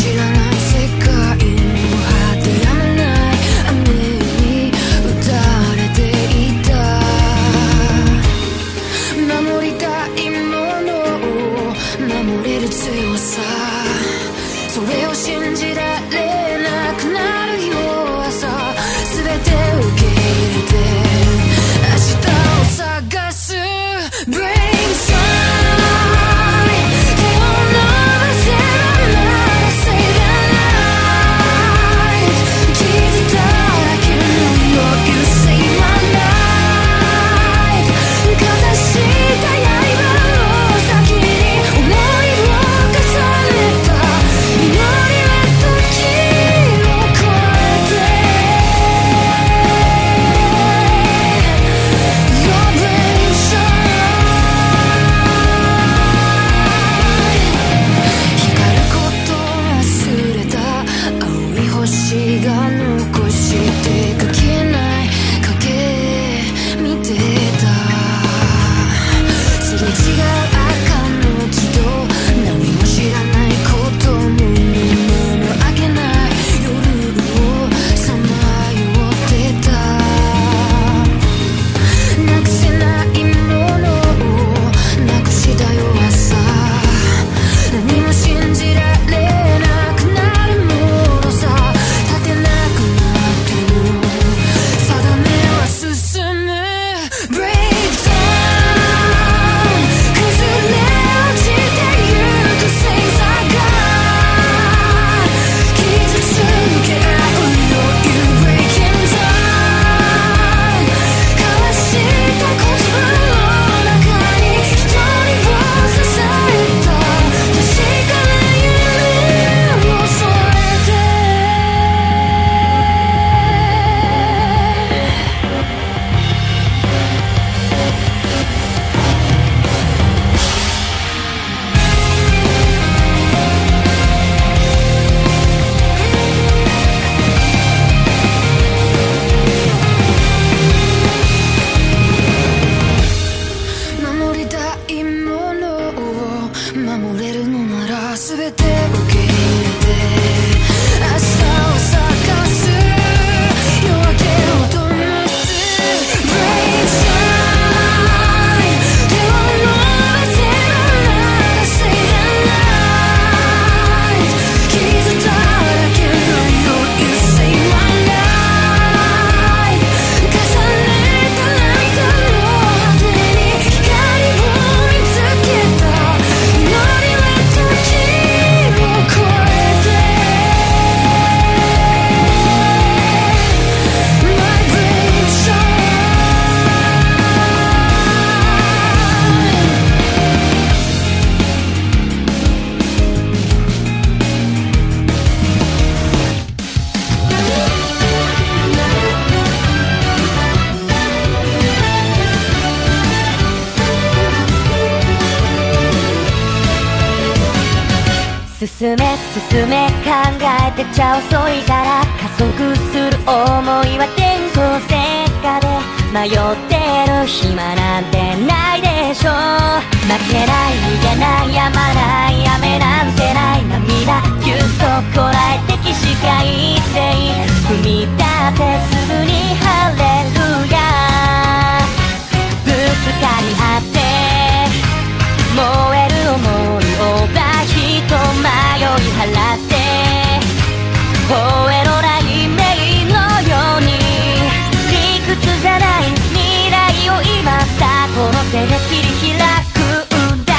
Speaker 4: 進め進め考えてちゃ遅いから加速する想いは電光石火で迷ってる暇なんてないでしょ負けない逃げないやまない雨なんてない涙ぎゅっとこらえて起死回生踏み立てすぐにハレルヤぶつかり合って燃える想いをバヒと迷い払って吠えのないメイのように理屈じゃない未来を今さこの手で切り開くんだ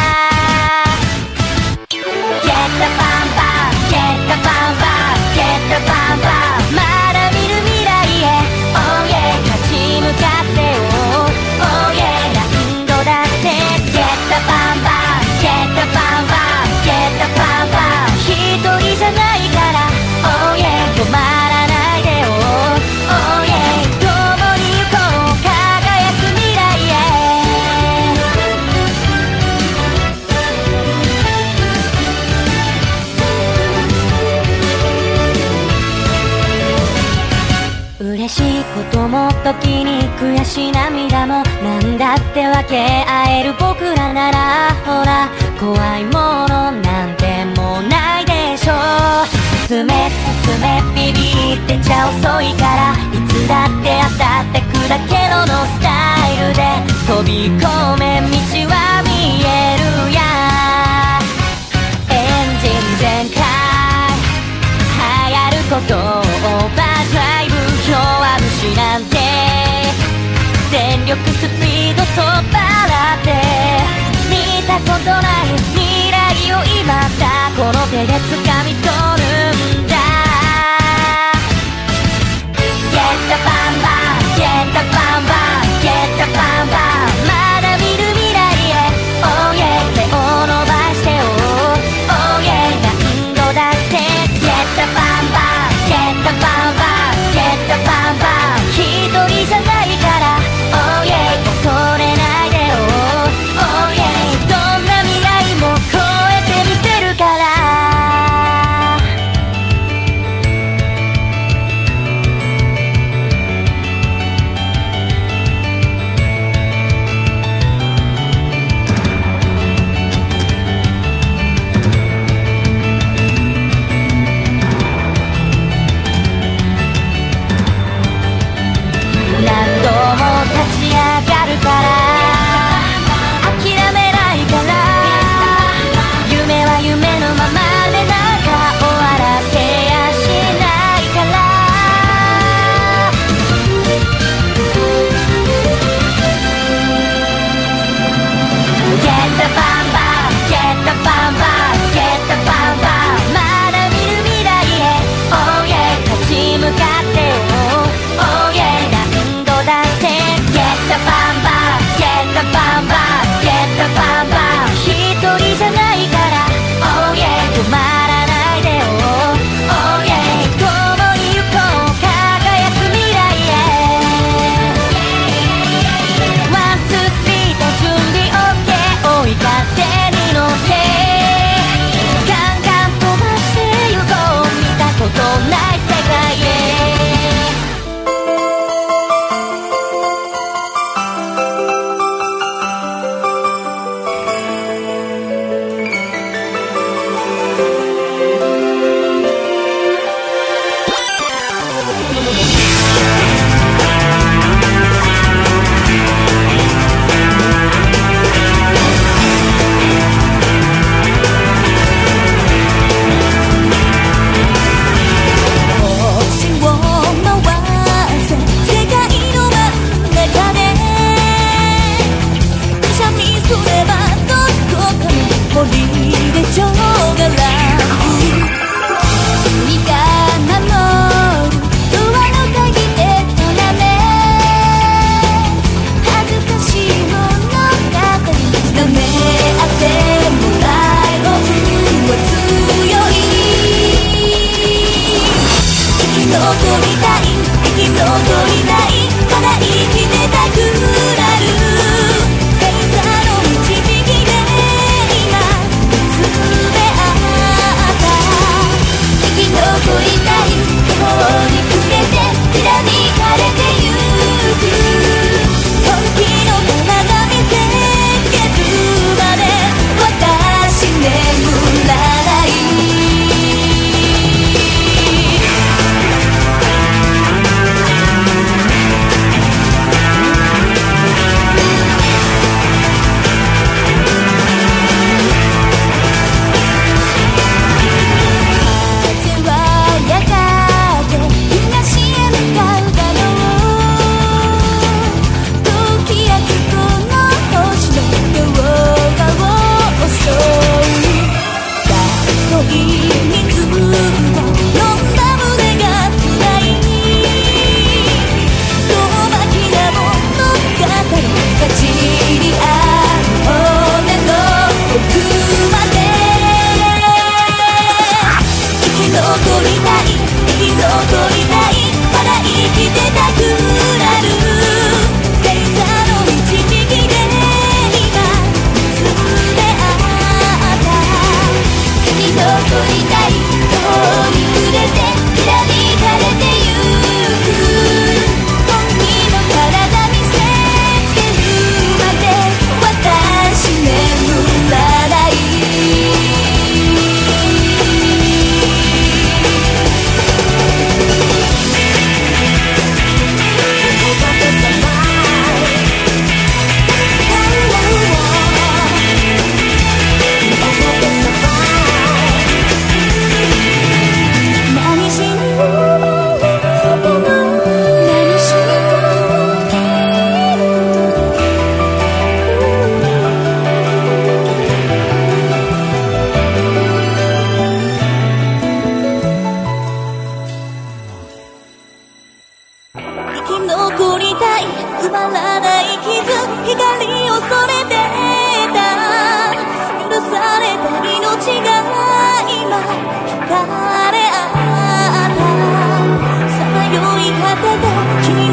Speaker 4: Get the bam bam Get the bam bam Get the bam bam まだ見る未来へ Oh yeah 立ち向かってよ Oh yeah 何度だって Get the bam bam Get the bam bam Get the bam bam 一人じゃないから Oh yeah 止まらないでよ Oh yeah 共に行こう輝く未来へ嬉しいことも時に悔しい涙もなんだって分け合える僕らならほら怖いものなんてもうないでしょ進め進めビビってちゃ遅いからいつだって当たってくだけのスタイルで飛び込め道は見えるやエンジン全開流行ることをオーバードライブ弱虫なんて全力スピードとばらって見たことない未来を今さこの手で掴み取るんだ Get the bam bam Get the bam bam Get the bam bam まだ見る未来へ Oh yeah 手を伸ばしてよ Oh yeah 何度だって Get the bam bam Get the bam bam Get the bam bam 一人じゃないから Oh yeah 恐れないでよ Oh yeah どんな未来も超えてみせるから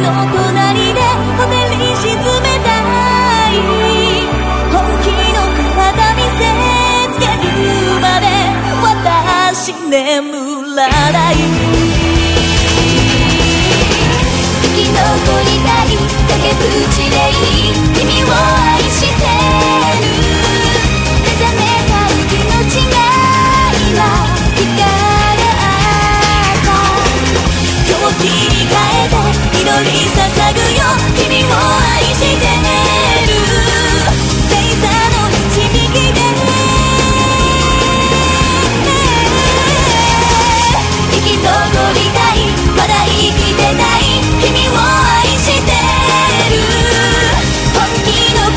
Speaker 4: の隣でほてり沈めたい本気の体見せつけるまで私眠らない生き残りたい崖っぷちでいい君を愛してる目覚めたい気持ちが今光った今日切り替えて祈り捧ぐよ君を愛してる星座の導きで生き残りたいまだ生きてない君を愛してる本気の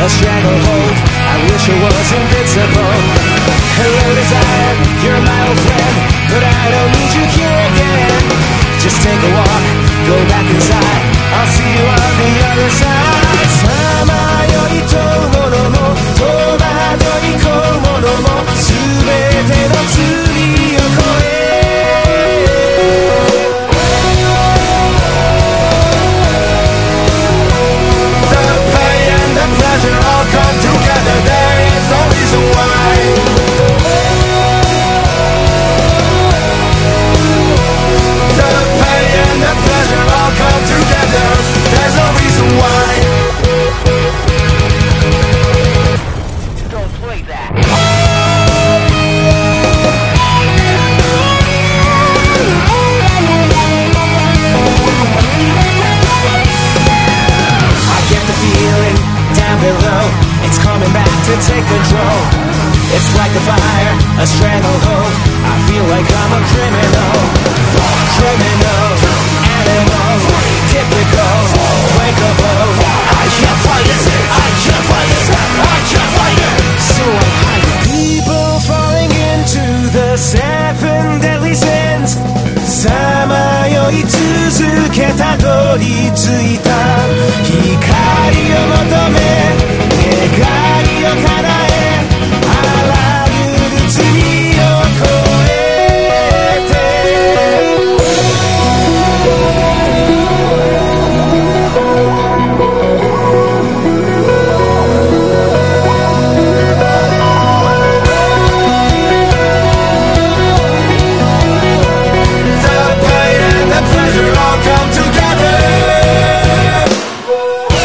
Speaker 3: stranglehold. I wish I was invincible. Hello desire, you're my old friend, but I don't need you here again. Just take a walk, go back inside, I'll see you on the other side. さまよいとものも戸惑いこうものもすべての罪を越えPleasure all come together, there is no reason why. The pain and the pleasure all come together, there's no reason why. Don't play that. I get the feeling down below, it's coming back to take control. It's like a fire, a stranglehold. I feel like I'm a criminal. Criminal, animal, typical, breakable. I can't fight it, I can't fight it, I can't fight it. So I hide people falling into the 7 deadly sins. さまよい続けたどり着いた光を求め願いを叶えあらゆる罪を越えて The pain and the pleasure all come together.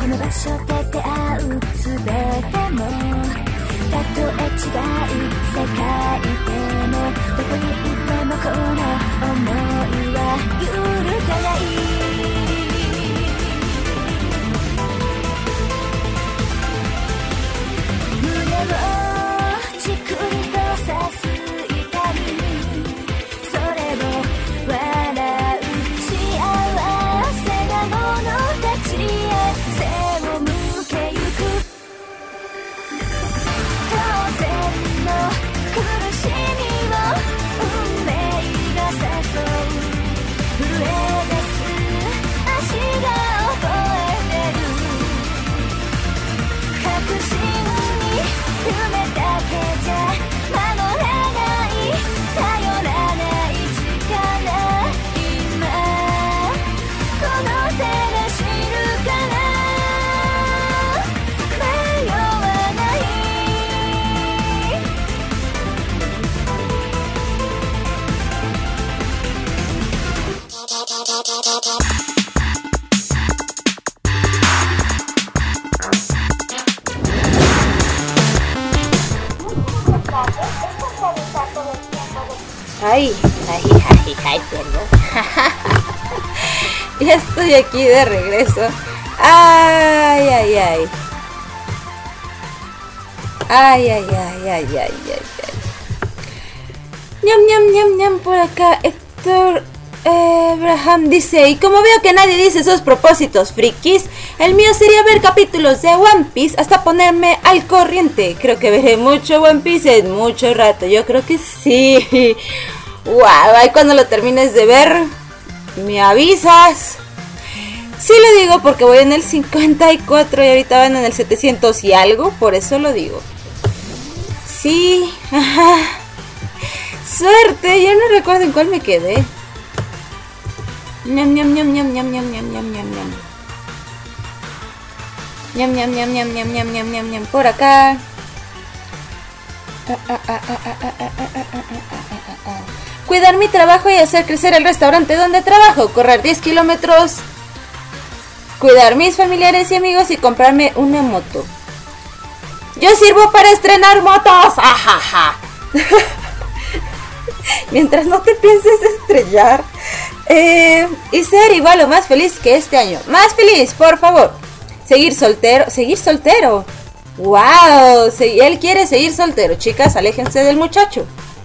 Speaker 4: の場所で出会うすべてもたとえ違う世界でもどこにいてもこの想いは揺るがない胸をじくりと刺す痛みそれを笑う幸せな者たちへ背を向けゆく当然の苦しみを運命が誘う震え出す足が覚えてる確信に夢だけじゃ守れない頼らない力今この手で知るから迷わない
Speaker 1: Ay, perdón. Ya estoy aquí de regreso. Ay. Ñam, por acá. Héctor Abraham dice, y como veo que nadie dice sus propósitos frikis, el mío sería ver capítulos de One Piece hasta ponerme al corriente. Creo que veré mucho One Piece en mucho rato. Yo creo que sí. Wow, ahí cuando lo termines de ver, me avisas. Sí lo digo porque voy en el 54 y ahorita van en el 700 y algo, por eso lo digo. Sí, ajá. Suerte, yo no recuerdo en cuál me quedé. Ñam. Ñam. Por acá. Cuidar mi trabajo y hacer crecer el restaurante donde trabajo. Correr 10 kilómetros. Cuidar mis familiares y amigos y comprarme una moto. Yo sirvo para estrenar motos. Ajaja. Mientras no te pienses estrellar. Y ser igual o más feliz que este año. Más feliz, por favor. Seguir soltero. Wow, él quiere seguir soltero. Chicas, aléjense del muchacho.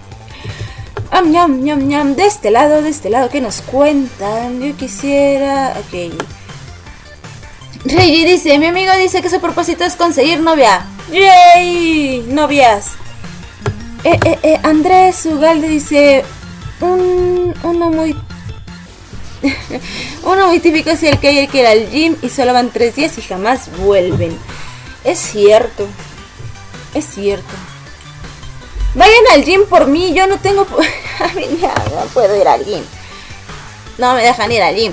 Speaker 1: Ñam. De este lado, ¿qué nos cuentan? Yo quisiera... Ok. Reggie dice, mi amigo dice que su propósito es conseguir novia. ¡Yay! Novias. Andrés Ugalde dice, uno muy típico es el que hay que ir al gym y solo van 3 días y jamás vuelven. Es cierto. Vayan al gym por mí, yo no tengo... no puedo ir al gym. No me dejan ir al gym.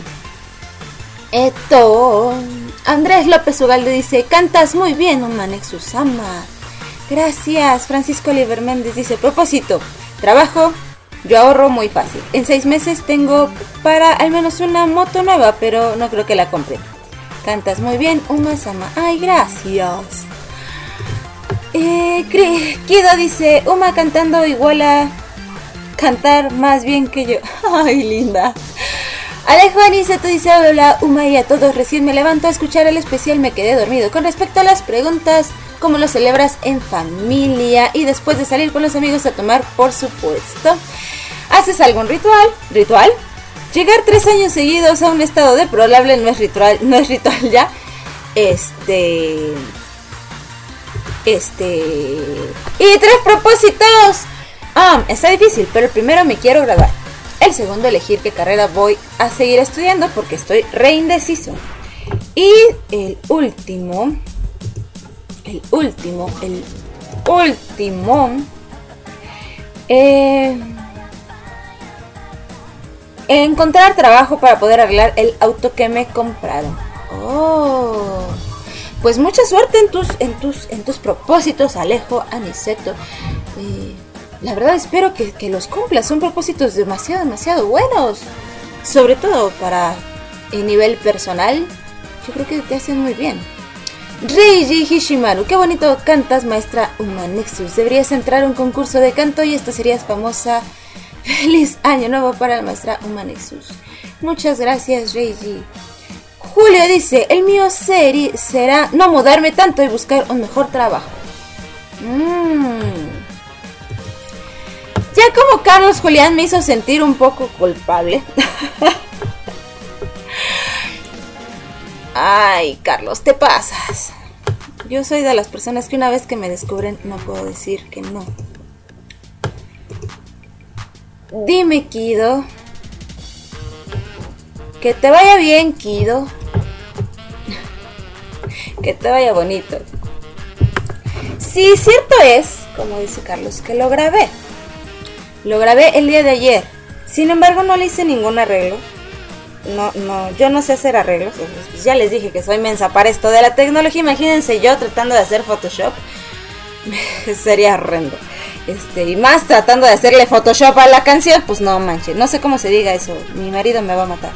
Speaker 1: Andrés López Ugalde dice, cantas muy bien, Nexusama. Gracias. Francisco Oliver Méndez dice, propósito, trabajo, yo ahorro muy fácil. En 6 meses tengo para al menos una moto nueva, pero no creo que la compre. Cantas muy bien, Uma-sama. Ay, gracias. Kido dice, Uma cantando igual a cantar más bien que yo. Ay, linda. Alejo Aniceto dice, hola Uma y a todos, recién me levanto a escuchar el especial, me quedé dormido. Con respecto a las preguntas, ¿cómo lo celebras en familia? Y después de salir con los amigos a tomar, por supuesto. ¿Haces algún ritual? Llegar 3 años seguidos a un estado deplorable no es ritual ya. Y 3 propósitos. Está difícil, pero el primero me quiero graduar. El segundo, elegir qué carrera voy a seguir estudiando porque estoy re indeciso. Y el último, encontrar trabajo para poder arreglar el auto que me compraron. Pues mucha suerte en tus propósitos, Alejo Aniceto. La verdad espero que los cumplas. Son propósitos demasiado buenos. Sobre todo para el nivel personal. Yo creo que te hacen muy bien. Reiji Hishimaru, qué bonito cantas, maestra Humanexus. Deberías entrar a un concurso de canto y esta serías famosa. Feliz año nuevo para la maestra Humanexus. Muchas gracias, Reiji. Julio dice, el mío será no mudarme tanto y buscar un mejor trabajo. Ya como Carlos Julián me hizo sentir un poco culpable. Ay, Carlos, te pasas. Yo soy de las personas que una vez que me descubren no puedo decir que no. Dime, Kido. Que te vaya bien, Kido. Que te vaya bonito. Sí, cierto es, como dice Carlos, que lo grabé. Lo grabé el día de ayer. Sin embargo, no le hice ningún arreglo. No, yo no sé hacer arreglos. Pues ya les dije que soy mensa para esto de la tecnología. Imagínense yo tratando de hacer Photoshop. Sería horrendo. Y más tratando de hacerle Photoshop a la canción. Pues no manches, no sé cómo se diga eso. Mi marido me va a matar.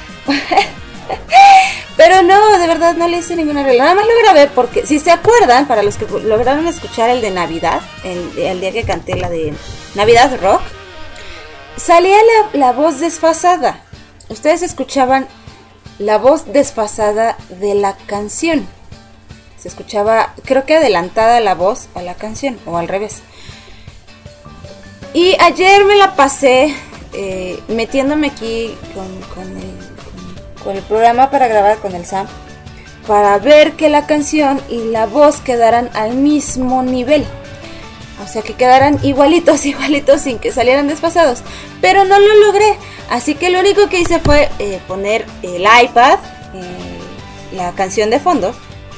Speaker 1: Pero no, de verdad no le hice ningún arreglo. Nada más lo grabé porque, si se acuerdan, para los que lograron escuchar el de Navidad, el día que canté la de Navidad Rock, salía la voz desfasada. Ustedes escuchaban la voz desfasada de la canción. Se escuchaba, creo que adelantada la voz a la canción, o al revés. Y ayer me la pasé metiéndome aquí con el programa para grabar con el Sam, para ver que la canción y la voz quedaran al mismo nivel. O sea, que quedaran igualitos, sin que salieran desfasados. Pero no lo logré. Así que lo único que hice fue poner el iPad, la canción de fondo,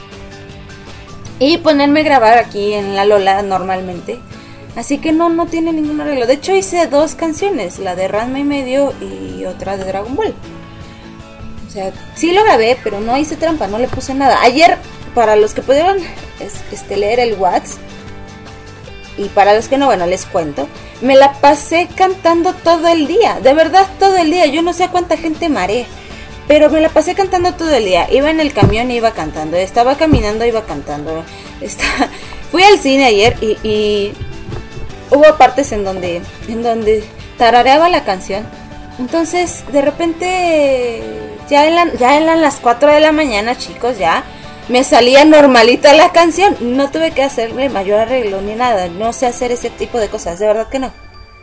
Speaker 1: y ponerme a grabar aquí en la Lola normalmente. Así que no tiene ningún arreglo. De hecho hice 2 canciones, la de Ranma y medio y otra de Dragon Ball. O sea, sí lo grabé, pero no hice trampa, no le puse nada. Ayer, para los que pudieron leer el WhatsApp, y para los que no, bueno, les cuento, me la pasé cantando todo el día, de verdad todo el día. Yo no sé a cuánta gente mareé, pero me la pasé cantando todo el día. Iba en el camión e iba cantando, estaba caminando, iba cantando. Fui al cine ayer y hubo partes en donde tarareaba la canción. Entonces, de repente, ya eran las 4 de la mañana, chicos, ya me salía normalita la canción. No tuve que hacerle mayor arreglo ni nada. No sé hacer ese tipo de cosas, de verdad que no.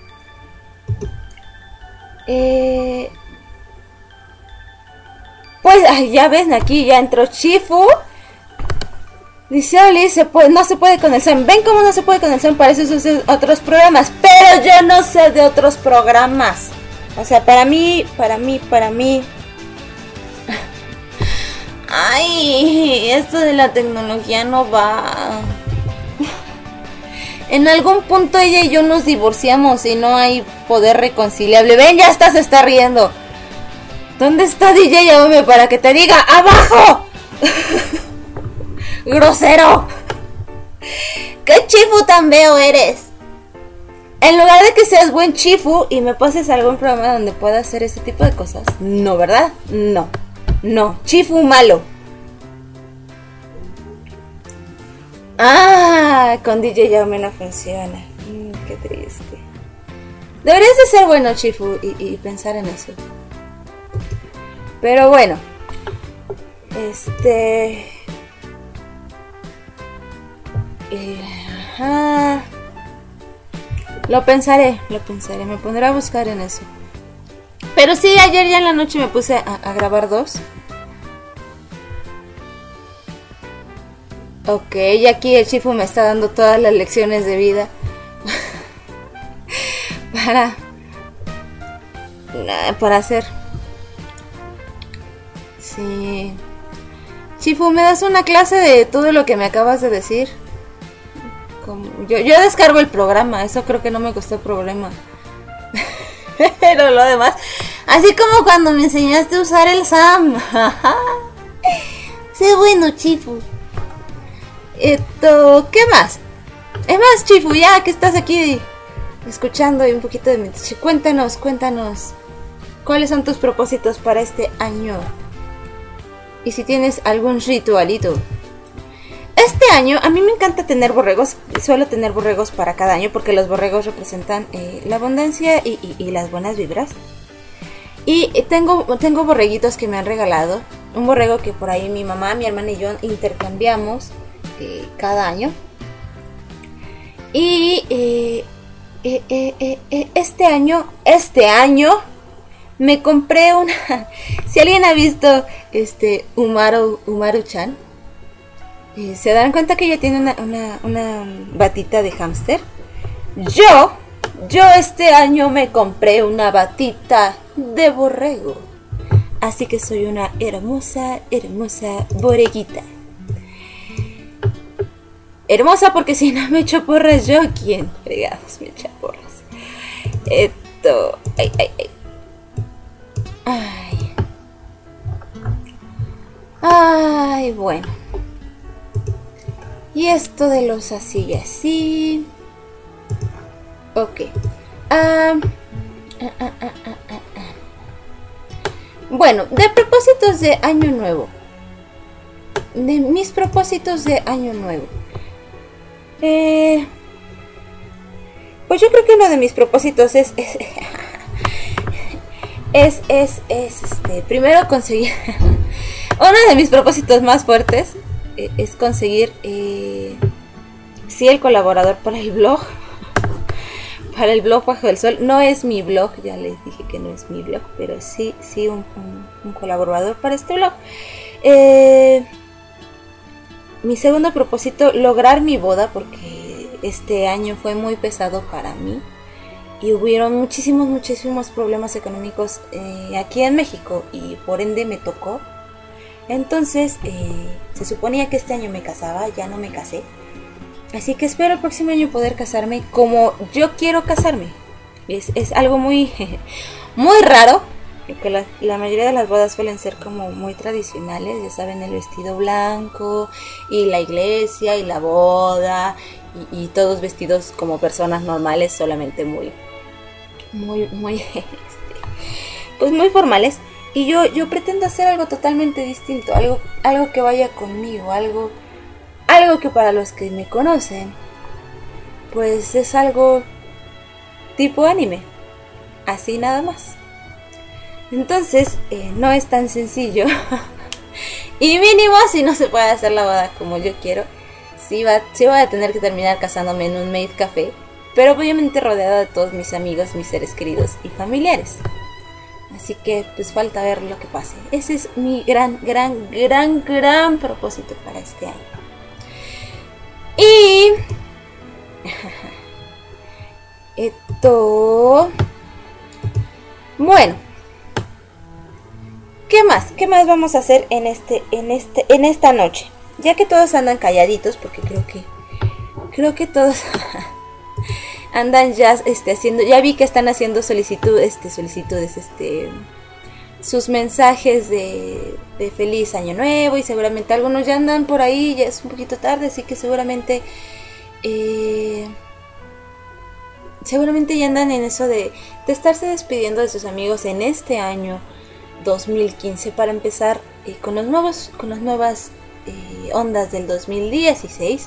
Speaker 1: Pues ya ven, aquí ya entró Chifu. Dice, Oli, no se puede con el Sam. ¿Ven cómo no se puede con el Sam? Para eso se usan otros programas. Pero yo no sé de otros programas. O sea, para mí. Ay, esto de la tecnología no va. En algún punto ella y yo nos divorciamos y no hay poder reconciliable. Ven, ya se está riendo. ¿Dónde está DJ Yaome para que te diga ¡abajo! ¡Grosero! ¡Qué chifu tan feo eres! En lugar de que seas buen chifu y me pases a algún programa donde pueda hacer ese tipo de cosas. No, ¿verdad? No, chifu malo. Ah, con DJ Yaome no funciona. Qué triste. Deberías de ser bueno, chifu, y pensar en eso. Pero bueno. Ajá. Lo pensaré, me pondré a buscar en eso. Pero sí, ayer ya en la noche me puse a grabar 2. Ok, y aquí el Chifu me está dando todas las lecciones de vida. para hacer. Sí. Chifu, ¿me das una clase de todo lo que me acabas de decir? Yo descargo el programa, eso creo que no me costó problema. Pero lo demás, así como cuando me enseñaste a usar el SAM. Sé bueno, Chifu. ¿Qué más? Es más, Chifu, ya que estás aquí escuchando y un poquito de mi... Cuéntanos, ¿cuáles son tus propósitos para este año? Y si tienes algún ritualito. este año a mí me encanta tener borregos. Suelo tener borregos para cada año porque los borregos representan la abundancia y las buenas vibras. Y tengo borreguitos que me han regalado. Un borrego que por ahí mi mamá, mi hermana y yo intercambiamos cada año. Y este año me compré una. Si alguien ha visto Umaru-chan, se dan cuenta que ella tiene una batita de hámster. Yo este año me compré una batita de borrego. Así que soy una hermosa borreguita. Hermosa porque si no me echo porras yo, ¿quién fregados me echa porras? Ay, bueno. Y esto de los así y así. Ok. Bueno, de propósitos de año nuevo. De mis propósitos de año nuevo. Pues yo creo que uno de mis propósitos es primero conseguir. Uno de mis propósitos más fuertes es conseguir sí el colaborador para el blog. Para el blog Bajo el Sol. No es mi blog, ya les dije que no es mi blog, pero sí un colaborador para este blog. Mi segundo propósito, lograr mi boda, porque este año fue muy pesado para mí y hubieron muchísimos problemas económicos aquí en México y por ende me tocó. Entonces se suponía que este año me casaba, ya no me casé. Así que espero el próximo año poder casarme como yo quiero casarme. Es algo muy raro, porque la mayoría de las bodas suelen ser como muy tradicionales. Ya saben, el vestido blanco y la iglesia y la boda y todos vestidos como personas normales, solamente muy pues muy formales. Y yo pretendo hacer algo totalmente distinto, algo que vaya conmigo, algo que para los que me conocen, pues es algo tipo anime, así nada más. Entonces, no es tan sencillo. Y mínimo, si no se puede hacer la boda como yo quiero, sí voy a tener que terminar casándome en un maid café, pero obviamente rodeada de todos mis amigos, mis seres queridos y familiares. Así que pues falta ver lo que pase. Ese es mi gran propósito para este año. Y bueno, ¿qué más vamos a hacer en esta noche? Ya que todos andan calladitos, porque creo que todos andan ya haciendo, ya vi que están haciendo solicitudes, sus mensajes de feliz año nuevo, y seguramente algunos ya andan por ahí, ya es un poquito tarde, así que seguramente ya andan en eso de estarse despidiendo de sus amigos en este año 2015 para empezar con las nuevas ondas del 2016.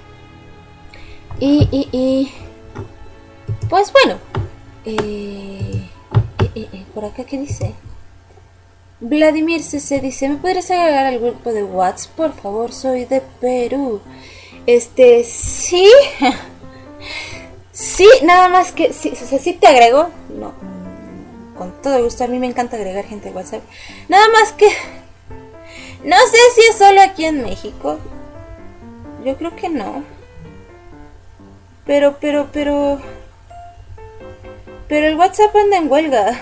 Speaker 1: Y pues bueno, por acá, ¿qué dice? Vladimir CC dice: ¿me podrías agregar al grupo de WhatsApp, por favor? Soy de Perú. Sí. Sí, nada más que sí, o sea, sí te agrego. No, con todo gusto, a mí me encanta agregar gente al WhatsApp. Nada más que no sé si es solo aquí en México. Yo creo que no. Pero el WhatsApp anda en huelga.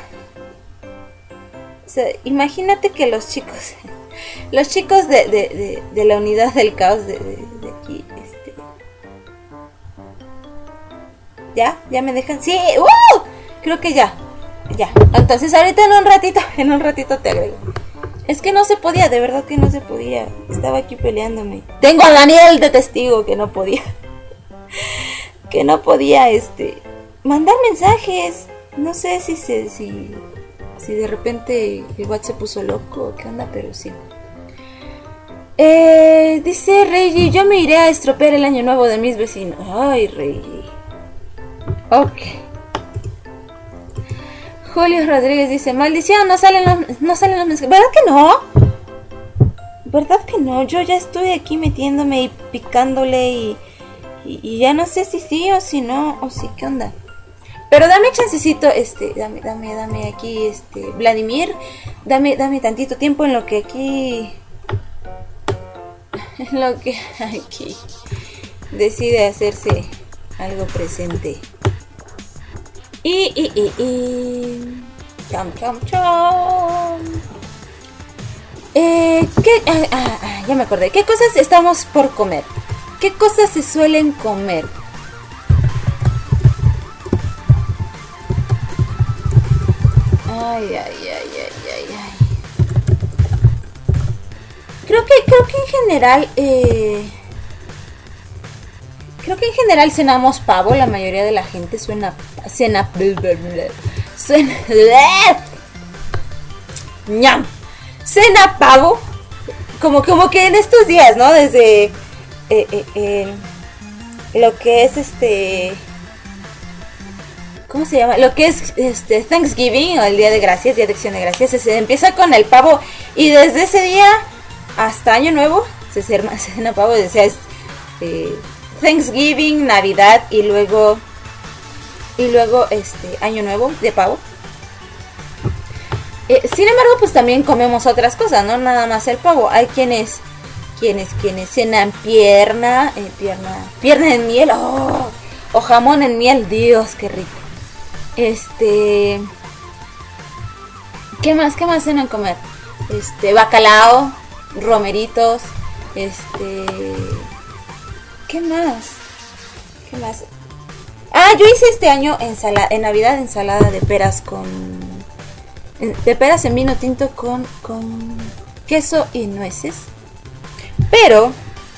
Speaker 1: O sea, imagínate que los chicos de la unidad del caos de aquí, ¿Ya me dejan? Sí, creo que ya. Entonces ahorita en un ratito te agrego. Es que no se podía, de verdad que no se podía. Estaba aquí peleándome. Tengo a Daniel de testigo que no podía. Mandar mensajes. No sé si de repente el WhatsApp se puso loco o qué onda, pero sí. Dice Reggie, yo me iré a estropear el año nuevo de mis vecinos. Ay, Reggie. Ok. Julio Rodríguez dice, maldición, no salen los mensajes. ¿Verdad que no? ¿Verdad que no? Yo ya estoy aquí metiéndome y picándole y ya no sé si sí o si no, o si qué onda. Pero dame chancecito, dame aquí, Vladimir, dame tantito tiempo en lo que aquí decide hacerse algo presente. Chom. Ya me acordé. ¿Qué cosas estamos por comer? ¿Qué cosas se suelen comer? Ay. Creo que en general cenamos pavo. La mayoría de la gente cena ñam. Cena pavo. Como que en estos días, ¿no? Desde lo que es ¿cómo se llama? Lo que es Thanksgiving o el Día de Gracias, Día de Acción de Gracias, se empieza con el pavo y desde ese día hasta Año Nuevo se cena pavo, o sea, Thanksgiving, Navidad y luego Año Nuevo de pavo. Sin embargo, pues también comemos otras cosas, no nada más el pavo. Hay quienes cenan pierna en miel, o jamón en miel, Dios, qué rico. ¿Qué más cenan comer? Bacalao, romeritos, ¿qué más? Yo hice este año en Navidad ensalada de peras de peras en vino tinto con queso y nueces. Pero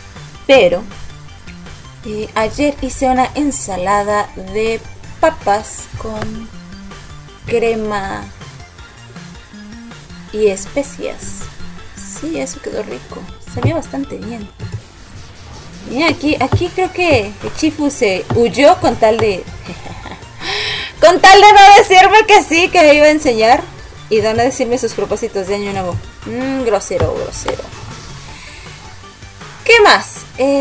Speaker 1: ayer hice una ensalada de papas con crema y especias. Sí, eso quedó rico. Sabía bastante bien. Y aquí creo que el Chifu se huyó con tal de no decirme que sí, que me iba a enseñar y de no decirme sus propósitos de año nuevo. Grosero. ¿Qué más?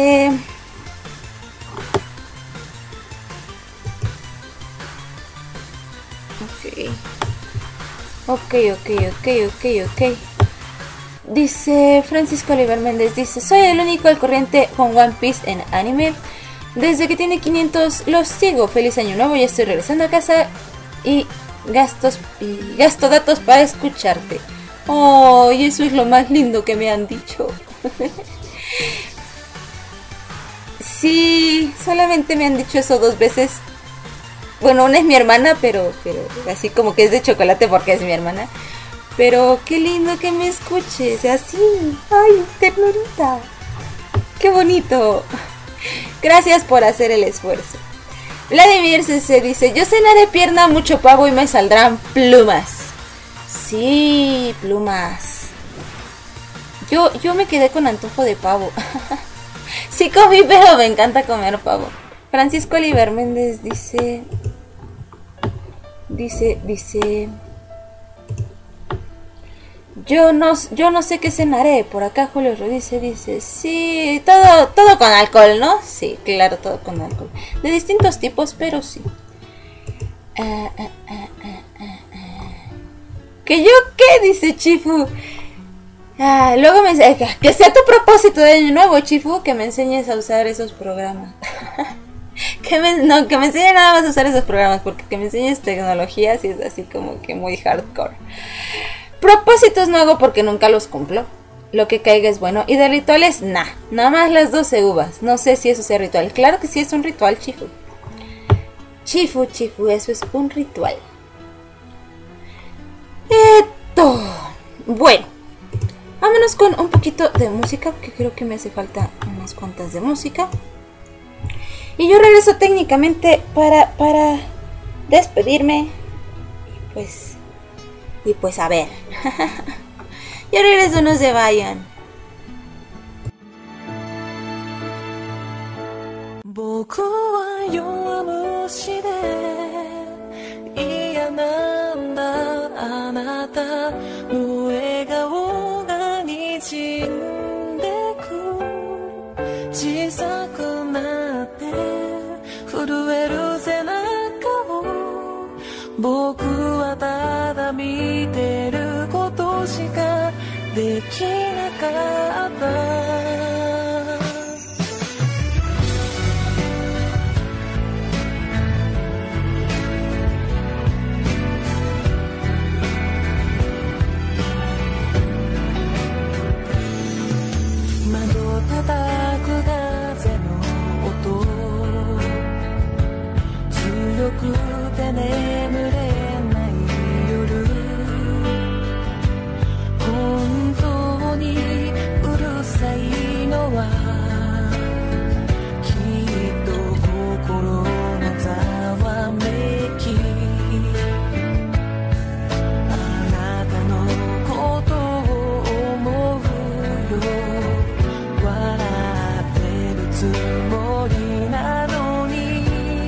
Speaker 1: Ok. Dice Francisco Oliver Méndez, dice, soy el único al corriente con One Piece en anime. Desde que tiene 500 los sigo. Feliz año nuevo, ya estoy regresando a casa y gasto datos para escucharte. Oh, y eso es lo más lindo que me han dicho. Sí, solamente me han dicho eso 2 veces. Bueno, una es mi hermana, pero así como que es de chocolate porque es mi hermana. Pero qué lindo que me escuches, así. Ay, ternurita. Qué bonito. Gracias por hacer el esfuerzo. Vladimir se dice, yo cenaré pierna, mucho pavo y me saldrán plumas. Sí, plumas. Yo me quedé con antojo de pavo. Sí comí, pero me encanta comer pavo. Francisco Oliver Méndez dice... Yo no sé qué cenaré. Por acá Julio Rodice dice, sí, todo con alcohol, ¿no? Sí, claro, todo con alcohol. De distintos tipos, pero sí. ¿Que yo qué? Dice Chifu. Luego me dice, que sea tu propósito de año nuevo, Chifu, que me enseñes a usar esos programas. que me enseñes nada más a usar esos programas, porque que me enseñes tecnologías y es así como que muy hardcore. Propósitos no hago porque nunca los cumplo. Lo que caiga es bueno. Y de rituales, nada más las 12 uvas. No sé si eso sea ritual. Claro que sí es un ritual, Chifu. Chifu, eso es un ritual. Bueno, vámonos con un poquito de música, porque creo que me hace falta unas cuantas de música. Y yo regreso técnicamente para despedirme. Y pues a ver. Yo regreso, no se vayan.
Speaker 3: 僕は弱虫で嫌なんだ、あなたの笑顔がにじんでく、小さくなって震える背中を僕はただ見てることしかできなかった。叩く風の音、強くて眠れない夜、本当にうるさいのはきっと心のざわめき、あなたのことを思うよ、笑ってるつもりなのに、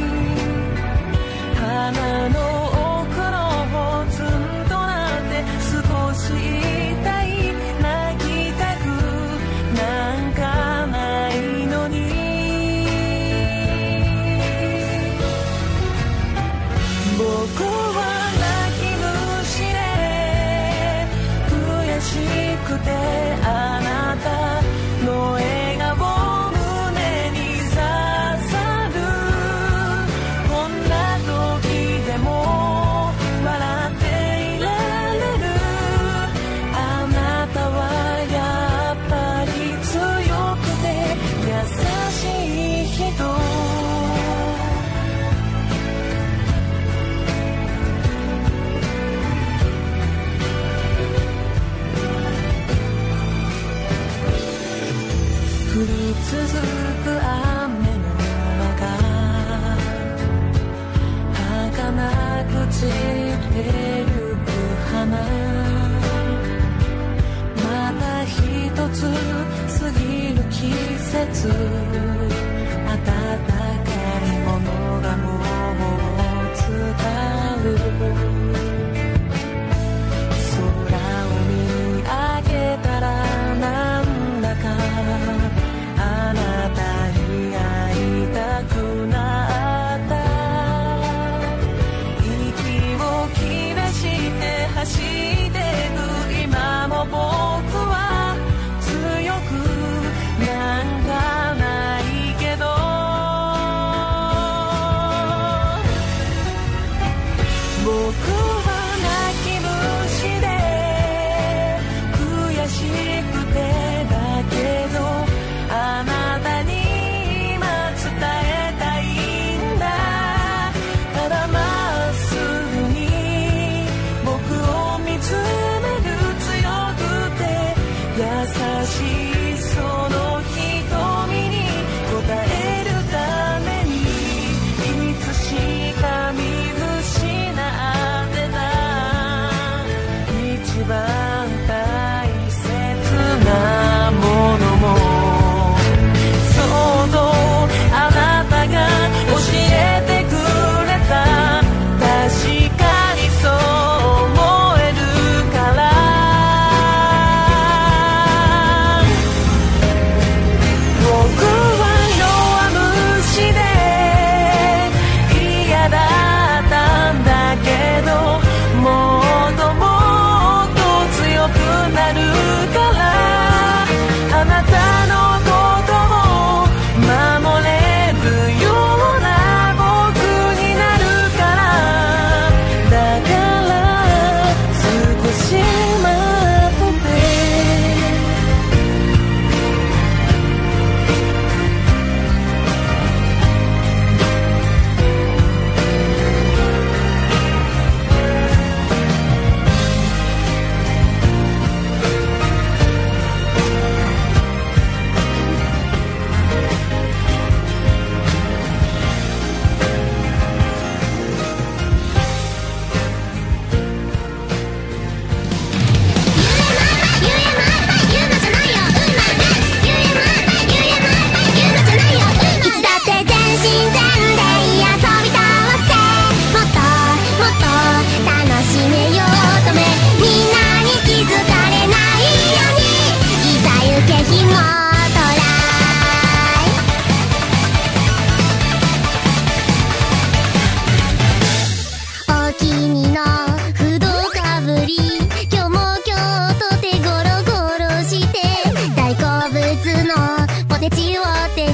Speaker 3: 鼻の奥のツンとなって少し痛い、泣きたくなんかないのに、僕は泣き虫で悔しくて、あなたの笑顔胸に刺さる、こんな時でも笑っていられる、あなたはやっぱり強くて優しい人、降り続く雨の中、儚く散ってゆく花、また一つ過ぎる季節、暖かいものがもう伝う、空を見上げたらなんだかあなたに会いたくなった、息を切らして走ってく今も僕は強くなんかないけど、僕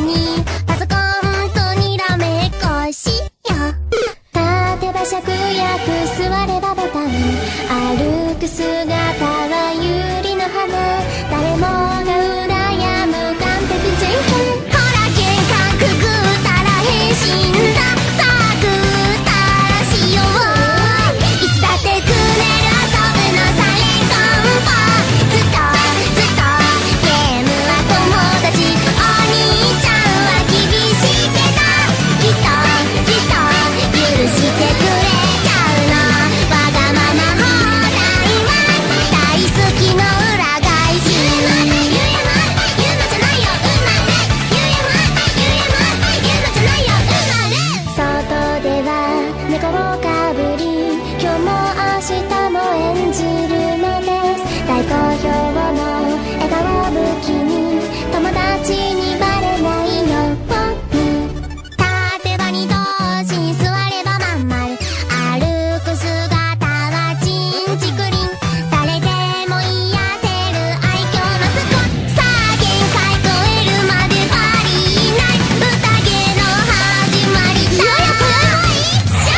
Speaker 8: にパソコンとにらめっこしよう。立てば芍薬、座ればボタン、歩く姿は百合の花、誰もが羨む完璧人権。ほら玄関くぐったら変身だ、さあぐったらしよう。いつだってくれる遊ぶのされコンボ、ずっとずっとゲームは友達、お兄ちゃんは厳しいけどきっときっと許してくれちゃうの。わがまま放題は大好きの裏返し。ゆえま言うのじゃないようまれ、ゆえま言うのじゃないようまれ。外では猫をかぶり、今日も明日も演じるのです。大好評の笑顔武器に友達にバレないように、立て場に同心、座ればまん丸、歩く姿はちんちくりん、誰でも癒せる愛嬌のスコ。さあ限界超えるまでパリない、宴の始まりだよ、一緒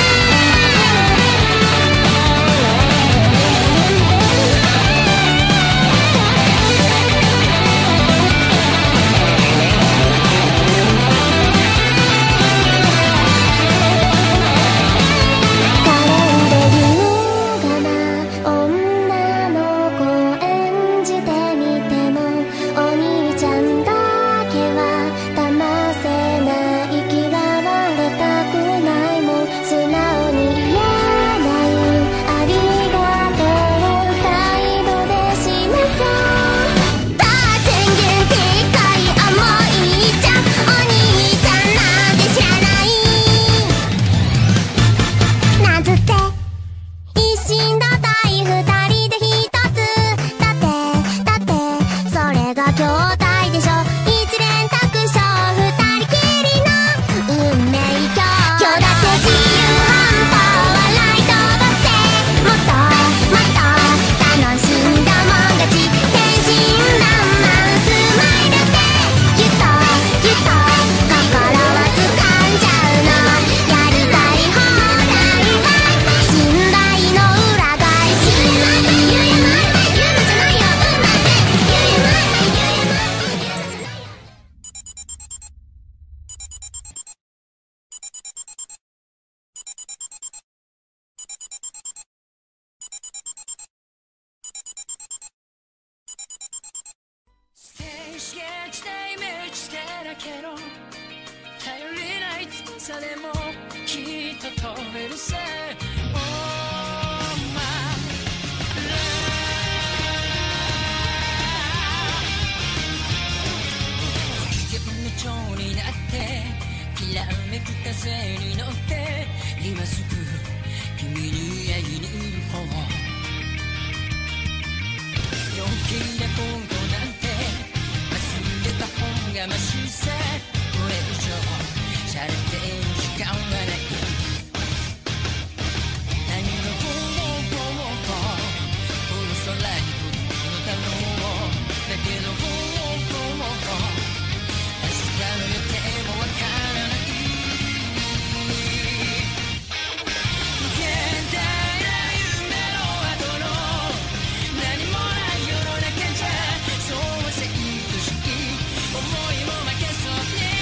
Speaker 8: 可憐で優雅な女の子演じてみても、お兄ちゃんだけは騙せない、嫌われたくないもん、素直に言えない、ありがとう態度で示そう。だ宣言でかい重いじゃん、お兄ちゃんなんて知らない、なんつって一心同体二人で一つ、だってそれが兄弟でしょ、一連卓勝二人きりの運命今日だって自由奔放笑い飛ばせ、もっともっと楽しんだもん勝ち、天真爛漫スマイルでぎゅっとぎゅっと心は掴んじゃうの、やりたい放題は信頼の裏返し。ゆえま言うのじゃないようまれ、ゆえま言うのじゃないよ。
Speaker 3: 天使が地帯目地だらけの頼りない翼でもきっと飛べるさ。Oh my love、 機嫌の蝶になってきらめく風に乗って今すぐ君に会いに行こう。陽気なことなんて忘れた方がましさ、これ以上しゃれてる時間はない。何のフォーこの空に届くのだろう、だけどフォー明日の予定もわからない。現代な夢の後の何もない世の中じゃ、そうはせんとしい思いも負けそうね。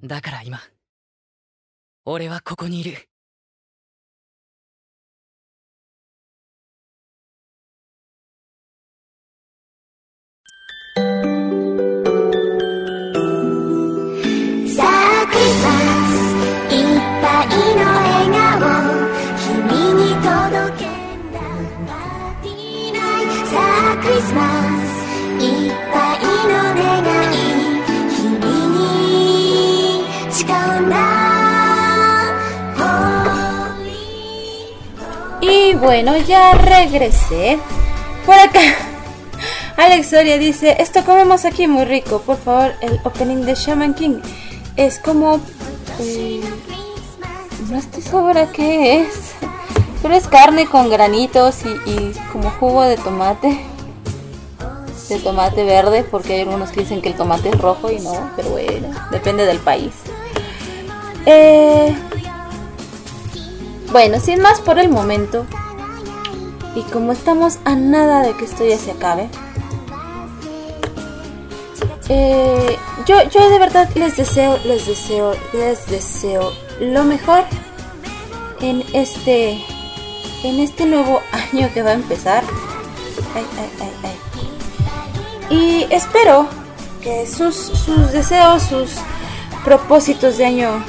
Speaker 9: だから今俺はここにいる。
Speaker 8: さあクリスマスいっぱいの笑顔君に届けんだパーティーナイトさあクリスマスいっぱいの願い君に誓うんだ
Speaker 1: Y bueno, ya regresé. Por acá Alex Soria dice: esto comemos aquí muy rico. Por favor, el opening de Shaman King es como... no estoy segura qué es, pero es carne con granitos y como jugo de tomate verde, porque hay algunos que dicen que el tomate es rojo y no, pero bueno, depende del país. Bueno, sin más por el momento, y como estamos a nada de que esto ya se acabe, yo de verdad les deseo lo mejor en este nuevo año que va a empezar. Y espero que sus deseos, sus propósitos de año,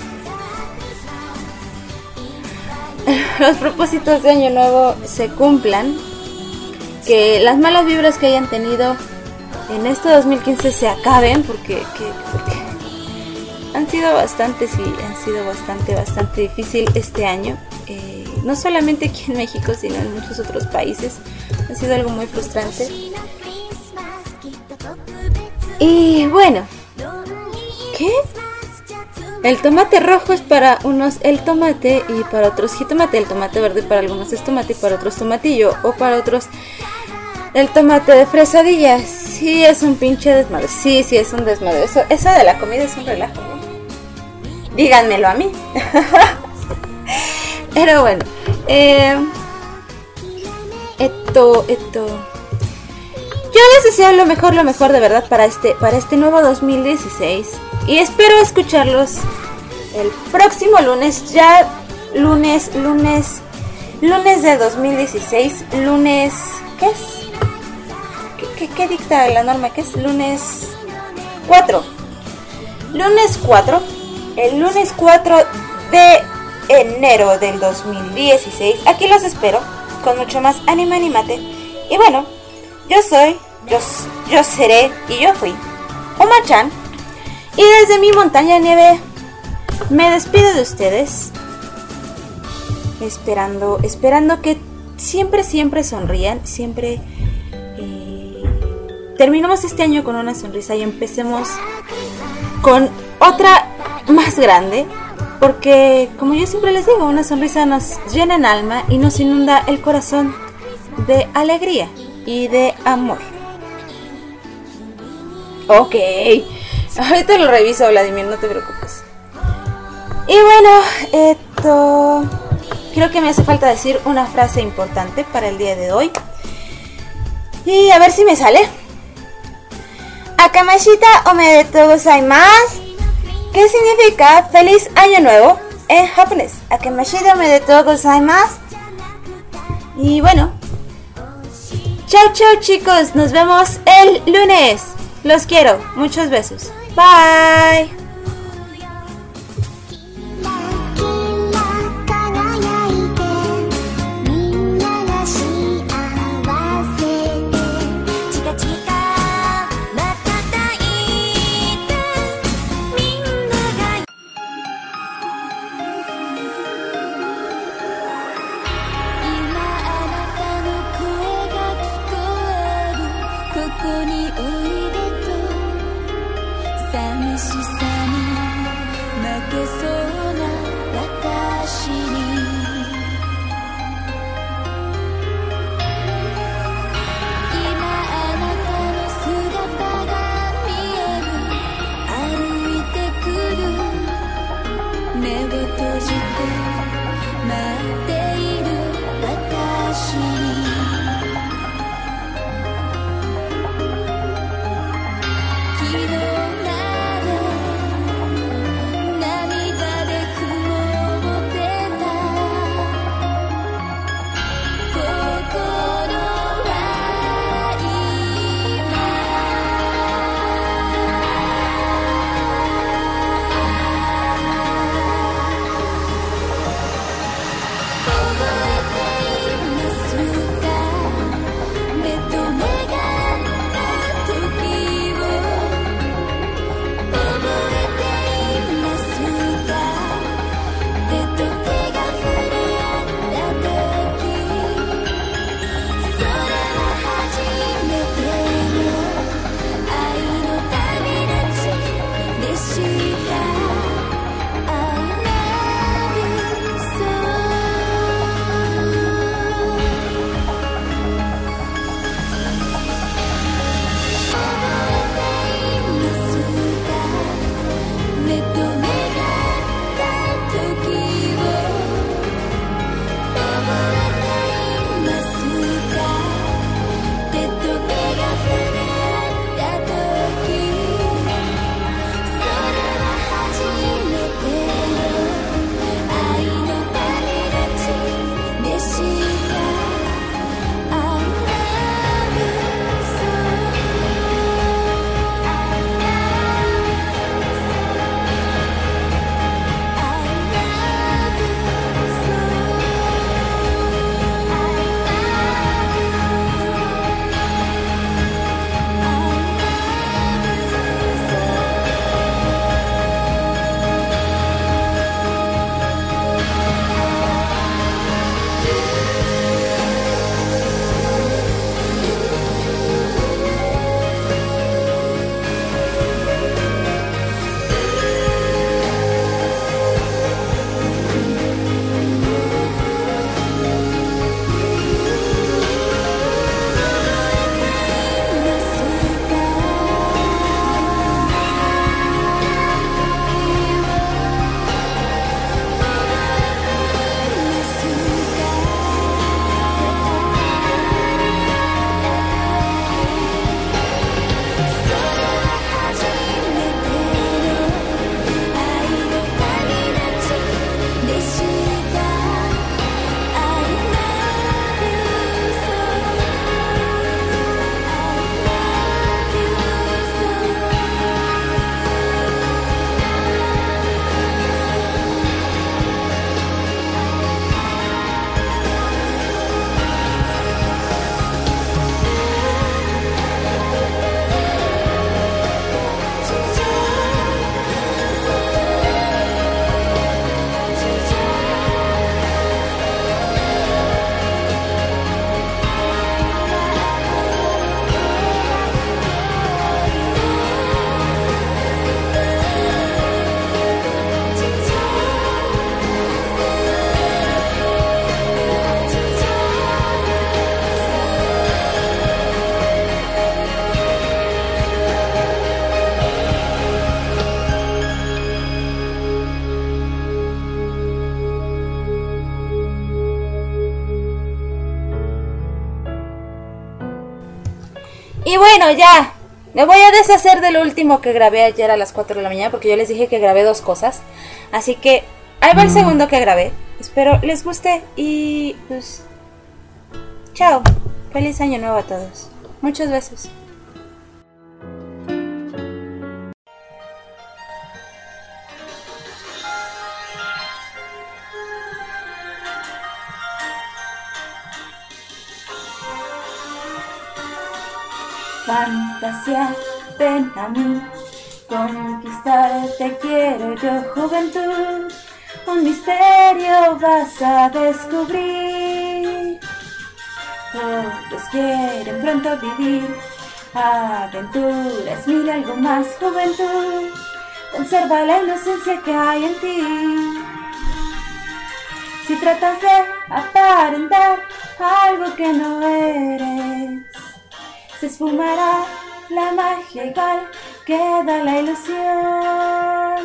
Speaker 1: los propósitos de año nuevo se cumplan, que las malas vibras que hayan tenido en este 2015 se acaben, porque han sido bastantes y han sido bastante difícil este año, no solamente aquí en México sino en muchos otros países. Ha sido algo muy frustrante. Y bueno, ¿qué? El tomate rojo es para unos el tomate y para otros jitomate. El tomate verde para algunos es tomate y para otros tomatillo. O para otros el tomate de fresadilla. Sí, es un pinche desmadre. Sí, es un desmadre. Eso de la comida es un relajo, ¿no? Díganmelo a mí. Pero bueno, yo les deseo lo mejor de verdad para este nuevo 2016. Y espero escucharlos el próximo lunes. Ya lunes de 2016. Lunes, ¿qué es? ¿Qué dicta la norma? ¿Qué es? Lunes 4. Lunes 4. El lunes 4 de enero del 2016. Aquí los espero con mucho más anime animate. Y bueno, yo seré y yo fui Oma-chan. Y desde mi montaña de nieve me despido de ustedes, esperando que siempre sonrían, siempre terminemos este año con una sonrisa y empecemos con otra más grande, porque como yo siempre les digo, una sonrisa nos llena el alma y nos inunda el corazón de alegría y de amor. Ok, ahorita lo reviso, Vladimir, no te preocupes. Y bueno, creo que me hace falta decir una frase importante para el día de hoy. Y a ver si me sale. Akamashita omedetou gozaimasu. ¿Qué significa feliz año nuevo en japonés? Akamashita omedetou gozaimasu. Y bueno, chao chicos, nos vemos el lunes. Los quiero, muchos besos. Bye.
Speaker 8: ここにおいでと寂しさ
Speaker 1: Y bueno, ya. Me voy a deshacer del último que grabé ayer a las 4 de la mañana, porque yo les dije que grabé 2 cosas. Así que ahí va el segundo que grabé. Espero les guste y pues... chao. Feliz año nuevo a todos. Muchos besos. Fantasía, ven a mí, conquistarte quiero yo, juventud, un misterio vas a descubrir. Todos quieren pronto vivir aventuras, mira algo más, juventud, conserva la inocencia que hay en ti. Si tratas de aparentar algo que no eres, se esfumará la magia igual, queda la ilusión.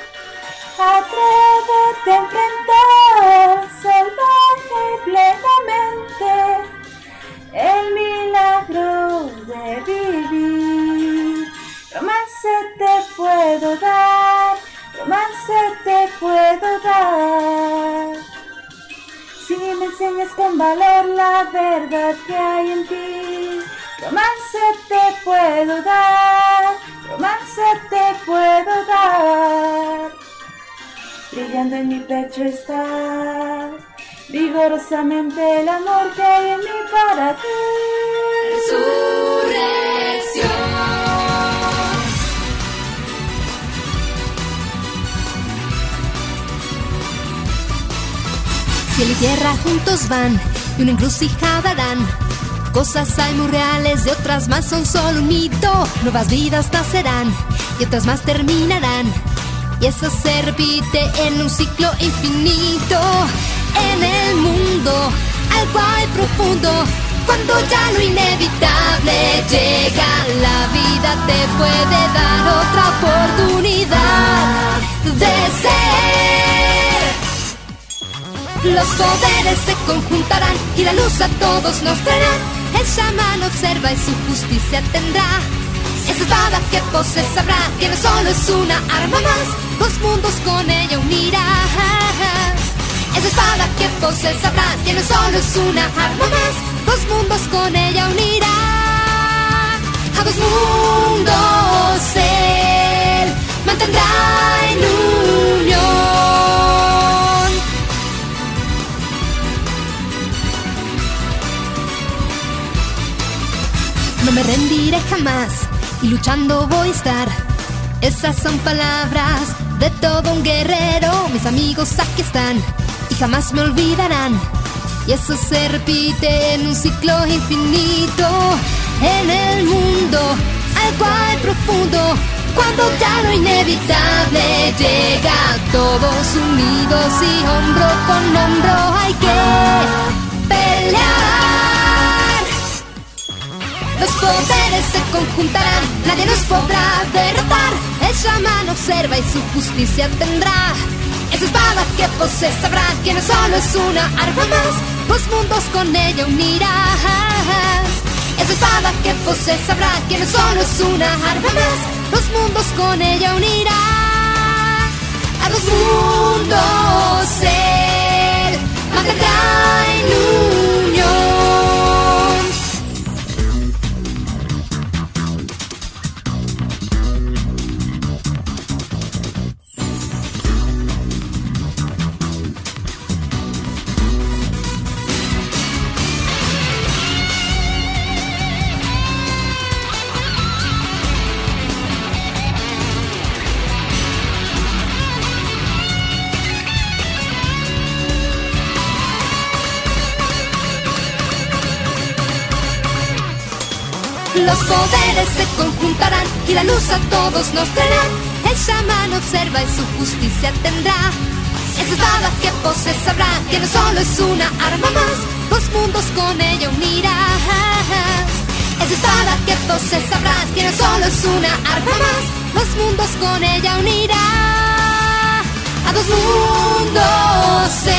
Speaker 1: Atrévete a enfrentar salvaje y plenamente el milagro de vivir. Romance te puedo dar, romance te puedo dar. Si me enseñas con valor la verdad que hay en ti. Romance te puedo dar, romance te puedo dar. Brillando en mi pecho está vigorosamente el amor que hay en mí para ti.
Speaker 8: Resurrección. Cielo y tierra juntos van y una encrucijada harán. Cosas hay muy reales y otras más son solo un mito. Nuevas vidas nacerán y otras más terminarán. Y eso se repite en un ciclo infinito. En el mundo algo hay profundo. Cuando ya lo inevitable llega, la vida te puede dar otra oportunidad de ser. Los poderes se conjuntarán y la luz a todos nos traerá. El chamán observa y su justicia tendrá. Esa espada que posee sabrá que no solo es una arma más, dos mundos con ella unirás. Esa espada que posee sabrá que no solo es una arma más, dos mundos con ella unirá. A dos mundos él mantendrá en unión. No me rendiré jamás y luchando voy a estar. Esas son palabras de todo un guerrero. Mis amigos aquí están y jamás me olvidarán. Y eso se repite en un ciclo infinito. En el mundo algo hay profundo. Cuando ya lo inevitable llega, todos unidos y hombro con hombro hay que pelear. Los poderes se conjuntarán, nadie nos podrá derrotar. El chamán observa y su justicia tendrá. Esa espada que posee sabrá que no solo es una arma más, dos mundos con ella unirás. Esa espada que posee sabrá que no solo es una arma más, dos mundos con ella unirá. A dos mundos él mantendrá en unión. Los poderes se conjuntarán y la luz a todos nos traerá. El chamán observa y su justicia tendrá. Esa espada que posee sabrá que no solo es una arma más, dos mundos con ella unirás. Esa espada que posee sabrá que no solo es una arma más, dos mundos con ella unirá. A dos mundos